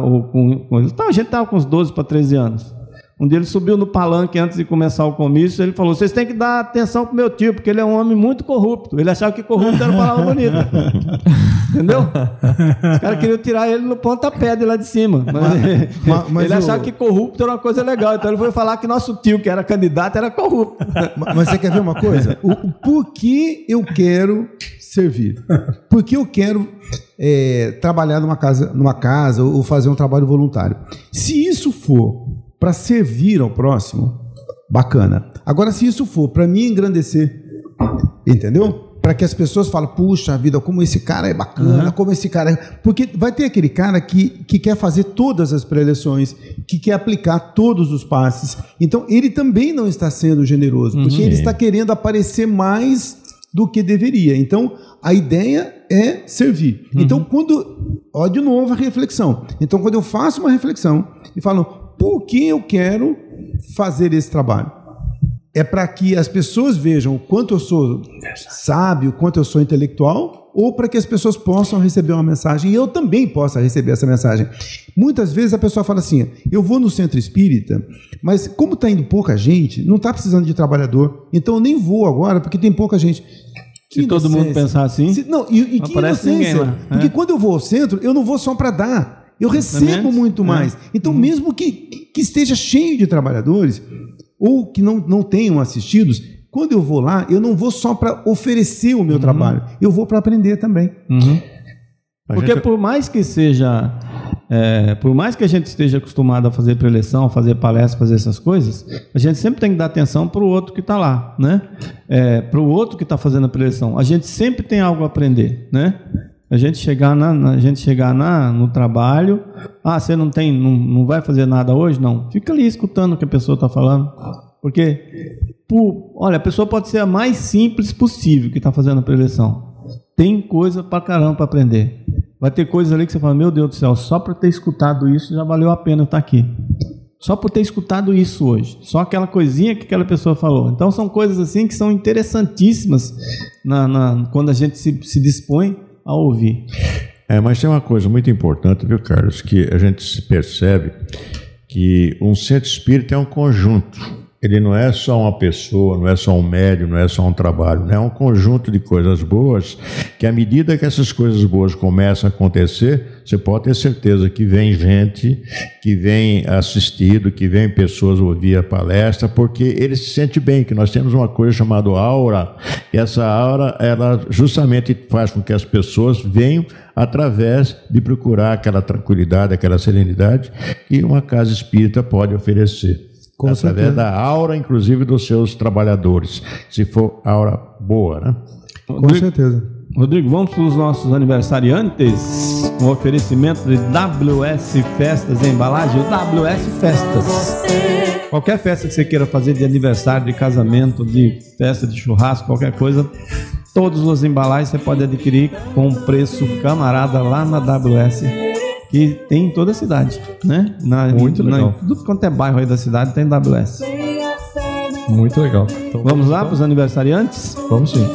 a gente estava com uns 12 para 13 anos. Um dia ele subiu no palanque antes de começar o comício, ele falou, vocês têm que dar atenção pro meu tio, porque ele é um homem muito corrupto. Ele achava que corrupto era uma palavra bonita. Entendeu? Os caras queriam tirar ele no pontapé de lá de cima. Mas ele achava que corrupto era uma coisa legal. Então ele foi falar que nosso tio, que era candidato, era corrupto. Mas você quer ver uma coisa? Por que eu quero servir? Por que eu quero trabalhar numa casa ou fazer um trabalho voluntário? Se isso for para servir ao próximo, bacana. Agora, se isso for para me engrandecer, entendeu? Para que as pessoas falem, puxa vida, como esse cara é bacana, como esse cara é... Porque vai ter aquele cara que quer fazer todas as preleções, que quer aplicar todos os passes. Então, ele também não está sendo generoso, porque ele está querendo aparecer mais do que deveria. Então, a ideia é servir. Então, de novo a reflexão. Então, quando eu faço uma reflexão e falo, por que eu quero fazer esse trabalho? É para que as pessoas vejam o quanto eu sou sábio, o quanto eu sou intelectual, ou para que as pessoas possam receber uma mensagem e eu também possa receber essa mensagem. Muitas vezes a pessoa fala assim, eu vou no centro espírita, mas como está indo pouca gente, não está precisando de trabalhador, então eu nem vou agora porque tem pouca gente. Se todo mundo pensar assim, não que inocência, porque quando eu vou ao centro, eu não vou só para dar, eu recebo muito mais. Então, mesmo que esteja cheio de trabalhadores, ou que não tenham assistidos, quando eu vou lá, eu não vou só para oferecer o meu trabalho, eu vou para aprender também. Porque por mais que seja... por mais que a gente esteja acostumado a fazer preleção, fazer palestra, fazer essas coisas, a gente sempre tem que dar atenção para o outro que está lá, né? Para o outro que está fazendo a preleção. A gente sempre tem algo a aprender, né? A gente chegar no trabalho, você não vai fazer nada hoje? Não. Fica ali escutando o que a pessoa está falando. Porque, olha, a pessoa pode ser a mais simples possível que está fazendo a preleção. Tem coisa pra caramba para aprender. Vai ter coisas ali que você fala, meu Deus do céu, só para ter escutado isso já valeu a pena estar aqui. Só por ter escutado isso hoje. Só aquela coisinha que aquela pessoa falou. Então são coisas assim que são interessantíssimas quando a gente se dispõe a ouvir. Mas tem uma coisa muito importante, viu, Carlos, que a gente se percebe que um centro espírita é um conjunto. Ele não é só uma pessoa, não é só um médium, não é só um trabalho, é um conjunto de coisas boas que, à medida que essas coisas boas começam a acontecer, você pode ter certeza que vem gente, que vem assistido, que vem pessoas ouvir a palestra, porque ele se sente bem, que nós temos uma coisa chamada aura, e essa aura, ela justamente faz com que as pessoas venham através de procurar aquela tranquilidade, aquela serenidade que uma casa espírita pode oferecer. Através da aura, inclusive, dos seus trabalhadores, se for aura boa, né? Com certeza. Rodrigo, vamos para os nossos aniversariantes, um oferecimento de WS Festas e Embalagem, WS Festas. Qualquer festa que você queira fazer de aniversário, de casamento, de festa de churrasco, qualquer coisa, todas as embalagens você pode adquirir com um preço camarada lá na WS, que tem em toda a cidade, né? Muito legal. Tudo quanto é bairro aí da cidade tem WS. Muito legal. Então, vamos lá para os aniversariantes? Vamos sim.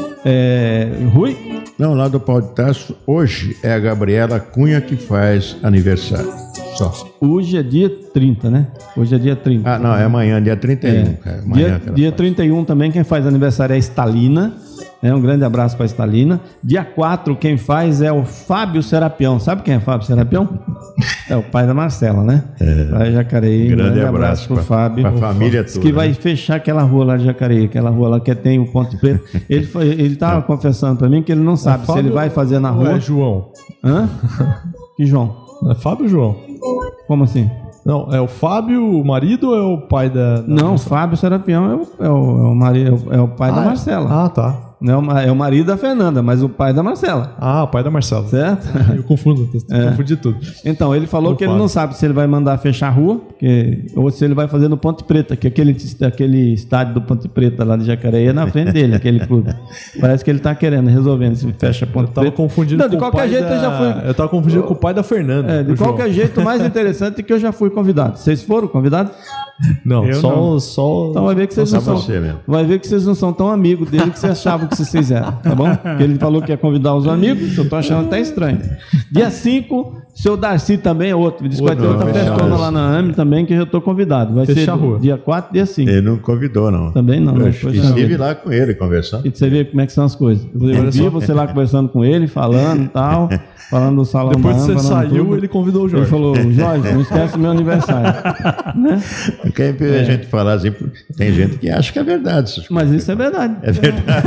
Rui? Não, lá do Pau de Tacho, hoje é a Gabriela Cunha que faz aniversário. Só. Hoje é dia 30, né? Hoje é dia 30. Não, é amanhã, dia 31. Dia 31 também, quem faz aniversário é a Estalina. Um grande abraço para a Estalina. Dia 4, quem faz é o Fábio Serapião. Sabe quem é Fábio Serapião? É o pai da Marcela, né? Lá em Jacareí. Grande abraço para o Fábio. Para a família toda. Que vai fechar aquela rua lá de Jacareí, aquela rua lá que tem o Ponte Preta. Ele estava confessando para mim que ele não sabe se ele vai fazer na rua. É João. Hã? Que João? É Fábio ou João? Como assim? Não, é o Fábio, o marido, ou é o pai da não, o Fábio Serapião é o marido, é o pai da Marcela. Tá. É o marido da Fernanda, mas o pai da Marcela. Ah, o pai da Marcela. Certo? Eu confundo, confundi tudo. Então, ele falou que ele não sabe se ele vai mandar fechar a rua, ou se ele vai fazer no Ponte Preta, que aquele estádio do Ponte Preta lá de Jacareí é na frente dele, aquele clube. Parece que ele tá querendo, resolvendo se fecha a Ponte Preta. Confundindo não, de qualquer jeito eu já fui. Eu tava confundindo com o pai da Fernanda. De qualquer jeito, o mais interessante é que eu já fui convidado. Vocês foram convidados? Não, só. Então vai ver que vocês não são. Vai ver que vocês não são tão amigos dele que vocês achavam que vocês eram, tá bom? Porque ele falou que ia convidar os amigos, eu tô achando até estranho. Dia 5, seu Darcy também é outro. Me disse que vai ter outra festona lá na AME também, que eu tô convidado. Vai ser dia 4, dia 5. Ele não convidou, não. Também não. Eu estive lá com ele conversando. E você vê como é que são as coisas. Eu vi você lá conversando com ele, falando e tal. Falando do salão. Depois que você saiu, tudo. Ele convidou o Jorge. Ele falou, Jorge, não esquece o meu aniversário. Né? Quem a gente falar assim, tem gente que acha que é verdade. Mas isso é verdade. É verdade.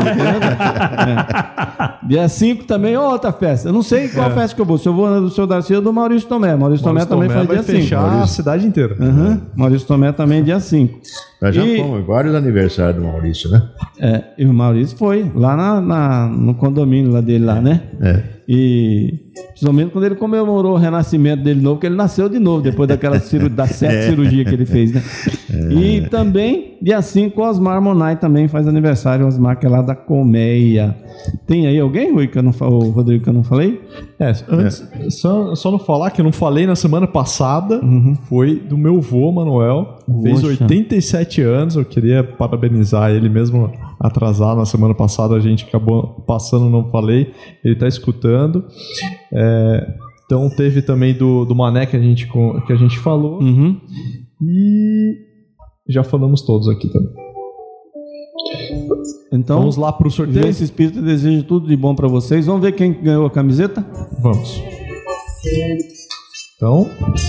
Dia 5 também é outra festa. Eu não sei qual festa que eu vou. Se eu vou do seu Darcy ou do Maurício Tomé. Maurício Tomé também faz dia 5. Vai fechar a cidade inteira. Maurício Tomé também dia 5. Nós já fomos vários aniversários do Maurício, né? E o Maurício foi lá no condomínio lá dele, lá, né? E principalmente quando ele comemorou o renascimento dele novo, que ele nasceu de novo, depois daquela das 7 cirurgias que ele fez, né? E também, dia 5, o Osmar Monay também faz aniversário, o Osmar, que é lá da Colmeia. Tem aí alguém, Rui, o Rodrigo, que eu não falei? Antes, só não falar que eu não falei na semana passada, foi do meu avô, Manuel, fez 87 anos, eu queria parabenizar ele mesmo atrasado, na semana passada a gente acabou passando, não falei, ele está escutando. Então teve também do Mané que a gente falou, e já falamos todos aqui também. Então, vamos lá para o sorteio. Esse espírito deseja tudo de bom para vocês. Vamos ver quem ganhou a camiseta? Vamos. Então,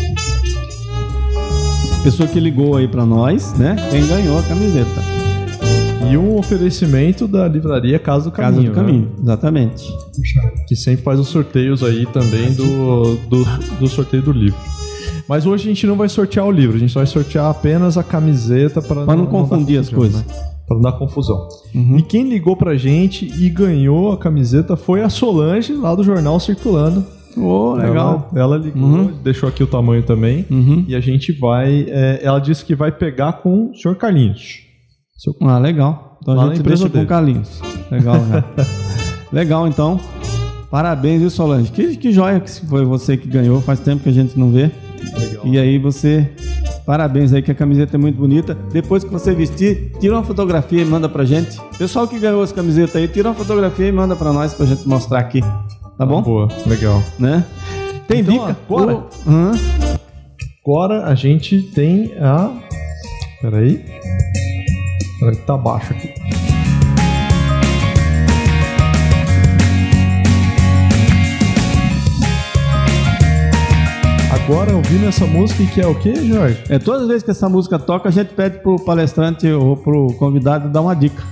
pessoa que ligou aí para nós, né? Quem ganhou a camiseta. E um oferecimento da livraria Casa do Caminho. Casa do Caminho, exatamente. Que sempre faz os sorteios aí também do sorteio do livro. Mas hoje a gente não vai sortear o livro, a gente vai sortear apenas a camiseta para não confundir as coisas. Né? Para não dar confusão. E quem ligou pra gente e ganhou a camiseta foi a Solange, lá do Jornal Circulando. Legal. Ela ligou, deixou aqui o tamanho também. E a gente vai... ela disse que vai pegar com o senhor Carlinhos. Legal. Então a gente deixa com o Carlinhos. Legal, cara. Legal, então. Parabéns, viu, Solange? Que joia que foi você que ganhou. Faz tempo que a gente não vê. Legal. E aí você... Parabéns aí, que a camiseta é muito bonita. Depois que você vestir, tira uma fotografia e manda pra gente. Pessoal que ganhou as camisetas aí, tira uma fotografia e manda pra nós, pra gente mostrar aqui. Tá bom? Boa, legal. Né? Tem então, dica? Agora a gente tem a... Peraí que tá baixo aqui. Agora ouvindo essa música, que é o quê, Jorge? Todas as vezes que essa música toca, a gente pede pro palestrante ou pro convidado dar uma dica.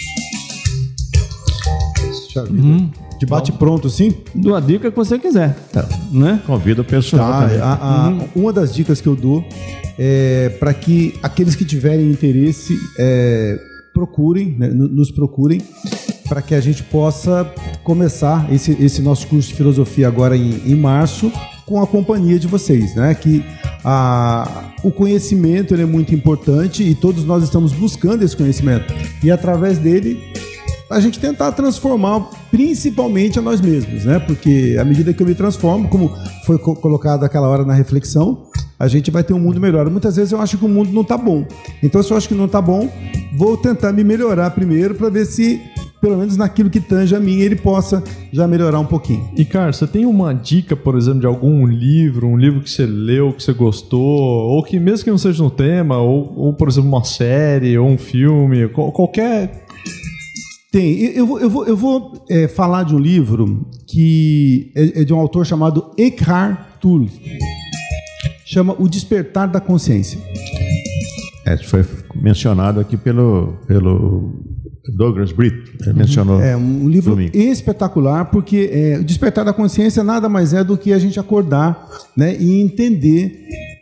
De bate pronto, assim? Dou a dica que você quiser. Né? Convida o pessoal. Uma das dicas que eu dou é para que aqueles que tiverem interesse procurem, né, nos procurem, para que a gente possa começar esse nosso curso de filosofia agora em março, com a companhia de vocês, né? Que o conhecimento ele é muito importante e todos nós estamos buscando esse conhecimento. E através dele, a gente tentar transformar principalmente a nós mesmos, né? Porque à medida que eu me transformo, como foi colocado aquela hora na reflexão, a gente vai ter um mundo melhor. Muitas vezes eu acho que o mundo não está bom. Então, se eu acho que não está bom, vou tentar me melhorar primeiro para ver se, pelo menos naquilo que tange a mim, ele possa já melhorar um pouquinho. E, Carlos, você tem uma dica, por exemplo, de algum livro, um livro que você leu, que você gostou, ou que mesmo que não seja no tema, ou por exemplo, uma série, ou um filme, qualquer... Tem. Eu vou falar de um livro que é de um autor chamado Eckhart Tolle. Chama O Despertar da Consciência. Foi mencionado aqui pelo Douglas Brito. Mencionou. É um livro espetacular, porque o Despertar da Consciência nada mais é do que a gente acordar, né, e entender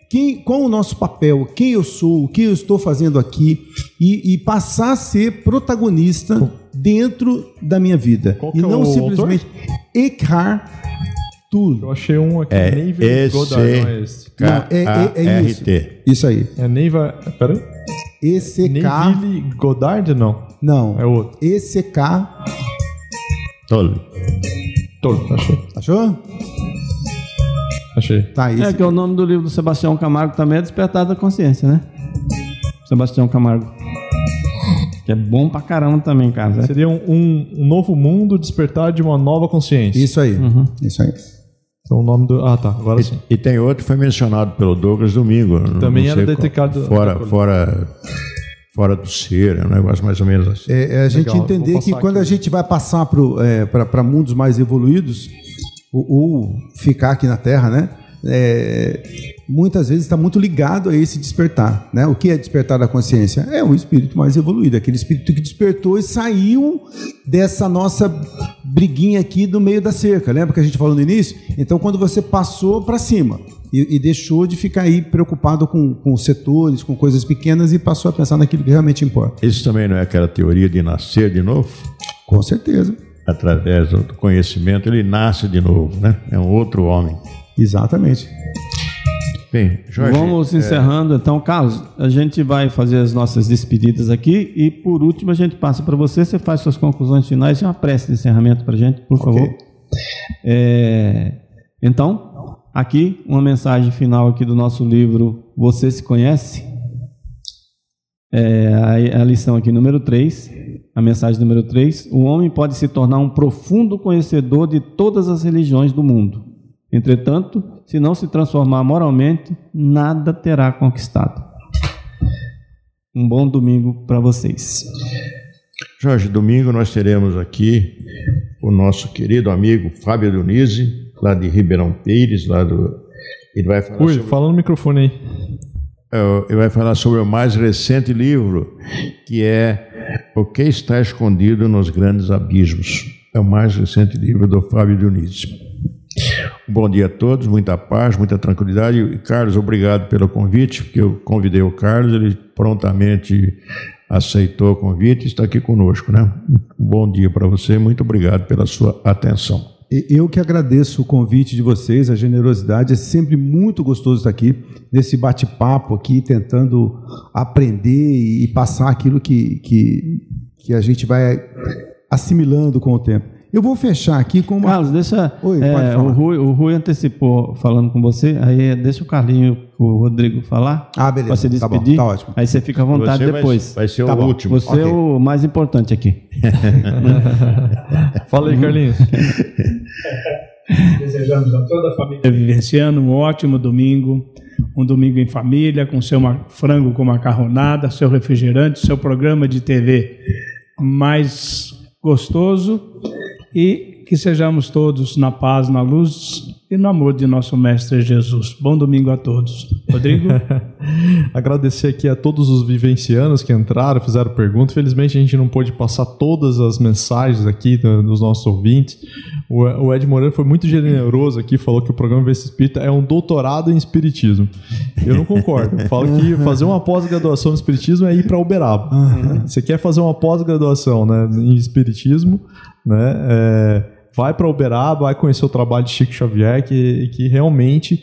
qual o nosso papel, quem eu sou, o que eu estou fazendo aqui e passar a ser protagonista dentro da minha vida. Qual e que é não o simplesmente Eckhart Tolle. Eu achei um aqui, É Goddard, não é esse? É isso. Isso aí. É Neiva... Peraí. ECK... Neville Goddard, não? Não. É outro. ECK... Tolle. Achou? Achei. Tá, esse... Que é o nome do livro do Sebastião Camargo também é Despertar da Consciência, né? Sebastião Camargo. Que é bom pra caramba também, cara. Seria um novo mundo, despertar de uma nova consciência. Isso aí. Isso aí. Então o nome do... Ah, tá. Agora sim. E tem outro que foi mencionado pelo Douglas Domingo. Também era detectado... Fora do ser, é um negócio mais ou menos assim. A gente Legal, entender que quando a gente vai passar para mundos mais evoluídos, ou ficar aqui na Terra, né? Muitas vezes está muito ligado a esse despertar, né? O que é despertar da consciência? É o espírito mais evoluído, aquele espírito que despertou e saiu dessa nossa briguinha aqui do meio da cerca, lembra que a gente falou no início? Então, quando você passou para cima e deixou de ficar aí preocupado com setores, com coisas pequenas e passou a pensar naquilo que realmente importa. Isso também não é aquela teoria de nascer de novo? Com certeza. Através do conhecimento, ele nasce de novo, né? É um outro homem. Exatamente. Bem, Jorge... Vamos encerrando, então, Carlos. A gente vai fazer as nossas despedidas aqui e, por último, a gente passa para você. Você faz suas conclusões finais e uma prece de encerramento para a gente, por favor. Então, aqui, uma mensagem final aqui do nosso livro Você Se Conhece? A lição aqui, número 3, a mensagem número 3. O homem pode se tornar um profundo conhecedor de todas as religiões do mundo. Entretanto, se não se transformar moralmente, nada terá conquistado. Um bom domingo para vocês. Jorge, domingo nós teremos aqui o nosso querido amigo Fábio Dionísio, lá de Ribeirão Pires, ele vai falar fala no microfone aí. Ele vai falar sobre o mais recente livro, que é O que está escondido nos grandes abismos. É o mais recente livro do Fábio Dionísio. Um bom dia a todos, muita paz, muita tranquilidade. E Carlos, obrigado pelo convite, porque eu convidei o Carlos, ele prontamente aceitou o convite e está aqui conosco, né? Um bom dia para você, muito obrigado pela sua atenção. Eu que agradeço o convite de vocês, a generosidade, é sempre muito gostoso estar aqui, nesse bate-papo aqui, tentando aprender e passar aquilo que a gente vai assimilando com o tempo. Eu vou fechar aqui com uma... Carlos, deixa... Oi, pode falar. O Rui antecipou falando com você, aí deixa o Carlinho, o Rodrigo falar. Beleza. Pra você despedir. Tá ótimo. Aí você fica à vontade depois. Vai ser o último. Você é o mais importante aqui. Fala aí, Carlinhos. Desejamos a toda a família vivenciando um ótimo domingo, um domingo em família, com seu frango com macarronada, seu refrigerante, seu programa de TV mais gostoso, e que sejamos todos na paz, na luz e no amor de nosso Mestre Jesus. Bom domingo a todos. Rodrigo? Agradecer aqui a todos os vivencianos que entraram, fizeram perguntas. Felizmente a gente não pôde passar todas as mensagens aqui dos nossos ouvintes. O Ed Moreira foi muito generoso aqui, falou que o programa Vivência Espírita é um doutorado em Espiritismo. Eu não concordo. Eu falo que fazer uma pós-graduação em Espiritismo é ir para Uberaba. Você quer fazer uma pós-graduação, né, em Espiritismo, né, vai para Uberaba, vai conhecer o trabalho de Chico Xavier, que realmente,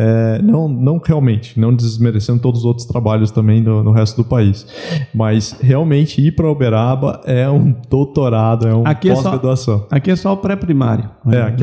não desmerecendo todos os outros trabalhos também no resto do país, mas realmente ir para Uberaba é um doutorado, é uma pós-graduação. Aqui é só o pré-primário. Aqui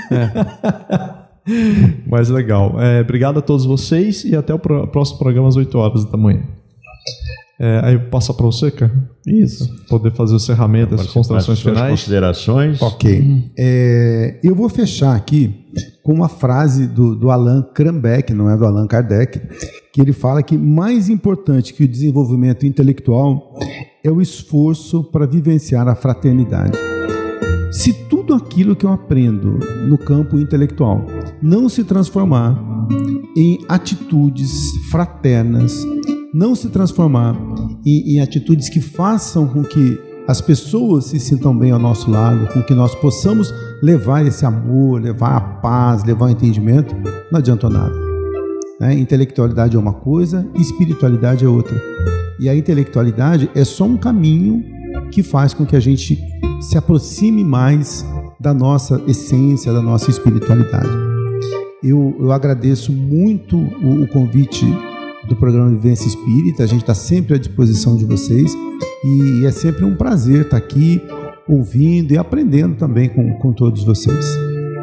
Mas legal. Obrigado a todos vocês e até o próximo programa às 8 horas da manhã. Aí passa para você, cara? Isso. Poder fazer o encerramento, as considerações finais. Considerações. Ok. Eu vou fechar aqui com uma frase do Allan Kardec, não é do Allan Kardec, que ele fala que mais importante que o desenvolvimento intelectual é o esforço para vivenciar a fraternidade. Se tudo aquilo que eu aprendo no campo intelectual não se transformar em atitudes fraternas, não se transformar em atitudes que façam com que as pessoas se sintam bem ao nosso lado, com que nós possamos levar esse amor, levar a paz, levar o entendimento, não adianta nada. né? Intelectualidade é uma coisa, espiritualidade é outra. E a intelectualidade é só um caminho que faz com que a gente se aproxime mais da nossa essência, da nossa espiritualidade. Eu agradeço muito o convite do programa Vivência Espírita. A gente está sempre à disposição de vocês e é sempre um prazer estar aqui ouvindo e aprendendo também com todos vocês.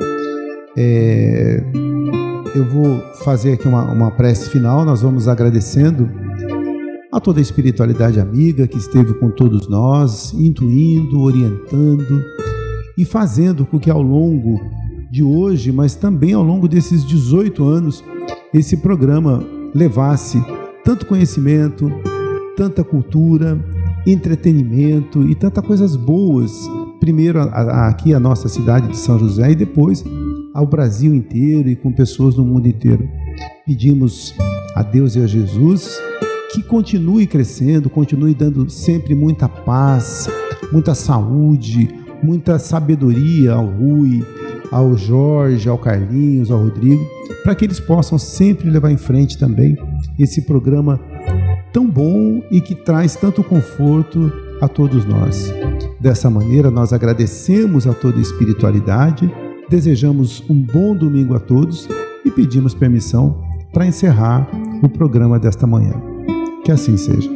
Eu vou fazer aqui uma prece final. Nós vamos agradecendo a toda a espiritualidade amiga que esteve com todos nós, intuindo, orientando e fazendo com que ao longo de hoje, mas também ao longo desses 18 anos, esse programa levasse tanto conhecimento, tanta cultura, entretenimento e tantas coisas boas, primeiro aqui a nossa cidade de São José e depois ao Brasil inteiro e com pessoas no mundo inteiro. Pedimos a Deus e a Jesus que continue crescendo, continue dando sempre muita paz, muita saúde, muita sabedoria ao Rui, ao Jorge, ao Carlinhos, ao Rodrigo, para que eles possam sempre levar em frente também esse programa tão bom e que traz tanto conforto a todos nós. Dessa maneira, nós agradecemos a toda a espiritualidade, desejamos um bom domingo a todos e pedimos permissão para encerrar o programa desta manhã. Que assim seja.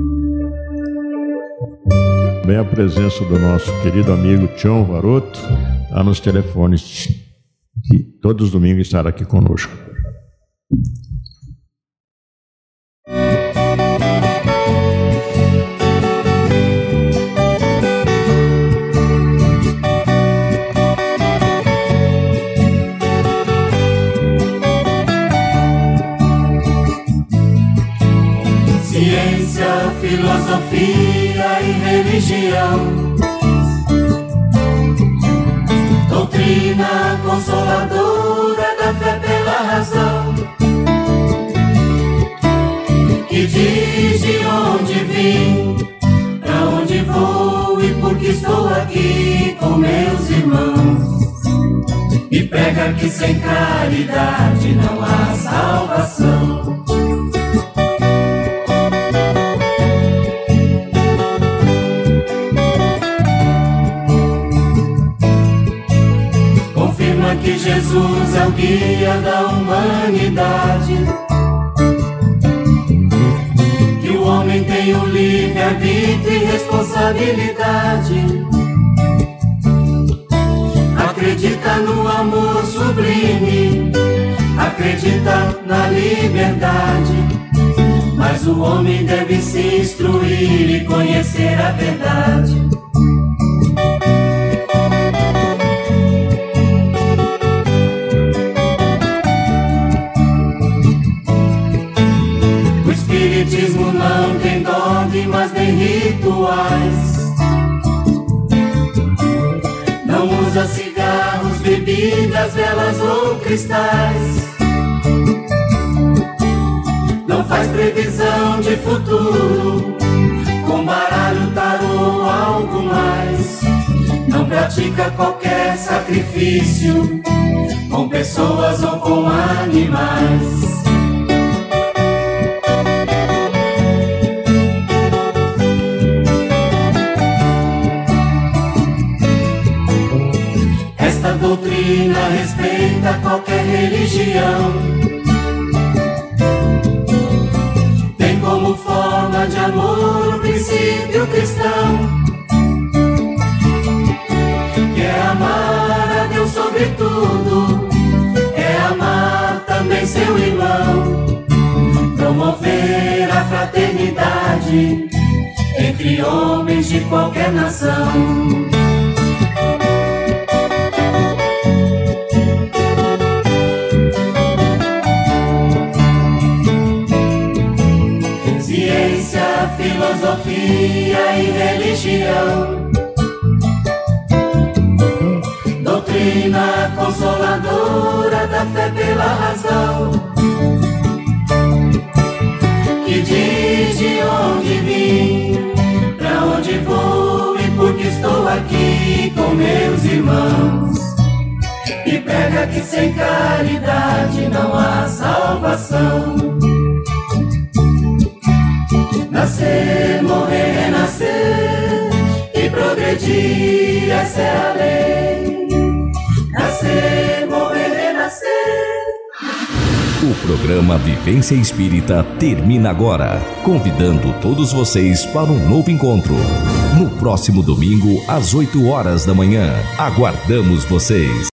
Bem, a presença do nosso querido amigo Tião Varoto, lá nos telefones, que todos os domingos estará aqui conosco. Ciência, filosofia e religião, doutrina consoladora da fé pela razão, que diz de onde vim, pra onde vou e por que estou aqui com meus irmãos, e prega que sem caridade não há salvação. Que Jesus é o guia da humanidade, que o homem tem o livre-arbítrio e responsabilidade, acredita no amor sublime, acredita na liberdade, mas o homem deve se instruir e conhecer a verdade. O Espiritismo não tem dogmas nem rituais, não usa cigarros, bebidas, velas ou cristais, não faz previsão de futuro com baralho, tarô ou algo mais, não pratica qualquer sacrifício com pessoas ou com animais. Esta doutrina respeita qualquer religião, tem como forma de amor o princípio cristão, que é amar a Deus sobre tudo, é amar também seu irmão, promover a fraternidade entre homens de qualquer nação. Ciência, filosofia e religião, doutrina consoladora da fé pela razão, que diz de onde vim, pra onde vou e por que estou aqui com meus irmãos, e prega que sem caridade não há salvação. Nascer, morrer, renascer e progredir, essa é a lei. Nascer, morrer, renascer. O programa Vivência Espírita termina agora, convidando todos vocês para um novo encontro. No próximo domingo, às 8 horas da manhã. Aguardamos vocês!